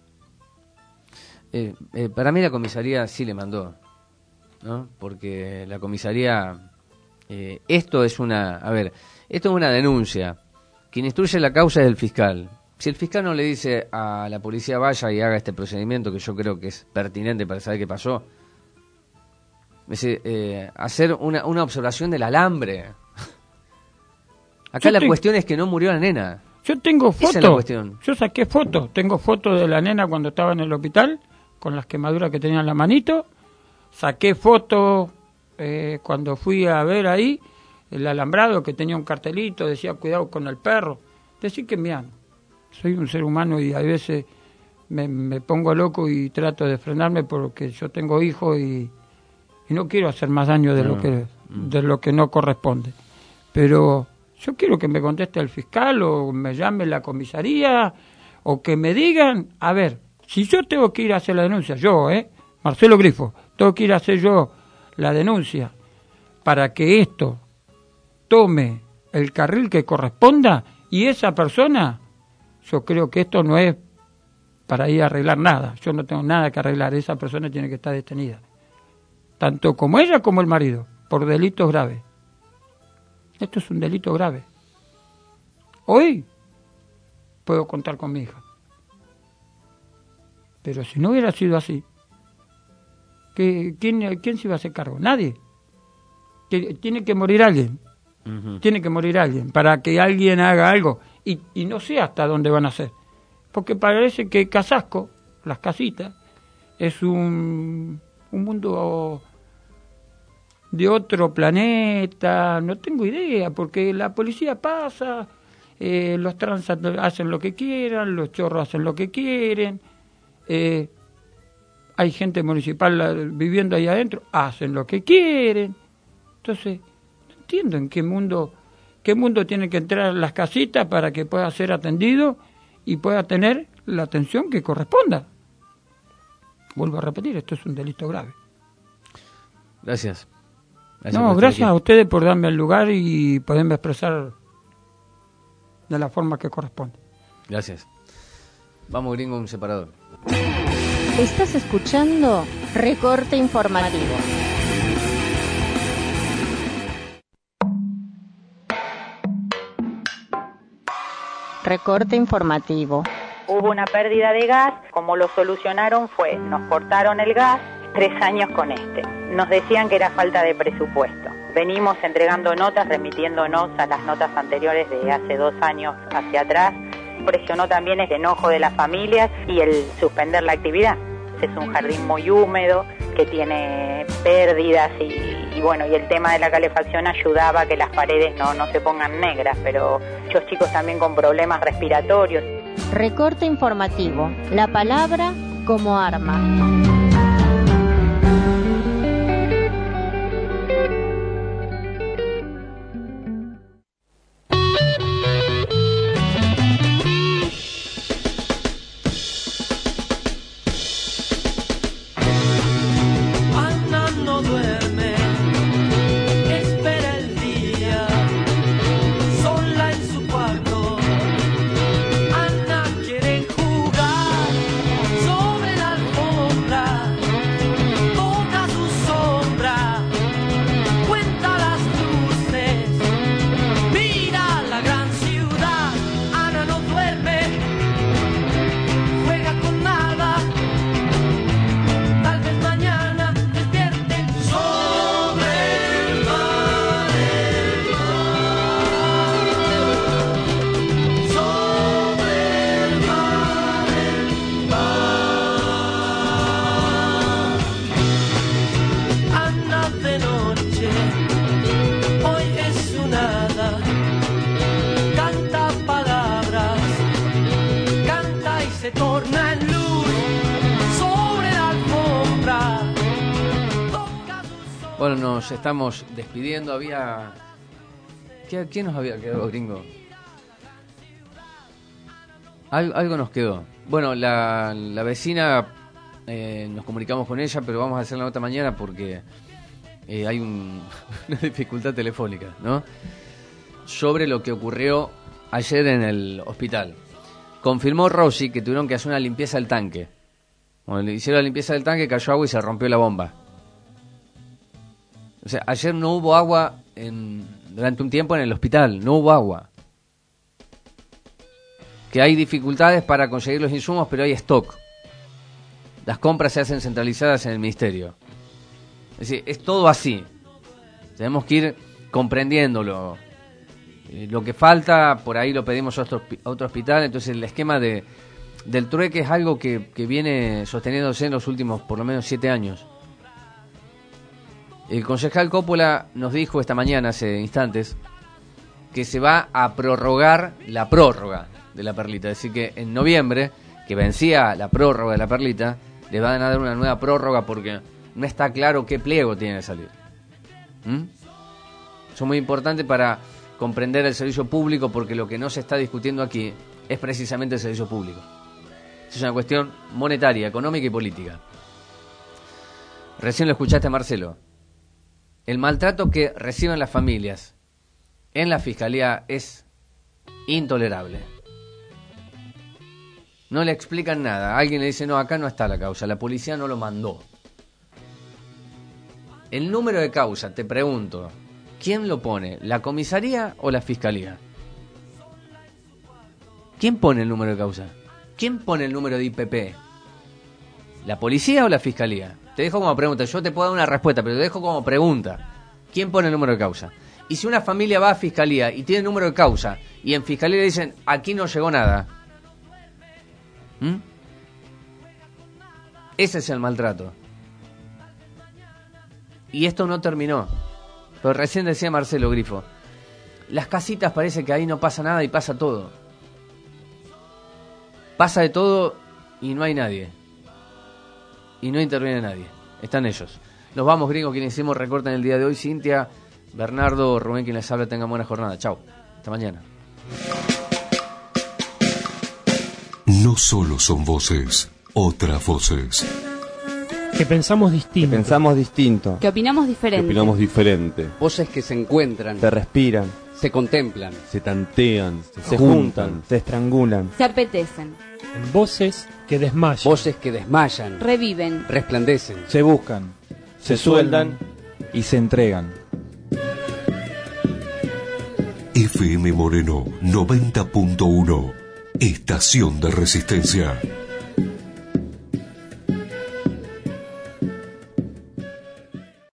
Speaker 7: Eh, eh, para mí la comisaría sí le mandó, ¿no? Porque la comisaría... Eh, esto es una... A ver, esto es una denuncia. Quien instruye la causa es el fiscal. Si el fiscal no le dice a la policía vaya y haga este procedimiento, que yo creo que es pertinente para saber qué pasó, es decir, eh, hacer una, una observación del alambre. Acá yo la te... cuestión es que no murió la nena.
Speaker 17: Yo tengo fotos.
Speaker 7: Esa es la cuestión.
Speaker 17: Yo saqué fotos. Tengo fotos de la nena cuando estaba en el hospital, con las quemaduras que tenía en la manito. Saqué fotos eh, cuando fui a ver ahí el alambrado, que tenía un cartelito, decía cuidado con el perro. Decir que, mira, soy un ser humano y a veces me, me pongo loco y trato de frenarme porque yo tengo hijos y, y no quiero hacer más daño de, no. lo que, de lo que no corresponde. Pero yo quiero que me conteste el fiscal o me llame la comisaría o que me digan, a ver, si yo tengo que ir a hacer la denuncia, yo, ¿eh? Marcelo Grifo, tengo que ir a hacer yo la denuncia para que esto tome el carril que corresponda y esa persona, yo creo que esto no es para ir a arreglar nada, yo no tengo nada que arreglar, esa persona tiene que estar detenida, tanto como ella como el marido, por delitos graves. Esto es un delito grave. Hoy puedo contar con mi hija. Pero si no hubiera sido así, ¿qué, quién, ¿quién se iba a hacer cargo? Nadie. Que, tiene que morir alguien. Uh-huh. Tiene que morir alguien para que alguien haga algo. Y, y no sé hasta dónde van a hacer. Porque parece que Casasco, las casitas, es un, un mundo... de otro planeta, no tengo idea, porque la policía pasa, eh, los trans hacen lo que quieran, los chorros hacen lo que quieren, eh, hay gente municipal viviendo ahí adentro, hacen lo que quieren. Entonces, no entiendo en qué mundo, qué mundo tiene que entrar las casitas para que pueda ser atendido y pueda tener la atención que corresponda. Vuelvo a repetir, esto es un delito grave.
Speaker 7: Gracias. Gracias
Speaker 17: no, gracias a ustedes por darme el lugar y poderme expresar de la forma que corresponde.
Speaker 7: Gracias. Vamos, gringo, un separador.
Speaker 1: Estás escuchando Recorte Informativo. Recorte Informativo.
Speaker 6: Hubo una pérdida de gas, como lo solucionaron fue, nos cortaron el gas, tres años con este. Nos decían que era falta de presupuesto. Venimos entregando notas, remitiéndonos a las notas anteriores de hace dos años hacia atrás. Presionó también el enojo de las familias y el suspender la actividad. Es un jardín muy húmedo, que tiene pérdidas y, y bueno, y el tema de la calefacción ayudaba a que las paredes no, no se pongan negras, pero muchos chicos también con problemas respiratorios.
Speaker 1: Recorte Informativo, la palabra como arma.
Speaker 5: Sobre la alfombra se torna en luz sobre la alfombra.
Speaker 7: Bueno, nos estamos despidiendo. Había... ¿Qué, ¿Quién nos había quedado, gringo? Al, algo nos quedó. Bueno, la, la vecina, eh, nos comunicamos con ella, pero vamos a hacer la nota mañana porque eh, hay un, una dificultad telefónica, ¿no? Sobre lo que ocurrió ayer en el hospital. Confirmó Rossi que tuvieron que hacer una limpieza del tanque. Cuando le hicieron la limpieza del tanque, cayó agua y se rompió la bomba. O sea, ayer no hubo agua en, durante un tiempo en el hospital, no hubo agua. Que hay dificultades para conseguir los insumos, pero hay stock. Las compras se hacen centralizadas en el ministerio. Es decir, es todo así. Tenemos que ir comprendiéndolo. Lo que falta, por ahí lo pedimos a otro, a otro hospital. Entonces el esquema de del trueque es algo que, que viene sosteniéndose en los últimos por lo menos siete años. El concejal Coppola nos dijo esta mañana, hace instantes, que se va a prorrogar la prórroga de la perlita. Es decir, que en noviembre, que vencía la prórroga de la perlita, le van a dar una nueva prórroga porque no está claro qué pliego tiene que salir. ¿Mm? Eso es muy importante para comprender el servicio público, porque lo que no se está discutiendo aquí es precisamente el servicio público. Es una cuestión monetaria, económica y política. Recién lo escuchaste, Marcelo. El maltrato que reciben las familias en la fiscalía es intolerable. No le explican nada. Alguien le dice, no, acá no está la causa, la policía no lo mandó. El número de causa, te pregunto, ¿quién lo pone? ¿La comisaría o la fiscalía? ¿Quién pone el número de causa? ¿Quién pone el número de I P P? ¿La policía o la fiscalía? Te dejo como pregunta. Yo te puedo dar una respuesta, pero te dejo como pregunta. ¿Quién pone el número de causa? Y si una familia va a fiscalía y tiene número de causa y en fiscalía le dicen, aquí no llegó nada, ¿Mm? Ese es el maltrato. Y esto no terminó. Pero recién decía Marcelo Grifo, las casitas parece que ahí no pasa nada y pasa todo. Pasa de todo y no hay nadie. Y no interviene nadie. Están ellos. Nos vamos, gringos, quienes hicimos recorte en el día de hoy. Cintia, Bernardo, Rubén, quien les habla, tengan buena jornada. Chau. Hasta mañana.
Speaker 11: No solo son voces, otras voces.
Speaker 4: Que pensamos distinto.
Speaker 19: Que pensamos distinto.
Speaker 20: Que opinamos diferente.
Speaker 19: Que opinamos diferente.
Speaker 21: Voces que se encuentran.
Speaker 19: Se respiran.
Speaker 21: Se contemplan.
Speaker 19: Se tantean. Se,
Speaker 21: se
Speaker 19: juntan,
Speaker 21: juntan.
Speaker 19: Se estrangulan.
Speaker 20: Se apetecen.
Speaker 4: En voces que desmayan.
Speaker 21: Voces que desmayan.
Speaker 20: Reviven.
Speaker 21: Resplandecen.
Speaker 22: Se buscan. Se, se sueldan y se entregan.
Speaker 11: F M Moreno noventa punto uno. Estación de Resistencia.